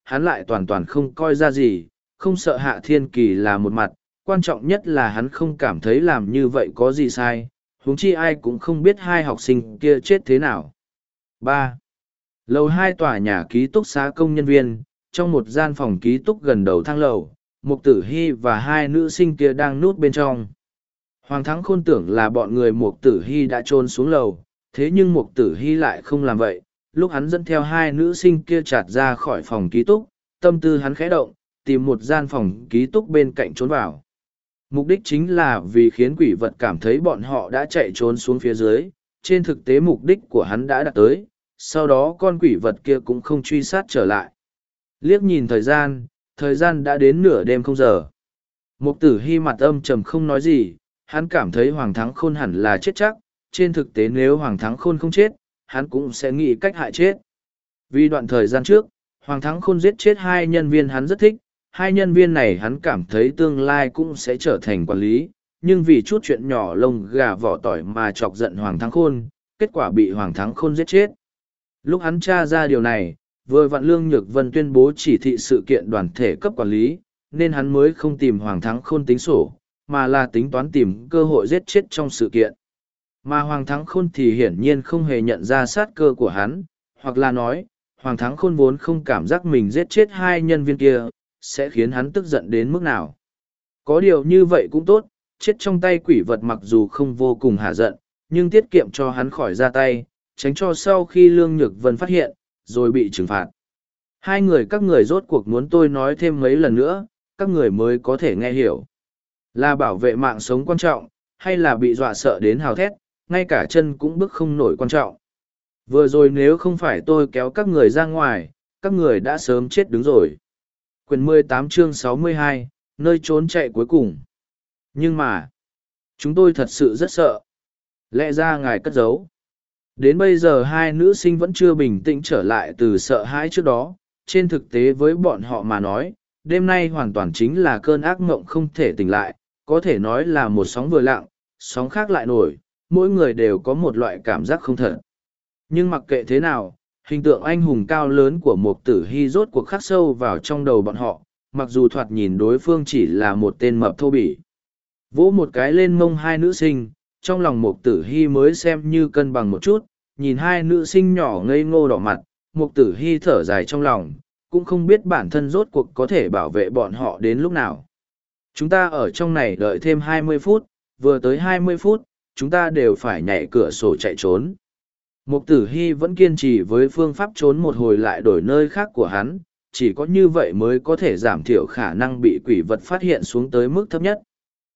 Speaker 1: hắn lại toàn toàn không coi ra gì, không sợ Hạ Thiên Kỳ là một mặt, quan trọng nhất là hắn không cảm thấy làm như vậy có gì sai, huống chi ai cũng không biết hai học sinh kia chết thế nào. 3. Lầu 2 tòa nhà ký túc xá công nhân viên, trong một gian phòng ký túc gần đầu thang lầu, Mục Tử Hy và hai nữ sinh kia đang núp bên trong. Hoàng Thắng Khôn tưởng là bọn người Mục Tử Hy đã trôn xuống lầu, thế nhưng Mục Tử Hy lại không làm vậy. Lúc hắn dẫn theo hai nữ sinh kia trạt ra khỏi phòng ký túc, tâm tư hắn khẽ động, tìm một gian phòng ký túc bên cạnh trốn vào. Mục đích chính là vì khiến quỷ vật cảm thấy bọn họ đã chạy trốn xuống phía dưới, trên thực tế mục đích của hắn đã đạt tới, sau đó con quỷ vật kia cũng không truy sát trở lại. Liếc nhìn thời gian đã đến nửa đêm không giờ. Mục Tử Hy mặt âm trầm không nói gì, hắn cảm thấy Hoàng Thắng Khôn hẳn là chết chắc, trên thực tế nếu Hoàng Thắng Khôn không chết, hắn cũng sẽ nghĩ cách hại chết. Vì đoạn thời gian trước, Hoàng Thắng Khôn giết chết hai nhân viên hắn rất thích, hai nhân viên này hắn cảm thấy tương lai cũng sẽ trở thành quản lý, nhưng vì chút chuyện nhỏ lông gà vỏ tỏi mà chọc giận Hoàng Thắng Khôn, kết quả bị Hoàng Thắng Khôn giết chết. Lúc hắn tra ra điều này, vừa vặn Lương Nhược Vân tuyên bố chỉ thị sự kiện đoàn thể cấp quản lý, nên hắn mới không tìm Hoàng Thắng Khôn tính sổ, mà là tính toán tìm cơ hội giết chết trong sự kiện. Mà Hoàng Thắng Khôn thì hiển nhiên không hề nhận ra sát cơ của hắn, hoặc là nói, Hoàng Thắng Khôn vốn không cảm giác mình giết chết hai nhân viên kia, sẽ khiến hắn tức giận đến mức nào. Có điều như vậy cũng tốt, chết trong tay quỷ vật mặc dù không vô cùng hả giận, nhưng tiết kiệm cho hắn khỏi ra tay, tránh cho sau khi Lương Nhược Vân phát hiện, rồi bị trừng phạt. Hai người các người rốt cuộc muốn tôi nói thêm mấy lần nữa, các người mới có thể nghe hiểu. Là bảo vệ mạng sống quan trọng, hay là bị dọa sợ đến hào thét, ngay cả chân cũng bước không nổi quan trọng. Vừa rồi nếu không phải tôi kéo các người ra ngoài, các người đã sớm chết đứng rồi. Quyển 18 chương 62, nơi trốn chạy cuối cùng. Nhưng mà, chúng tôi thật sự rất sợ. Lẽ ra ngài cất giấu. Đến bây giờ hai nữ sinh vẫn chưa bình tĩnh trở lại từ sợ hãi trước đó. Trên thực tế với bọn họ mà nói, đêm nay hoàn toàn chính là cơn ác mộng không thể tỉnh lại, có thể nói là một sóng vừa lặng, sóng khác lại nổi, mỗi người đều có một loại cảm giác không thật. Nhưng mặc kệ thế nào, hình tượng anh hùng cao lớn của Mục Tử Hy rốt cuộc khắc sâu vào trong đầu bọn họ, mặc dù thoạt nhìn đối phương chỉ là một tên mập thô bỉ. Vỗ một cái lên mông hai nữ sinh, trong lòng Mục Tử Hy mới xem như cân bằng một chút, nhìn hai nữ sinh nhỏ ngây ngô đỏ mặt, Mục Tử Hy thở dài trong lòng, cũng không biết bản thân rốt cuộc có thể bảo vệ bọn họ đến lúc nào. Chúng ta ở trong này đợi thêm 20 phút, vừa tới 20 phút, chúng ta đều phải nhảy cửa sổ chạy trốn. Mục Tử Hy vẫn kiên trì với phương pháp trốn một hồi lại đổi nơi khác của hắn, chỉ có như vậy mới có thể giảm thiểu khả năng bị quỷ vật phát hiện xuống tới mức thấp nhất.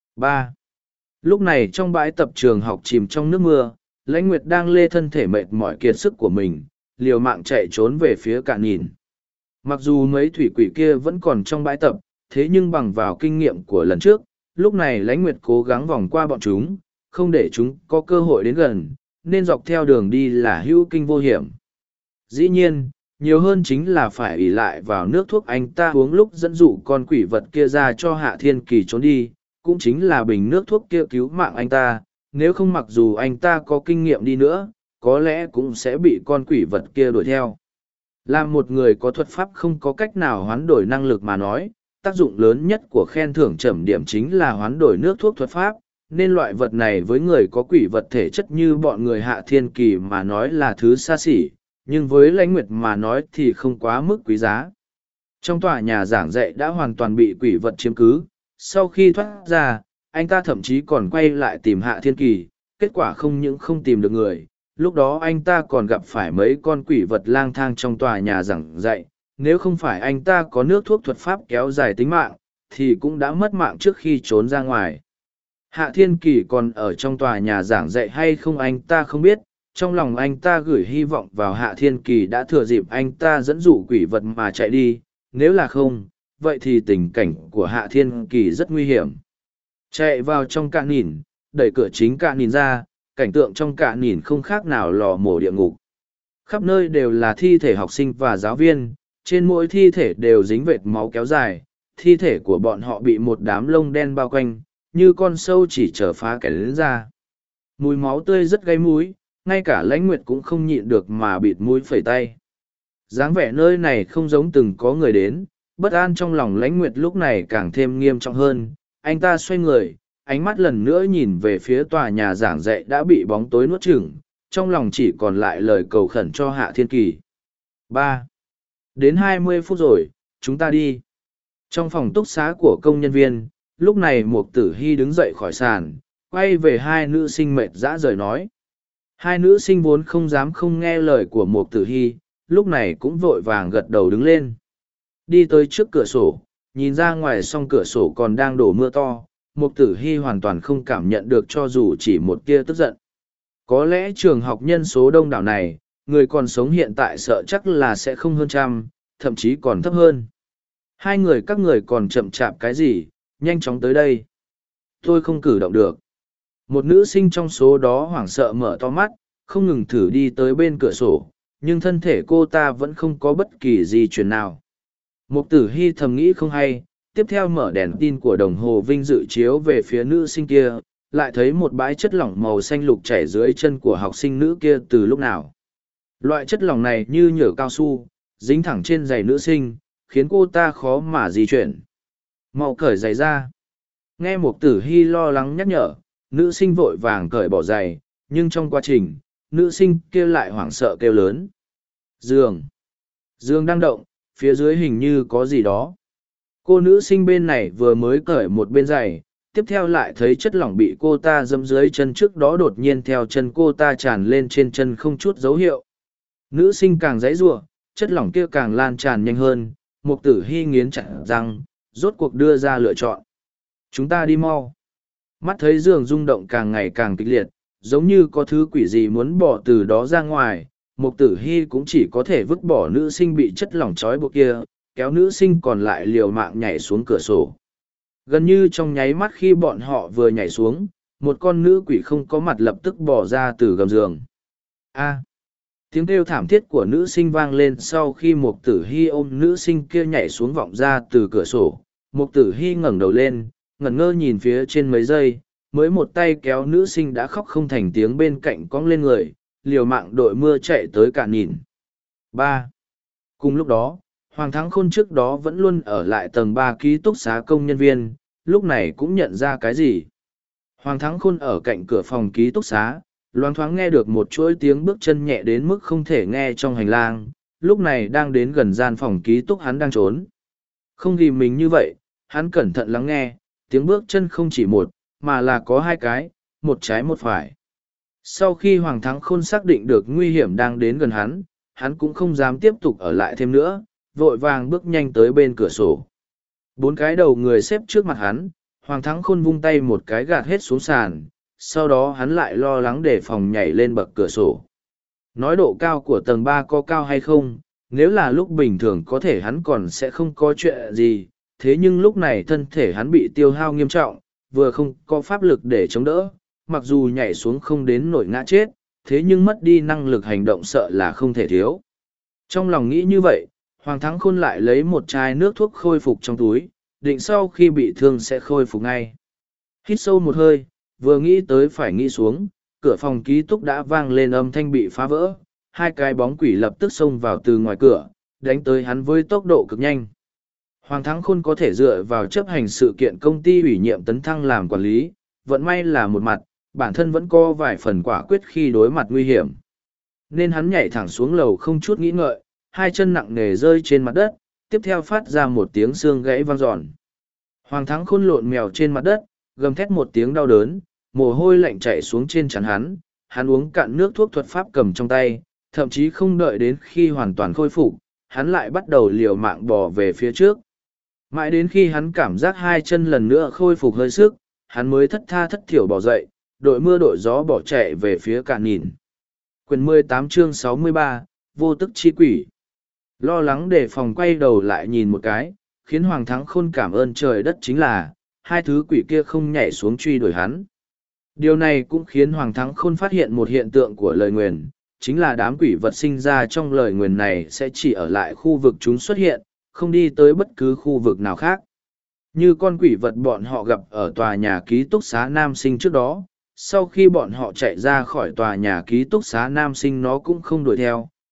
Speaker 1: 3. Lúc này trong bãi tập trường học chìm trong nước mưa, Lãnh Nguyệt đang lê thân thể mệt mỏi kiệt sức của mình, liều mạng chạy trốn về phía Cạn Nhìn. Mặc dù mấy thủy quỷ kia vẫn còn trong bãi tập, thế nhưng bằng vào kinh nghiệm của lần trước, lúc này Lãnh Nguyệt cố gắng vòng qua bọn chúng, không để chúng có cơ hội đến gần, nên dọc theo đường đi là hữu kinh vô hiểm. Dĩ nhiên, nhiều hơn chính là phải ỷ lại vào nước thuốc anh ta uống lúc dẫn dụ con quỷ vật kia ra cho Hạ Thiên Kỳ trốn đi, cũng chính là bình nước thuốc kia cứu mạng anh ta, nếu không mặc dù anh ta có kinh nghiệm đi nữa, có lẽ cũng sẽ bị con quỷ vật kia đuổi theo. Làm một người có thuật pháp không có cách nào hoán đổi năng lực mà nói, tác dụng lớn nhất của khen thưởng trầm điểm chính là hoán đổi nước thuốc thuật pháp, nên loại vật này với người có quỷ vật thể chất như bọn người Hạ Thiên Kỳ mà nói là thứ xa xỉ, nhưng với Lãnh Nguyệt mà nói thì không quá mức quý giá. Trong tòa nhà giảng dạy đã hoàn toàn bị quỷ vật chiếm cứ, sau khi thoát ra, anh ta thậm chí còn quay lại tìm Hạ Thiên Kỳ, kết quả không những không tìm được người, lúc đó anh ta còn gặp phải mấy con quỷ vật lang thang trong tòa nhà giảng dạy, nếu không phải anh ta có nước thuốc thuật pháp kéo dài tính mạng, thì cũng đã mất mạng trước khi trốn ra ngoài. Hạ Thiên Kỳ còn ở trong tòa nhà giảng dạy hay không anh ta không biết, trong lòng anh ta gửi hy vọng vào Hạ Thiên Kỳ đã thừa dịp anh ta dẫn dụ quỷ vật mà chạy đi, nếu là không, vậy thì tình cảnh của Hạ Thiên Kỳ rất nguy hiểm. Chạy vào trong Cạn Nhìn, đẩy cửa chính Cạn Nhìn ra, cảnh tượng trong Cạn Nhìn không khác nào lò mổ địa ngục. Khắp nơi đều là thi thể học sinh và giáo viên, trên mỗi thi thể đều dính vệt máu kéo dài, thi thể của bọn họ bị một đám lông đen bao quanh, như con sâu chỉ chờ phá kẻ lớn ra. Mùi máu tươi rất gây mũi, ngay cả Lãnh Nguyệt cũng không nhịn được mà bịt mũi phẩy tay. Dáng vẻ nơi này không giống từng có người đến, bất an trong lòng Lãnh Nguyệt lúc này càng thêm nghiêm trọng hơn. Anh ta xoay người, ánh mắt lần nữa nhìn về phía tòa nhà giảng dạy đã bị bóng tối nuốt chửng, trong lòng chỉ còn lại lời cầu khẩn cho Hạ Thiên Kỳ. 3. Đến 20 phút rồi, chúng ta đi. Trong phòng túc xá của công nhân viên, lúc này Mục Tử Hy đứng dậy khỏi sàn, quay về hai nữ sinh mệt dã rời nói. Hai nữ sinh vốn không dám không nghe lời của Mục Tử Hy, lúc này cũng vội vàng gật đầu đứng lên. Đi tới trước cửa sổ, nhìn ra ngoài song cửa sổ còn đang đổ mưa to, Mục Tử Hy hoàn toàn không cảm nhận được cho dù chỉ một tia tức giận. Có lẽ trường học nhân số đông đảo này, người còn sống hiện tại sợ chắc là sẽ không hơn trăm, thậm chí còn thấp hơn. Hai người các người còn chậm chạp cái gì, nhanh chóng tới đây. Tôi không cử động được. Một nữ sinh trong số đó hoảng sợ mở to mắt, không ngừng thử đi tới bên cửa sổ, nhưng thân thể cô ta vẫn không có bất kỳ di chuyển nào. Mục Tử Hy thầm nghĩ không hay, tiếp theo mở đèn tin của đồng hồ vinh dự chiếu về phía nữ sinh kia, lại thấy một bãi chất lỏng màu xanh lục chảy dưới chân của học sinh nữ kia từ lúc nào. Loại chất lỏng này như nhựa cao su, dính thẳng trên giày nữ sinh, khiến cô ta khó mà di chuyển. Mau cởi giày ra. Nghe Mục Tử Hy lo lắng nhắc nhở, nữ sinh vội vàng cởi bỏ giày, nhưng trong quá trình, nữ sinh kia lại hoảng sợ kêu lớn. Giường đang động, phía dưới hình như có gì đó. Cô nữ sinh bên này vừa mới cởi một bên giày, tiếp theo lại thấy chất lỏng bị cô ta dẫm dưới chân trước đó đột nhiên theo chân cô ta tràn lên trên chân không chút dấu hiệu. Nữ sinh càng giãy giụa, chất lỏng kia càng lan tràn nhanh hơn, Mục Tử Hy nghiến chặt răng, rốt cuộc đưa ra lựa chọn. Chúng ta đi mau. Mắt thấy giường rung động càng ngày càng kịch liệt, giống như có thứ quỷ gì muốn bỏ từ đó ra ngoài, Mục Tử Hy cũng chỉ có thể vứt bỏ nữ sinh bị chất lỏng trói buộc kia, kéo nữ sinh còn lại liều mạng nhảy xuống cửa sổ. Gần như trong nháy mắt khi bọn họ vừa nhảy xuống, một con nữ quỷ không có mặt lập tức bỏ ra từ gầm giường. A. Tiếng kêu thảm thiết của nữ sinh vang lên sau khi Mục Tử Hy ôm nữ sinh kia nhảy xuống vọng ra từ cửa sổ. Mục Tử Hy ngẩng đầu lên, ngẩn ngơ nhìn phía trên mấy giây, mới một tay kéo nữ sinh đã khóc không thành tiếng bên cạnh cong lên người, liều mạng đội mưa chạy tới cả nhìn. 3. Cùng lúc đó, Hoàng Thắng Khôn trước đó vẫn luôn ở lại tầng 3 ký túc xá công nhân viên, lúc này cũng nhận ra cái gì. Hoàng Thắng Khôn ở cạnh cửa phòng ký túc xá, loáng thoáng nghe được một chuỗi tiếng bước chân nhẹ đến mức không thể nghe trong hành lang, lúc này đang đến gần gian phòng ký túc hắn đang trốn. Không vì mình như vậy, hắn cẩn thận lắng nghe, tiếng bước chân không chỉ một, mà là có hai cái, một trái một phải. Sau khi Hoàng Thắng Khôn xác định được nguy hiểm đang đến gần hắn cũng không dám tiếp tục ở lại thêm nữa, vội vàng bước nhanh tới bên cửa sổ. Bốn cái đầu người xếp trước mặt hắn, Hoàng Thắng Khôn vung tay một cái gạt hết xuống sàn, sau đó hắn lại lo lắng đề phòng nhảy lên bậc cửa sổ. Nói độ cao của tầng 3 có cao hay không, nếu là lúc bình thường có thể hắn còn sẽ không có chuyện gì, thế nhưng lúc này thân thể hắn bị tiêu hao nghiêm trọng, vừa không có pháp lực để chống đỡ, mặc dù nhảy xuống không đến nổi ngã chết, thế nhưng mất đi năng lực hành động sợ là không thể thiếu. Trong lòng nghĩ như vậy, Hoàng Thắng Khôn lại lấy một chai nước thuốc khôi phục trong túi, định sau khi bị thương sẽ khôi phục ngay. Hít sâu một hơi, vừa nghĩ tới phải nghĩ xuống, cửa phòng ký túc đã vang lên âm thanh bị phá vỡ, hai cái bóng quỷ lập tức xông vào từ ngoài cửa, đánh tới hắn với tốc độ cực nhanh. Hoàng Thắng Khôn có thể dựa vào chấp hành sự kiện công ty ủy nhiệm tấn thăng làm quản lý, vận may là một mặt, bản thân vẫn có vài phần quả quyết khi đối mặt nguy hiểm. Nên hắn nhảy thẳng xuống lầu không chút nghĩ ngợi, hai chân nặng nề rơi trên mặt đất, tiếp theo phát ra một tiếng xương gãy vang dọn. Hoàng Thắng Khôn lộn mèo trên mặt đất, gầm thét một tiếng đau đớn, mồ hôi lạnh chảy xuống trên trán hắn uống cạn nước thuốc thuật pháp cầm trong tay, thậm chí không đợi đến khi hoàn toàn khôi phục, hắn lại bắt đầu liều mạng bò về phía trước. Mãi đến khi hắn cảm giác hai chân lần nữa khôi phục hơi sức, hắn mới thất tha thất thiểu bò dậy, đội mưa đội gió bỏ chạy về phía Cạn Nhìn. Quyền 18 chương 63, vô tức chi quỷ. Lo lắng đề phòng quay đầu lại nhìn một cái, khiến Hoàng Thắng Khôn cảm ơn trời đất chính là, hai thứ quỷ kia không nhảy xuống truy đuổi hắn. Điều này cũng khiến Hoàng Thắng Khôn phát hiện một hiện tượng của lời nguyền, chính là đám quỷ vật sinh ra trong lời nguyền này sẽ chỉ ở lại khu vực chúng xuất hiện, không đi tới bất cứ khu vực nào khác. Như con quỷ vật bọn họ gặp ở tòa nhà ký túc xá nam sinh trước đó, sau khi bọn họ chạy ra khỏi tòa nhà ký túc xá nam sinh nó cũng không đuổi theo,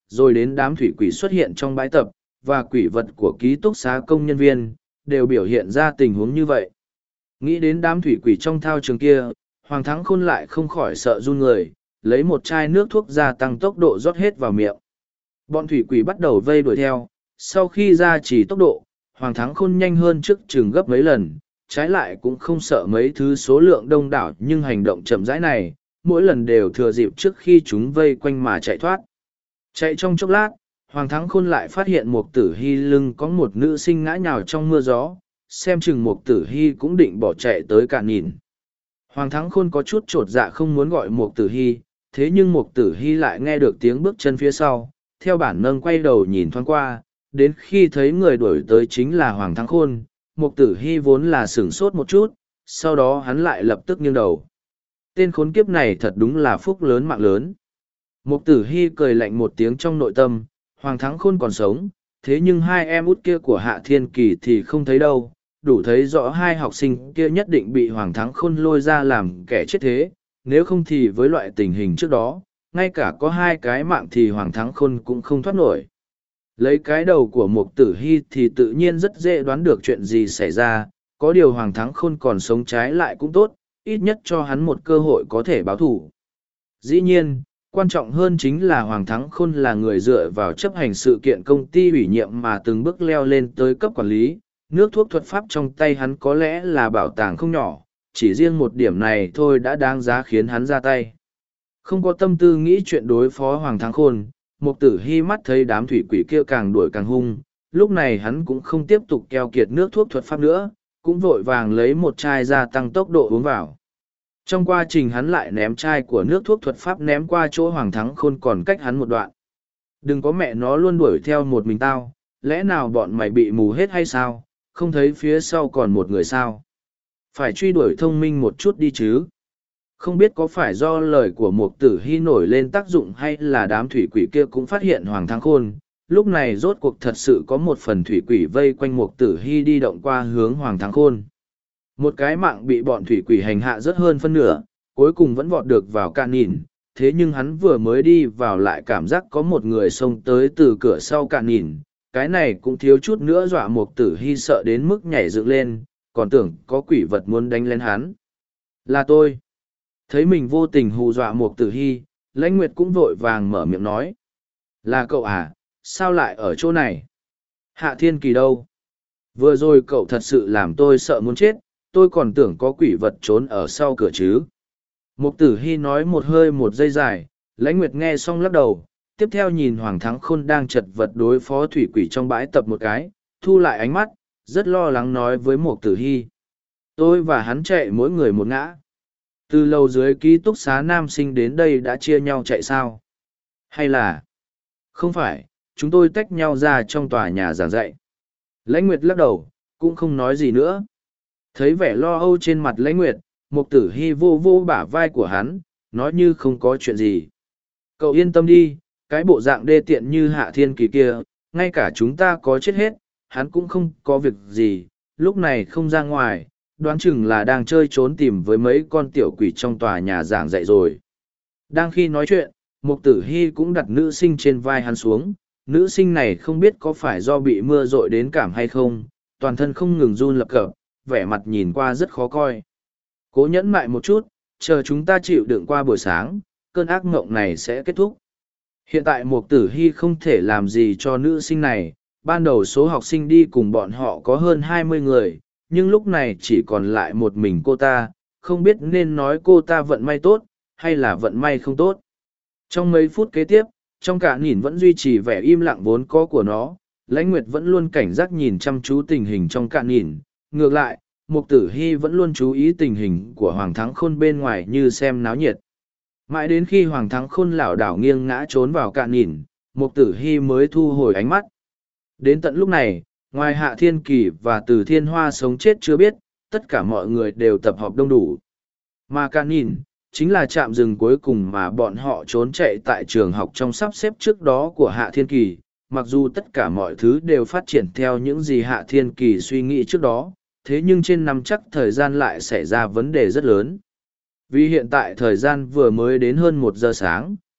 Speaker 1: rồi đến đám thủy quỷ xuất hiện trong bãi tập, và quỷ vật của ký túc xá công nhân viên, đều biểu hiện ra tình huống như vậy. Nghĩ đến đám thủy quỷ trong thao trường kia, Hoàng Thắng Khôn lại không khỏi sợ run người, lấy một chai nước thuốc gia tăng tốc độ rót hết vào miệng. Bọn thủy quỷ bắt đầu vây đuổi theo, sau khi ra chỉ tốc độ, Hoàng Thắng Khôn nhanh hơn trước chừng gấp mấy lần, trái lại cũng không sợ mấy thứ số lượng đông đảo nhưng hành động chậm rãi này, mỗi lần đều thừa dịp trước khi chúng vây quanh mà chạy thoát. Chạy trong chốc lát, Hoàng Thắng Khôn lại phát hiện Mục Tử Hy lưng có một nữ sinh ngã nhào trong mưa gió, xem chừng Mục Tử Hy cũng định bỏ chạy tới Cạn Nhìn. Hoàng Thắng Khôn có chút chột dạ không muốn gọi Mục Tử Hy, thế nhưng Mục Tử Hy lại nghe được tiếng bước chân phía sau, theo bản năng quay đầu nhìn thoáng qua, đến khi thấy người đuổi tới chính là Hoàng Thắng Khôn, Mục Tử Hy vốn là sửng sốt một chút, sau đó hắn lại lập tức nghiêng đầu. Tên khốn kiếp này thật đúng là phúc lớn mạng lớn. Mục Tử Hy cười lạnh một tiếng trong nội tâm, Hoàng Thắng Khôn còn sống, thế nhưng hai em út kia của Hạ Thiên Kỳ thì không thấy đâu, đủ thấy rõ hai học sinh kia nhất định bị Hoàng Thắng Khôn lôi ra làm kẻ chết thế, nếu không thì với loại tình hình trước đó, ngay cả có hai cái mạng thì Hoàng Thắng Khôn cũng không thoát nổi. Lấy cái đầu của Mục Tử Hy thì tự nhiên rất dễ đoán được chuyện gì xảy ra, có điều Hoàng Thắng Khôn còn sống trái lại cũng tốt, ít nhất cho hắn một cơ hội có thể báo thù. Dĩ nhiên, quan trọng hơn chính là Hoàng Thắng Khôn là người dựa vào chấp hành sự kiện công ty ủy nhiệm mà từng bước leo lên tới cấp quản lý, nước thuốc thuật pháp trong tay hắn có lẽ là bảo tàng không nhỏ, chỉ riêng một điểm này thôi đã đáng giá khiến hắn ra tay. Không có tâm tư nghĩ chuyện đối phó Hoàng Thắng Khôn, Mục Tử Hy mắt thấy đám thủy quỷ kia càng đuổi càng hung, lúc này hắn cũng không tiếp tục keo kiệt nước thuốc thuật pháp nữa, cũng vội vàng lấy một chai gia tăng tốc độ uống vào. Trong quá trình hắn lại ném chai của nước thuốc thuật pháp ném qua chỗ Hoàng Thắng Khôn còn cách hắn một đoạn. Đừng có mẹ nó luôn đuổi theo một mình tao, lẽ nào bọn mày bị mù hết hay sao, không thấy phía sau còn một người sao? Phải truy đuổi thông minh một chút đi chứ. Không biết có phải do lời của Mục Tử Hy nổi lên tác dụng hay là đám thủy quỷ kia cũng phát hiện Hoàng Thắng Khôn. Lúc này rốt cuộc thật sự có một phần thủy quỷ vây quanh Mục Tử Hy đi động qua hướng Hoàng Thắng Khôn. Một cái mạng bị bọn thủy quỷ hành hạ rất hơn phân nửa, cuối cùng vẫn vọt được vào Cạn Nhìn. Thế nhưng hắn vừa mới đi vào lại cảm giác có một người xông tới từ cửa sau Cạn Nhìn. Cái này cũng thiếu chút nữa dọa Mục Tử Hy sợ đến mức nhảy dựng lên, còn tưởng có quỷ vật muốn đánh lên hắn. Là tôi. Thấy mình vô tình hù dọa Mục Tử Hy, Lãnh Nguyệt cũng vội vàng mở miệng nói. Là cậu à, sao lại ở chỗ này? Hạ Thiên Kỳ đâu? Vừa rồi cậu thật sự làm tôi sợ muốn chết, tôi còn tưởng có quỷ vật trốn ở sau cửa chứ. Mục Tử Hy nói một hơi một giây dài, Lãnh Nguyệt nghe xong lắc đầu, tiếp theo nhìn Hoàng Thắng Khôn đang chật vật đối phó thủy quỷ trong bãi tập một cái, thu lại ánh mắt, rất lo lắng nói với Mục Tử Hy. Tôi và hắn chạy mỗi người một ngã. Từ lầu dưới ký túc xá nam sinh đến đây đã chia nhau chạy sao? Hay là... Không phải, chúng tôi tách nhau ra trong tòa nhà giảng dạy. Lãnh Nguyệt lắc đầu, cũng không nói gì nữa. Thấy vẻ lo âu trên mặt Lãnh Nguyệt, Mục Tử Hy vô vô bả vai của hắn, nói như không có chuyện gì. Cậu yên tâm đi, cái bộ dạng đê tiện như Hạ Thiên Kỳ kia, ngay cả chúng ta có chết hết, hắn cũng không có việc gì, lúc này không ra ngoài, đoán chừng là đang chơi trốn tìm với mấy con tiểu quỷ trong tòa nhà giảng dạy rồi. Đang khi nói chuyện, Mục Tử Hy cũng đặt nữ sinh trên vai hắn xuống, nữ sinh này không biết có phải do bị mưa dội đến cảm hay không, toàn thân không ngừng run lập cập, vẻ mặt nhìn qua rất khó coi. Cố nhẫn mại một chút, chờ chúng ta chịu đựng qua buổi sáng, cơn ác mộng này sẽ kết thúc. Hiện tại Mục Tử Hy không thể làm gì cho nữ sinh này, ban đầu số học sinh đi cùng bọn họ có hơn 20 người, nhưng lúc này chỉ còn lại một mình cô ta, không biết nên nói cô ta vận may tốt, hay là vận may không tốt. Trong mấy phút kế tiếp, trong Cạn Nhìn vẫn duy trì vẻ im lặng vốn có của nó, Lãnh Nguyệt vẫn luôn cảnh giác nhìn chăm chú tình hình trong Cạn Nhìn. Ngược lại, Mục Tử Hy vẫn luôn chú ý tình hình của Hoàng Thắng Khôn bên ngoài như xem náo nhiệt. Mãi đến khi Hoàng Thắng Khôn lảo đảo nghiêng ngã trốn vào Cạn Nhìn, Mục Tử Hy mới thu hồi ánh mắt. Đến tận lúc này, ngoài Hạ Thiên Kỳ và Từ Thiên Hoa sống chết chưa biết, tất cả mọi người đều tập hợp đông đủ. Mà Cạn Nhìn, chính là trạm dừng cuối cùng mà bọn họ trốn chạy tại trường học trong sắp xếp trước đó của Hạ Thiên Kỳ. Mặc dù tất cả mọi thứ đều phát triển theo những gì Hạ Thiên Kỳ suy nghĩ trước đó, thế nhưng trên nắm chắc thời gian lại xảy ra vấn đề rất lớn. Vì hiện tại thời gian vừa mới đến hơn 1 giờ sáng,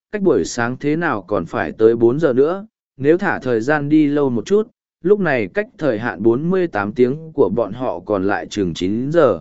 Speaker 1: cách buổi sáng thế nào còn phải tới 4 giờ nữa, nếu thả thời gian đi lâu một chút, lúc này cách thời hạn 48 tiếng của bọn họ còn lại chừng 9 giờ.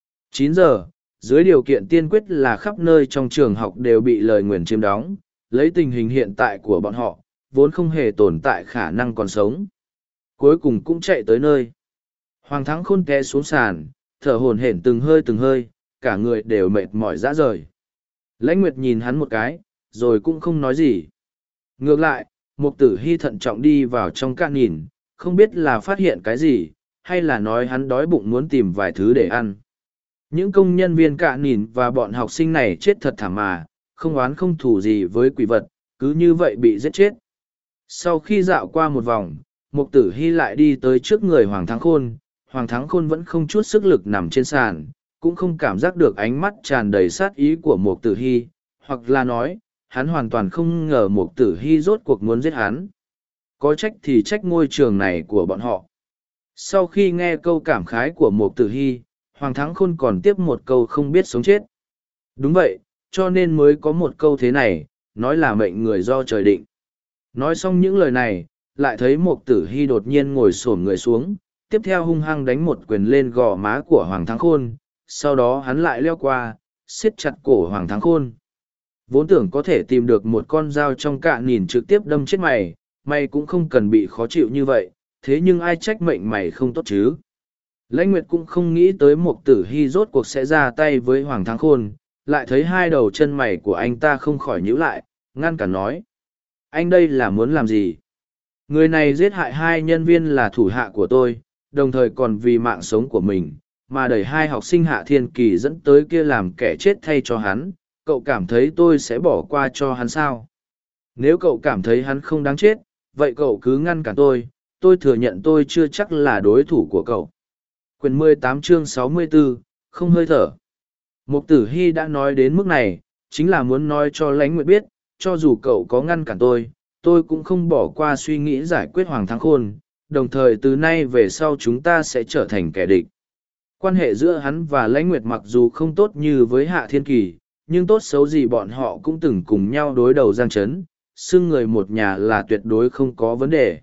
Speaker 1: 9 giờ, dưới điều kiện tiên quyết là khắp nơi trong trường học đều bị lời nguyền chiếm đóng, lấy tình hình hiện tại của bọn họ, vốn không hề tồn tại khả năng còn sống. Cuối cùng cũng chạy tới nơi. Hoàng Thắng Khôn té xuống sàn, thở hổn hển từng hơi, cả người đều mệt mỏi rã rời. Lãnh Nguyệt nhìn hắn một cái, rồi cũng không nói gì. Ngược lại, Mục Tử Hy thận trọng đi vào trong cạn nhìn, không biết là phát hiện cái gì, hay là nói hắn đói bụng muốn tìm vài thứ để ăn. Những công nhân viên cạn nhìn và bọn học sinh này chết thật thảm mà, không oán không thù gì với quỷ vật, cứ như vậy bị giết chết. Sau khi dạo qua một vòng, Mục Tử Hy lại đi tới trước người Hoàng Thắng Khôn. Hoàng Thắng Khôn vẫn không chút sức lực nằm trên sàn, cũng không cảm giác được ánh mắt tràn đầy sát ý của Mục Tử Hy, hoặc là nói, hắn hoàn toàn không ngờ Mục Tử Hy rốt cuộc muốn giết hắn. Có trách thì trách ngôi trường này của bọn họ. Sau khi nghe câu cảm khái của Mục Tử Hy, Hoàng Thắng Khôn còn tiếp một câu không biết sống chết. Đúng vậy, cho nên mới có một câu thế này, nói là mệnh người do trời định. Nói xong những lời này, lại thấy Mục Tử Hy đột nhiên ngồi xổm người xuống, tiếp theo hung hăng đánh một quyền lên gò má của Hoàng Thắng Khôn, sau đó hắn lại leo qua, siết chặt cổ Hoàng Thắng Khôn. Vốn tưởng có thể tìm được một con dao trong cạn nhìn trực tiếp đâm chết mày, mày cũng không cần bị khó chịu như vậy, thế nhưng ai trách mệnh mày không tốt chứ. Lãnh Nguyệt cũng không nghĩ tới Mục Tử Hy rốt cuộc sẽ ra tay với Hoàng Thắng Khôn, lại thấy hai đầu chân mày của anh ta không khỏi nhíu lại, ngăn cản nói. Anh đây là muốn làm gì? Người này giết hại hai nhân viên là thủ hạ của tôi, đồng thời còn vì mạng sống của mình, mà đẩy hai học sinh Hạ Thiên Kỳ dẫn tới kia làm kẻ chết thay cho hắn. Cậu cảm thấy tôi sẽ bỏ qua cho hắn sao? Nếu cậu cảm thấy hắn không đáng chết, vậy cậu cứ ngăn cản tôi thừa nhận tôi chưa chắc là đối thủ của cậu. Quyển 18 chương 64, không hơi thở. Mục Tử Hy đã nói đến mức này, chính là muốn nói cho Lãnh Nguyệt biết, cho dù cậu có ngăn cản tôi cũng không bỏ qua suy nghĩ giải quyết Hoàng Thắng Khôn, đồng thời từ nay về sau chúng ta sẽ trở thành kẻ địch. Quan hệ giữa hắn và Lãnh Nguyệt mặc dù không tốt như với Hạ Thiên Kỳ, nhưng tốt xấu gì bọn họ cũng từng cùng nhau đối đầu giang chấn, xưng người một nhà là tuyệt đối không có vấn đề.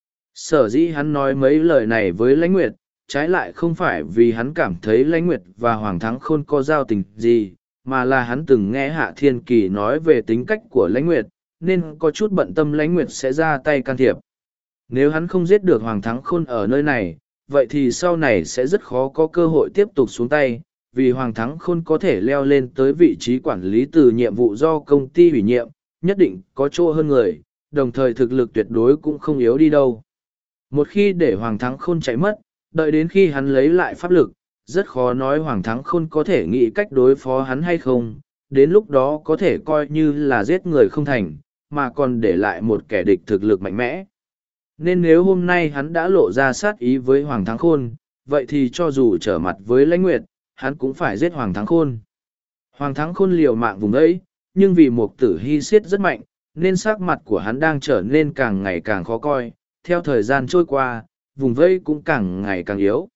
Speaker 1: Sở dĩ hắn nói mấy lời này với Lãnh Nguyệt, trái lại không phải vì hắn cảm thấy Lãnh Nguyệt và Hoàng Thắng Khôn có giao tình gì, mà là hắn từng nghe Hạ Thiên Kỳ nói về tính cách của Lãnh Nguyệt, nên có chút bận tâm Lãnh Nguyệt sẽ ra tay can thiệp. Nếu hắn không giết được Hoàng Thắng Khôn ở nơi này, vậy thì sau này sẽ rất khó có cơ hội tiếp tục xuống tay, vì Hoàng Thắng Khôn có thể leo lên tới vị trí quản lý từ nhiệm vụ do công ty ủy nhiệm, nhất định có chỗ hơn người, đồng thời thực lực tuyệt đối cũng không yếu đi đâu. Một khi để Hoàng Thắng Khôn chạy mất, đợi đến khi hắn lấy lại pháp lực, rất khó nói Hoàng Thắng Khôn có thể nghĩ cách đối phó hắn hay không, đến lúc đó có thể coi như là giết người không thành, mà còn để lại một kẻ địch thực lực mạnh mẽ. Nên nếu hôm nay hắn đã lộ ra sát ý với Hoàng Thắng Khôn, vậy thì cho dù trở mặt với Lãnh Nguyệt, hắn cũng phải giết Hoàng Thắng Khôn. Hoàng Thắng Khôn liều mạng vùng ấy, nhưng vì Mục Tử Hy siết rất mạnh, nên sắc mặt của hắn đang trở nên càng ngày càng khó coi, theo thời gian trôi qua, vùng vây cũng càng ngày càng yếu.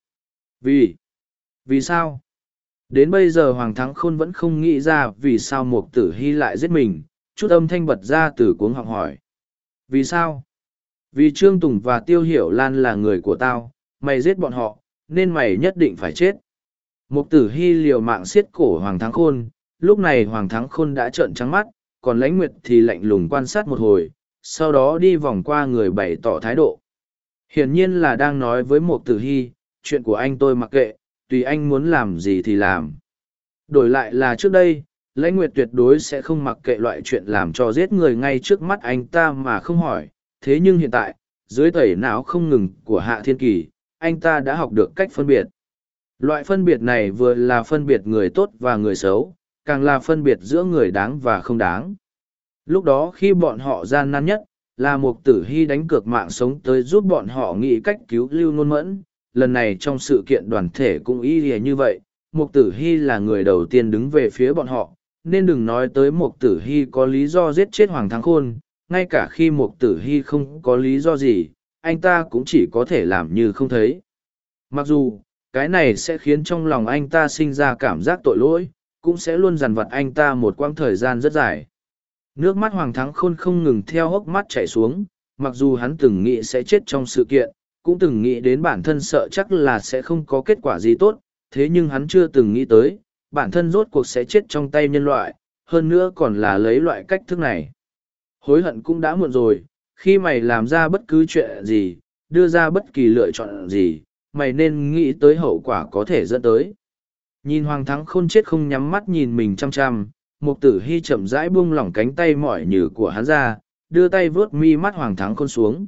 Speaker 1: Vì sao? Đến bây giờ Hoàng Thắng Khôn vẫn không nghĩ ra vì sao Mục Tử Hy lại giết mình, chút âm thanh bật ra từ cuống họng hỏi. Vì sao? Vì Trương Tùng và Tiêu Hiểu Lan là người của tao, mày giết bọn họ, nên mày nhất định phải chết. Mục Tử Hy liều mạng siết cổ Hoàng Thắng Khôn, lúc này Hoàng Thắng Khôn đã trợn trắng mắt, còn Lãnh Nguyệt thì lạnh lùng quan sát một hồi, sau đó đi vòng qua người bày tỏ thái độ. Hiển nhiên là đang nói với Mục Tử Hy, chuyện của anh tôi mặc kệ, tùy anh muốn làm gì thì làm. Đổi lại là trước đây, Lãnh Nguyệt tuyệt đối sẽ không mặc kệ loại chuyện làm cho giết người ngay trước mắt anh ta mà không hỏi, thế nhưng hiện tại, dưới tẩy não không ngừng của Hạ Thiên Kỳ, anh ta đã học được cách phân biệt. Loại phân biệt này vừa là phân biệt người tốt và người xấu, càng là phân biệt giữa người đáng và không đáng. Lúc đó khi bọn họ gian nan nhất, là Mục Tử Hy đánh cược mạng sống tới giúp bọn họ nghĩ cách cứu Lưu Nôn Mẫn. Lần này trong sự kiện đoàn thể cũng y lìa như vậy, Mục Tử Hy là người đầu tiên đứng về phía bọn họ, nên đừng nói tới Mục Tử Hy có lý do giết chết Hoàng Thắng Khôn, ngay cả khi Mục Tử Hy không có lý do gì, anh ta cũng chỉ có thể làm như không thấy. Mặc dù, cái này sẽ khiến trong lòng anh ta sinh ra cảm giác tội lỗi, cũng sẽ luôn dằn vặt anh ta một quãng thời gian rất dài. Nước mắt Hoàng Thắng Khôn không ngừng theo hốc mắt chảy xuống, mặc dù hắn từng nghĩ sẽ chết trong sự kiện, cũng từng nghĩ đến bản thân sợ chắc là sẽ không có kết quả gì tốt, thế nhưng hắn chưa từng nghĩ tới, bản thân rốt cuộc sẽ chết trong tay nhân loại, hơn nữa còn là lấy loại cách thức này. Hối hận cũng đã muộn rồi, khi mày làm ra bất cứ chuyện gì, đưa ra bất kỳ lựa chọn gì, mày nên nghĩ tới hậu quả có thể dẫn tới. Nhìn Hoàng Thắng Khôn chết không nhắm mắt nhìn mình chăm chăm, Mục Tử Hy chậm rãi buông lỏng cánh tay mỏi nhừ của hắn ra, đưa tay vớt mi mắt Hoàng Thắng Khôn xuống.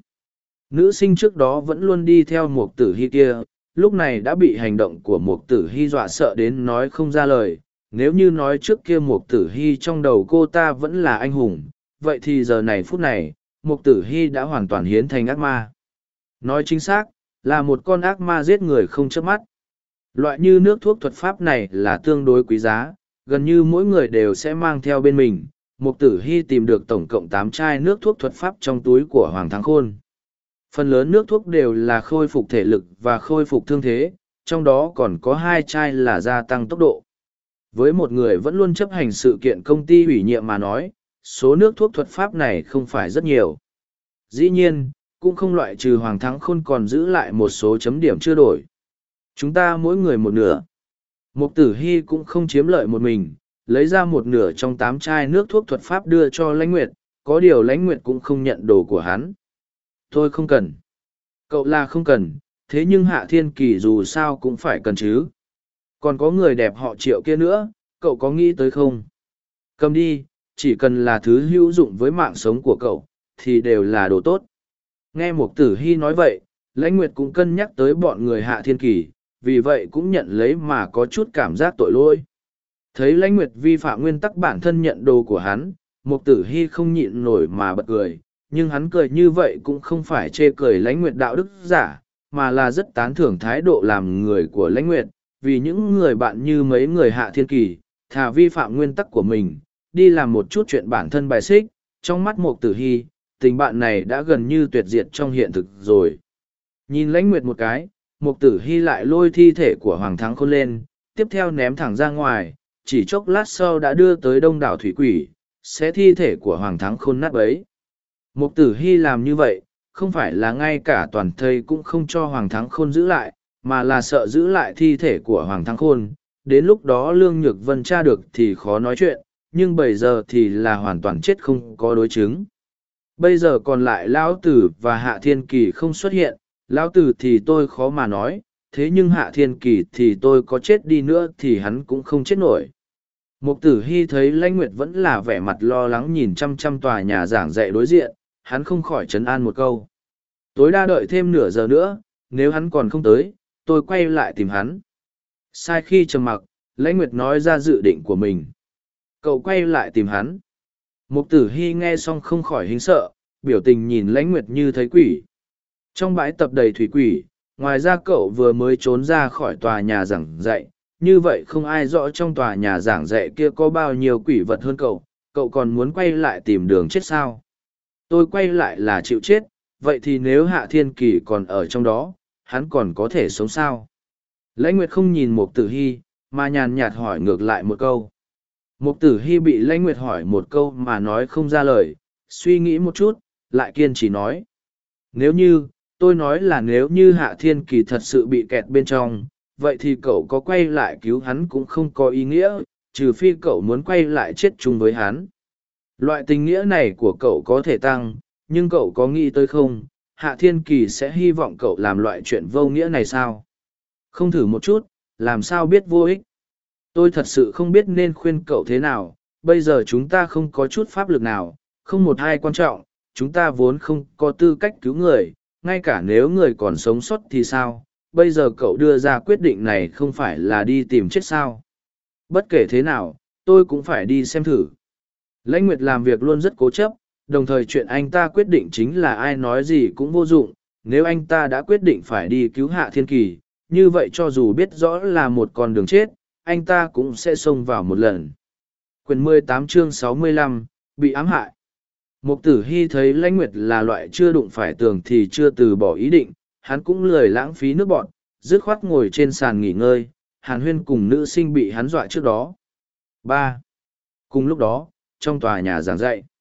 Speaker 1: Nữ sinh trước đó vẫn luôn đi theo Mục Tử Hy kia, lúc này đã bị hành động của Mục Tử Hy dọa sợ đến nói không ra lời. Nếu như nói trước kia Mục Tử Hy trong đầu cô ta vẫn là anh hùng, vậy thì giờ này phút này, Mục Tử Hy đã hoàn toàn hiến thành ác ma. Nói chính xác, là một con ác ma giết người không chớp mắt. Loại như nước thuốc thuật pháp này là tương đối quý giá, gần như mỗi người đều sẽ mang theo bên mình. Mục Tử Hy tìm được tổng cộng 8 chai nước thuốc thuật pháp trong túi của Hoàng Thắng Khôn. Phần lớn nước thuốc đều là khôi phục thể lực và khôi phục thương thế, trong đó còn có 2 chai là gia tăng tốc độ. Với một người vẫn luôn chấp hành sự kiện công ty ủy nhiệm mà nói, số nước thuốc thuật pháp này không phải rất nhiều. Dĩ nhiên, cũng không loại trừ Hoàng Thắng Khôn còn giữ lại một số chấm điểm chưa đổi. Chúng ta mỗi người một nửa. Mục Tử Hy cũng không chiếm lợi một mình, lấy ra một nửa trong 8 chai nước thuốc thuật pháp đưa cho Lãnh Nguyệt, có điều Lãnh Nguyệt cũng không nhận đồ của hắn. Tôi không cần. Cậu là không cần, thế nhưng Hạ Thiên Kỳ dù sao cũng phải cần chứ. Còn có người đẹp họ Triệu kia nữa, cậu có nghĩ tới không? Cầm đi, chỉ cần là thứ hữu dụng với mạng sống của cậu, thì đều là đồ tốt. Nghe Mục Tử Hy nói vậy, Lãnh Nguyệt cũng cân nhắc tới bọn người Hạ Thiên Kỳ, vì vậy cũng nhận lấy mà có chút cảm giác tội lỗi. Thấy Lãnh Nguyệt vi phạm nguyên tắc bản thân nhận đồ của hắn, Mục Tử Hy không nhịn nổi mà bật cười, nhưng hắn cười như vậy cũng không phải chê cười Lãnh Nguyệt đạo đức giả, mà là rất tán thưởng thái độ làm người của Lãnh Nguyệt, vì những người bạn như mấy người Hạ Thiên Kỳ, thà vi phạm nguyên tắc của mình, đi làm một chút chuyện bản thân bài xích, trong mắt Mục Tử Hy, tình bạn này đã gần như tuyệt diệt trong hiện thực rồi. Nhìn Lãnh Nguyệt một cái, Mục Tử Hy lại lôi thi thể của Hoàng Thắng Khôn lên, tiếp theo ném thẳng ra ngoài, chỉ chốc lát sau đã đưa tới đông đảo thủy quỷ, xé thi thể của Hoàng Thắng Khôn nát bấy. Mục Tử Hy làm như vậy, không phải là ngay cả toàn thây cũng không cho Hoàng Thắng Khôn giữ lại, mà là sợ giữ lại thi thể của Hoàng Thắng Khôn. Đến lúc đó Lương Nhược Vân tra được thì khó nói chuyện, nhưng bây giờ thì là hoàn toàn chết không có đối chứng. Bây giờ còn lại Lão Tử và Hạ Thiên Kỳ không xuất hiện, Lão Tử thì tôi khó mà nói, thế nhưng Hạ Thiên Kỳ thì tôi có chết đi nữa thì hắn cũng không chết nổi. Mục Tử Hy thấy Lãnh Nguyệt vẫn là vẻ mặt lo lắng nhìn chăm chăm tòa nhà giảng dạy đối diện, hắn không khỏi trấn an một câu. Tối đa đợi thêm nửa giờ nữa, nếu hắn còn không tới, tôi quay lại tìm hắn. Sai khi trầm mặc, Lãnh Nguyệt nói ra dự định của mình. Cậu quay lại tìm hắn. Mục Tử Hy nghe xong không khỏi hính sợ, biểu tình nhìn Lãnh Nguyệt như thấy quỷ. Trong bãi tập đầy thủy quỷ, ngoài ra cậu vừa mới trốn ra khỏi tòa nhà giảng dạy, như vậy không ai rõ trong tòa nhà giảng dạy kia có bao nhiêu quỷ vật hơn cậu, cậu còn muốn quay lại tìm đường chết sao? Tôi quay lại là chịu chết, vậy thì nếu Hạ Thiên Kỳ còn ở trong đó, hắn còn có thể sống sao? Lãnh Nguyệt không nhìn Mục Tử Hy, mà nhàn nhạt hỏi ngược lại một câu. Mục Tử Hy bị Lãnh Nguyệt hỏi một câu mà nói không ra lời, suy nghĩ một chút, lại kiên trì nói. Nếu như, tôi nói là nếu như Hạ Thiên Kỳ thật sự bị kẹt bên trong, vậy thì cậu có quay lại cứu hắn cũng không có ý nghĩa, trừ phi cậu muốn quay lại chết chung với hắn. Loại tình nghĩa này của cậu có thể tăng, nhưng cậu có nghĩ tới không, Hạ Thiên Kỳ sẽ hy vọng cậu làm loại chuyện vô nghĩa này sao? Không thử một chút, làm sao biết vô ích? Tôi thật sự không biết nên khuyên cậu thế nào, bây giờ chúng ta không có chút pháp lực nào, không một ai quan trọng, chúng ta vốn không có tư cách cứu người, ngay cả nếu người còn sống sót thì sao? Bây giờ cậu đưa ra quyết định này không phải là đi tìm chết sao? Bất kể thế nào, tôi cũng phải đi xem thử. Lãnh Nguyệt làm việc luôn rất cố chấp, đồng thời chuyện anh ta quyết định chính là ai nói gì cũng vô dụng, nếu anh ta đã quyết định phải đi cứu Hạ Thiên Kỳ, như vậy cho dù biết rõ là một con đường chết, anh ta cũng sẽ xông vào một lần. Quyển 18 chương 65, bị ám hại. Mục Tử Hy thấy Lãnh Nguyệt là loại chưa đụng phải tường thì chưa từ bỏ ý định, hắn cũng lười lãng phí nước bọn, dứt khoát ngồi trên sàn nghỉ ngơi, hàn huyên cùng nữ sinh bị hắn dọa trước đó. 3. Cùng lúc đó, trong tòa nhà giảng dạy,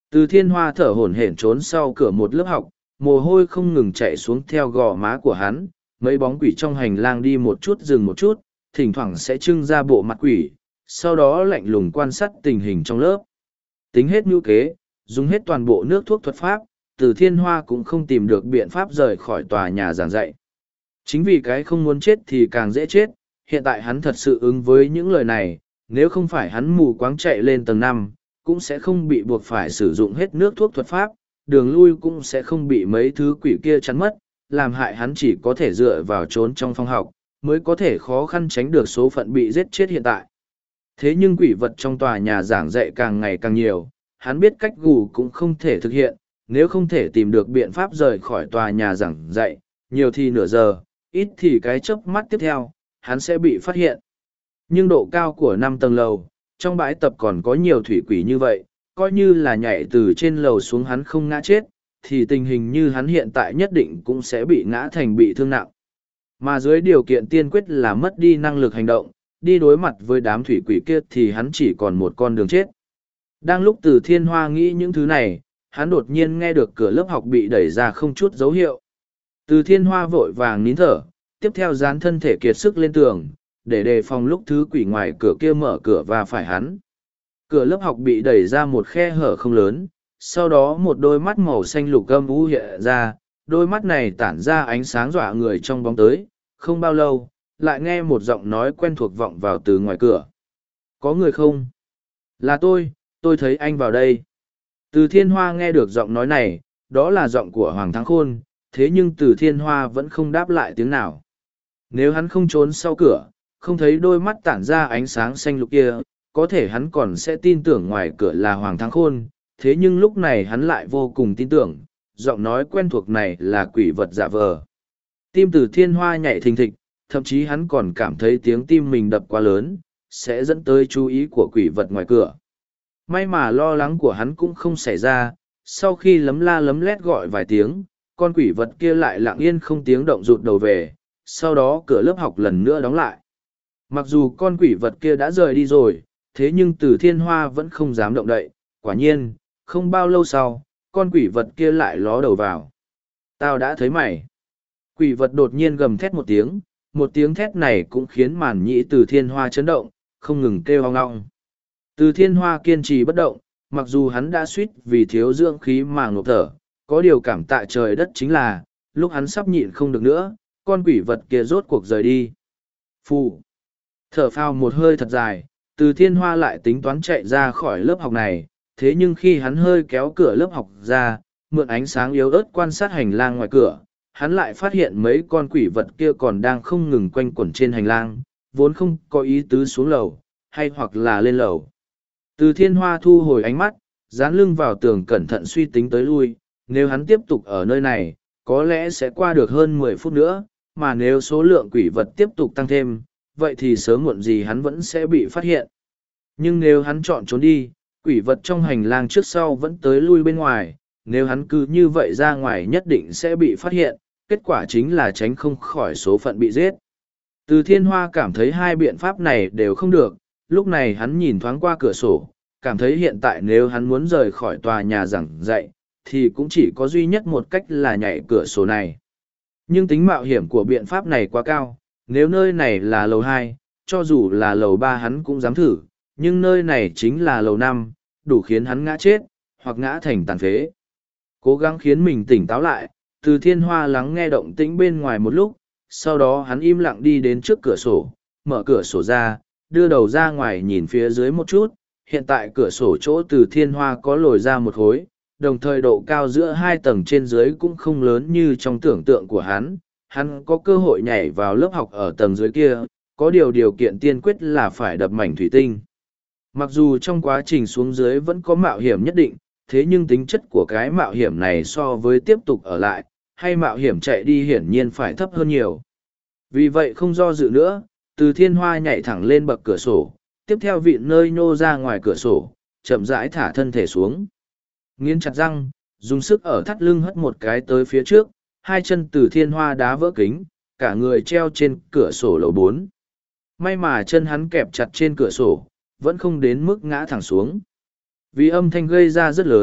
Speaker 1: Từ Thiên Hoa thở hổn hển trốn sau cửa một lớp học, mồ hôi không ngừng chạy xuống theo gò má của hắn, mấy bóng quỷ trong hành lang đi một chút dừng một chút, thỉnh thoảng sẽ trưng ra bộ mặt quỷ, sau đó lạnh lùng quan sát tình hình trong lớp. Tính hết mưu kế, dùng hết toàn bộ nước thuốc thuật pháp, Từ Thiên Hoa cũng không tìm được biện pháp rời khỏi tòa nhà giảng dạy. Chính vì cái không muốn chết thì càng dễ chết, hiện tại hắn thật sự ứng với những lời này, nếu không phải hắn mù quáng chạy lên tầng 5, cũng sẽ không bị buộc phải sử dụng hết nước thuốc thuật pháp, đường lui cũng sẽ không bị mấy thứ quỷ kia chắn mất, làm hại hắn chỉ có thể dựa vào trốn trong phòng học, mới có thể khó khăn tránh được số phận bị giết chết hiện tại. Thế nhưng quỷ vật trong tòa nhà giảng dạy càng ngày càng nhiều, hắn biết cách gù cũng không thể thực hiện, nếu không thể tìm được biện pháp rời khỏi tòa nhà giảng dạy, nhiều thì nửa giờ, ít thì cái chớp mắt tiếp theo, hắn sẽ bị phát hiện. Nhưng độ cao của 5 tầng lầu, trong bãi tập còn có nhiều thủy quỷ như vậy, coi như là nhảy từ trên lầu xuống hắn không ngã chết, thì tình hình như hắn hiện tại nhất định cũng sẽ bị ngã thành bị thương nặng. Mà dưới điều kiện tiên quyết là mất đi năng lực hành động, đi đối mặt với đám thủy quỷ kia thì hắn chỉ còn một con đường chết. Đang lúc Từ Thiên Hoa nghĩ những thứ này, hắn đột nhiên nghe được cửa lớp học bị đẩy ra không chút dấu hiệu. Từ Thiên Hoa vội vàng nín thở, tiếp theo dán thân thể kiệt sức lên tường, để đề phòng lúc thứ quỷ ngoài cửa kia mở cửa và phải hắn. Cửa lớp học bị đẩy ra một khe hở không lớn, sau đó một đôi mắt màu xanh lục âm u hiện ra, đôi mắt này tản ra ánh sáng dọa người trong bóng tới, không bao lâu, lại nghe một giọng nói quen thuộc vọng vào từ ngoài cửa. Có người không? Là tôi thấy anh vào đây. Từ Thiên Hoa nghe được giọng nói này, đó là giọng của Hoàng Thắng Khôn, thế nhưng Từ Thiên Hoa vẫn không đáp lại tiếng nào. Nếu hắn không trốn sau cửa, không thấy đôi mắt tản ra ánh sáng xanh lục kia, có thể hắn còn sẽ tin tưởng ngoài cửa là Hoàng Thắng Khôn, thế nhưng lúc này hắn lại vô cùng tin tưởng, giọng nói quen thuộc này là quỷ vật giả vờ. Tim Từ Thiên Hoa nhảy thình thịch, thậm chí hắn còn cảm thấy tiếng tim mình đập quá lớn, sẽ dẫn tới chú ý của quỷ vật ngoài cửa. May mà lo lắng của hắn cũng không xảy ra, sau khi lấm la lấm lét gọi vài tiếng, con quỷ vật kia lại lặng yên không tiếng động rụt đầu về, sau đó cửa lớp học lần nữa đóng lại. Mặc dù con quỷ vật kia đã rời đi rồi, thế nhưng Từ Thiên Hoa vẫn không dám động đậy, quả nhiên, không bao lâu sau, con quỷ vật kia lại ló đầu vào. Tao đã thấy mày. Quỷ vật đột nhiên gầm thét một tiếng thét này cũng khiến màn nhĩ Từ Thiên Hoa chấn động, không ngừng kêu hoang ngọng. Từ Thiên Hoa kiên trì bất động, mặc dù hắn đã suýt vì thiếu dưỡng khí mà ngộp thở, có điều cảm tạ trời đất chính là, lúc hắn sắp nhịn không được nữa, con quỷ vật kia rốt cuộc rời đi. Phù! Thở phào một hơi thật dài, Từ Thiên Hoa lại tính toán chạy ra khỏi lớp học này, thế nhưng khi hắn hơi kéo cửa lớp học ra, mượn ánh sáng yếu ớt quan sát hành lang ngoài cửa, hắn lại phát hiện mấy con quỷ vật kia còn đang không ngừng quanh quẩn trên hành lang, vốn không có ý tứ xuống lầu, hay hoặc là lên lầu. Từ Thiên Hoa thu hồi ánh mắt, dán lưng vào tường cẩn thận suy tính tới lui, nếu hắn tiếp tục ở nơi này, có lẽ sẽ qua được hơn 10 phút nữa, mà nếu số lượng quỷ vật tiếp tục tăng thêm, vậy thì sớm muộn gì hắn vẫn sẽ bị phát hiện. Nhưng nếu hắn chọn trốn đi, quỷ vật trong hành lang trước sau vẫn tới lui bên ngoài, nếu hắn cứ như vậy ra ngoài nhất định sẽ bị phát hiện, kết quả chính là tránh không khỏi số phận bị giết. Từ Thiên Hoa cảm thấy hai biện pháp này đều không được, lúc này hắn nhìn thoáng qua cửa sổ, cảm thấy hiện tại nếu hắn muốn rời khỏi tòa nhà giảng dạy, thì cũng chỉ có duy nhất một cách là nhảy cửa sổ này. Nhưng tính mạo hiểm của biện pháp này quá cao, nếu nơi này là lầu 2, cho dù là lầu 3 hắn cũng dám thử, nhưng nơi này chính là lầu 5, đủ khiến hắn ngã chết, hoặc ngã thành tàn phế. Cố gắng khiến mình tỉnh táo lại, Từ Thiên Hoa lắng nghe động tĩnh bên ngoài một lúc, sau đó hắn im lặng đi đến trước cửa sổ, mở cửa sổ ra, đưa đầu ra ngoài nhìn phía dưới một chút. Hiện tại cửa sổ chỗ Từ Thiên Hoa có lồi ra một khối, đồng thời độ cao giữa hai tầng trên dưới cũng không lớn như trong tưởng tượng của hắn có cơ hội nhảy vào lớp học ở tầng dưới kia, có điều kiện tiên quyết là phải đập mảnh thủy tinh. Mặc dù trong quá trình xuống dưới vẫn có mạo hiểm nhất định, thế nhưng tính chất của cái mạo hiểm này so với tiếp tục ở lại, hay mạo hiểm chạy đi hiển nhiên phải thấp hơn nhiều. Vì vậy không do dự nữa, Từ Thiên Hoa nhảy thẳng lên bậc cửa sổ, tiếp theo vịn nơi nhô ra ngoài cửa sổ, chậm rãi thả thân thể xuống. Nghiến chặt răng, dùng sức ở thắt lưng hất một cái tới phía trước, hai chân Từ Thiên Hoa đá vỡ kính, cả người treo trên cửa sổ lầu 4. May mà chân hắn kẹp chặt trên cửa sổ, vẫn không đến mức ngã thẳng xuống. Vì âm thanh gây ra rất lớn,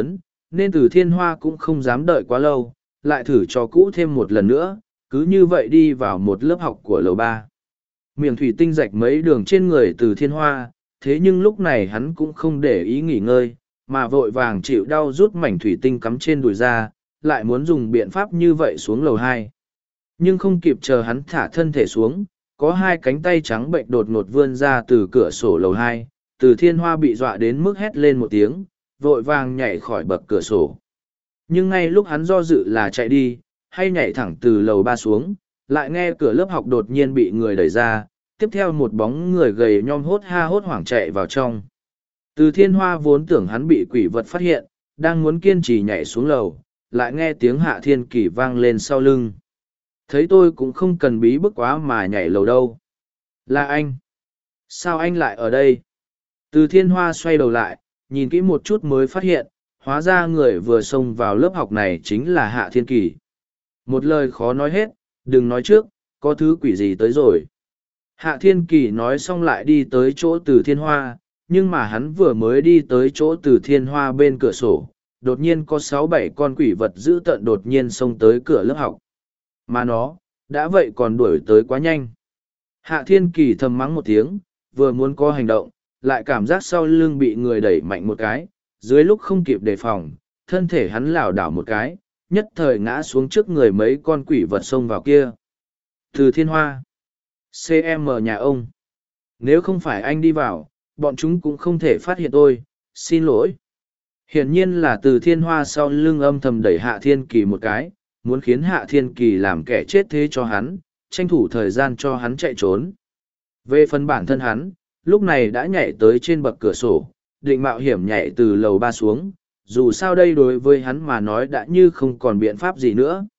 Speaker 1: nên Từ Thiên Hoa cũng không dám đợi quá lâu, lại thử cho cũ thêm một lần nữa, cứ như vậy đi vào một lớp học của lầu 3. Miệng thủy tinh rạch mấy đường trên người Từ Thiên Hoa, thế nhưng lúc này hắn cũng không để ý nghỉ ngơi, mà vội vàng chịu đau rút mảnh thủy tinh cắm trên đùi ra, lại muốn dùng biện pháp như vậy xuống lầu 2. Nhưng không kịp chờ hắn thả thân thể xuống, có hai cánh tay trắng bệnh đột ngột vươn ra từ cửa sổ lầu 2, Từ Thiên Hoa bị dọa đến mức hét lên một tiếng, vội vàng nhảy khỏi bậc cửa sổ. Nhưng ngay lúc hắn do dự là chạy đi, hay nhảy thẳng từ lầu 3 xuống, lại nghe cửa lớp học đột nhiên bị người đẩy ra, tiếp theo một bóng người gầy nhom hốt ha hốt hoảng chạy vào trong. Từ Thiên Hoa vốn tưởng hắn bị quỷ vật phát hiện, đang muốn kiên trì nhảy xuống lầu, lại nghe tiếng Hạ Thiên Kỳ vang lên sau lưng. Thấy tôi cũng không cần bí bức quá mà nhảy lầu đâu. Là anh. Sao anh lại ở đây? Từ Thiên Hoa xoay đầu lại, nhìn kỹ một chút mới phát hiện, hóa ra người vừa xông vào lớp học này chính là Hạ Thiên Kỳ. Một lời khó nói hết, đừng nói trước, có thứ quỷ gì tới rồi. Hạ Thiên Kỳ nói xong lại đi tới chỗ Từ Thiên Hoa, nhưng mà hắn vừa mới đi tới chỗ Từ Thiên Hoa bên cửa sổ, đột nhiên có 6-7 con quỷ vật dữ tợn đột nhiên xông tới cửa lớp học. Mà nó, đã vậy còn đuổi tới quá nhanh. Hạ Thiên Kỳ thầm mắng một tiếng, vừa muốn có hành động, lại cảm giác sau lưng bị người đẩy mạnh một cái, dưới lúc không kịp đề phòng, thân thể hắn lảo đảo một cái, nhất thời ngã xuống trước người mấy con quỷ vật xông vào kia. Từ Thiên Hoa. CM nhà ông. Nếu không phải anh đi vào, bọn chúng cũng không thể phát hiện tôi, xin lỗi. Hiển nhiên là Từ Thiên Hoa sau lưng âm thầm đẩy Hạ Thiên Kỳ một cái, muốn khiến Hạ Thiên Kỳ làm kẻ chết thế cho hắn, tranh thủ thời gian cho hắn chạy trốn. Về phần bản thân hắn, lúc này đã nhảy tới trên bậc cửa sổ, định mạo hiểm nhảy từ lầu 3 xuống, dù sao đây đối với hắn mà nói đã như không còn biện pháp gì nữa.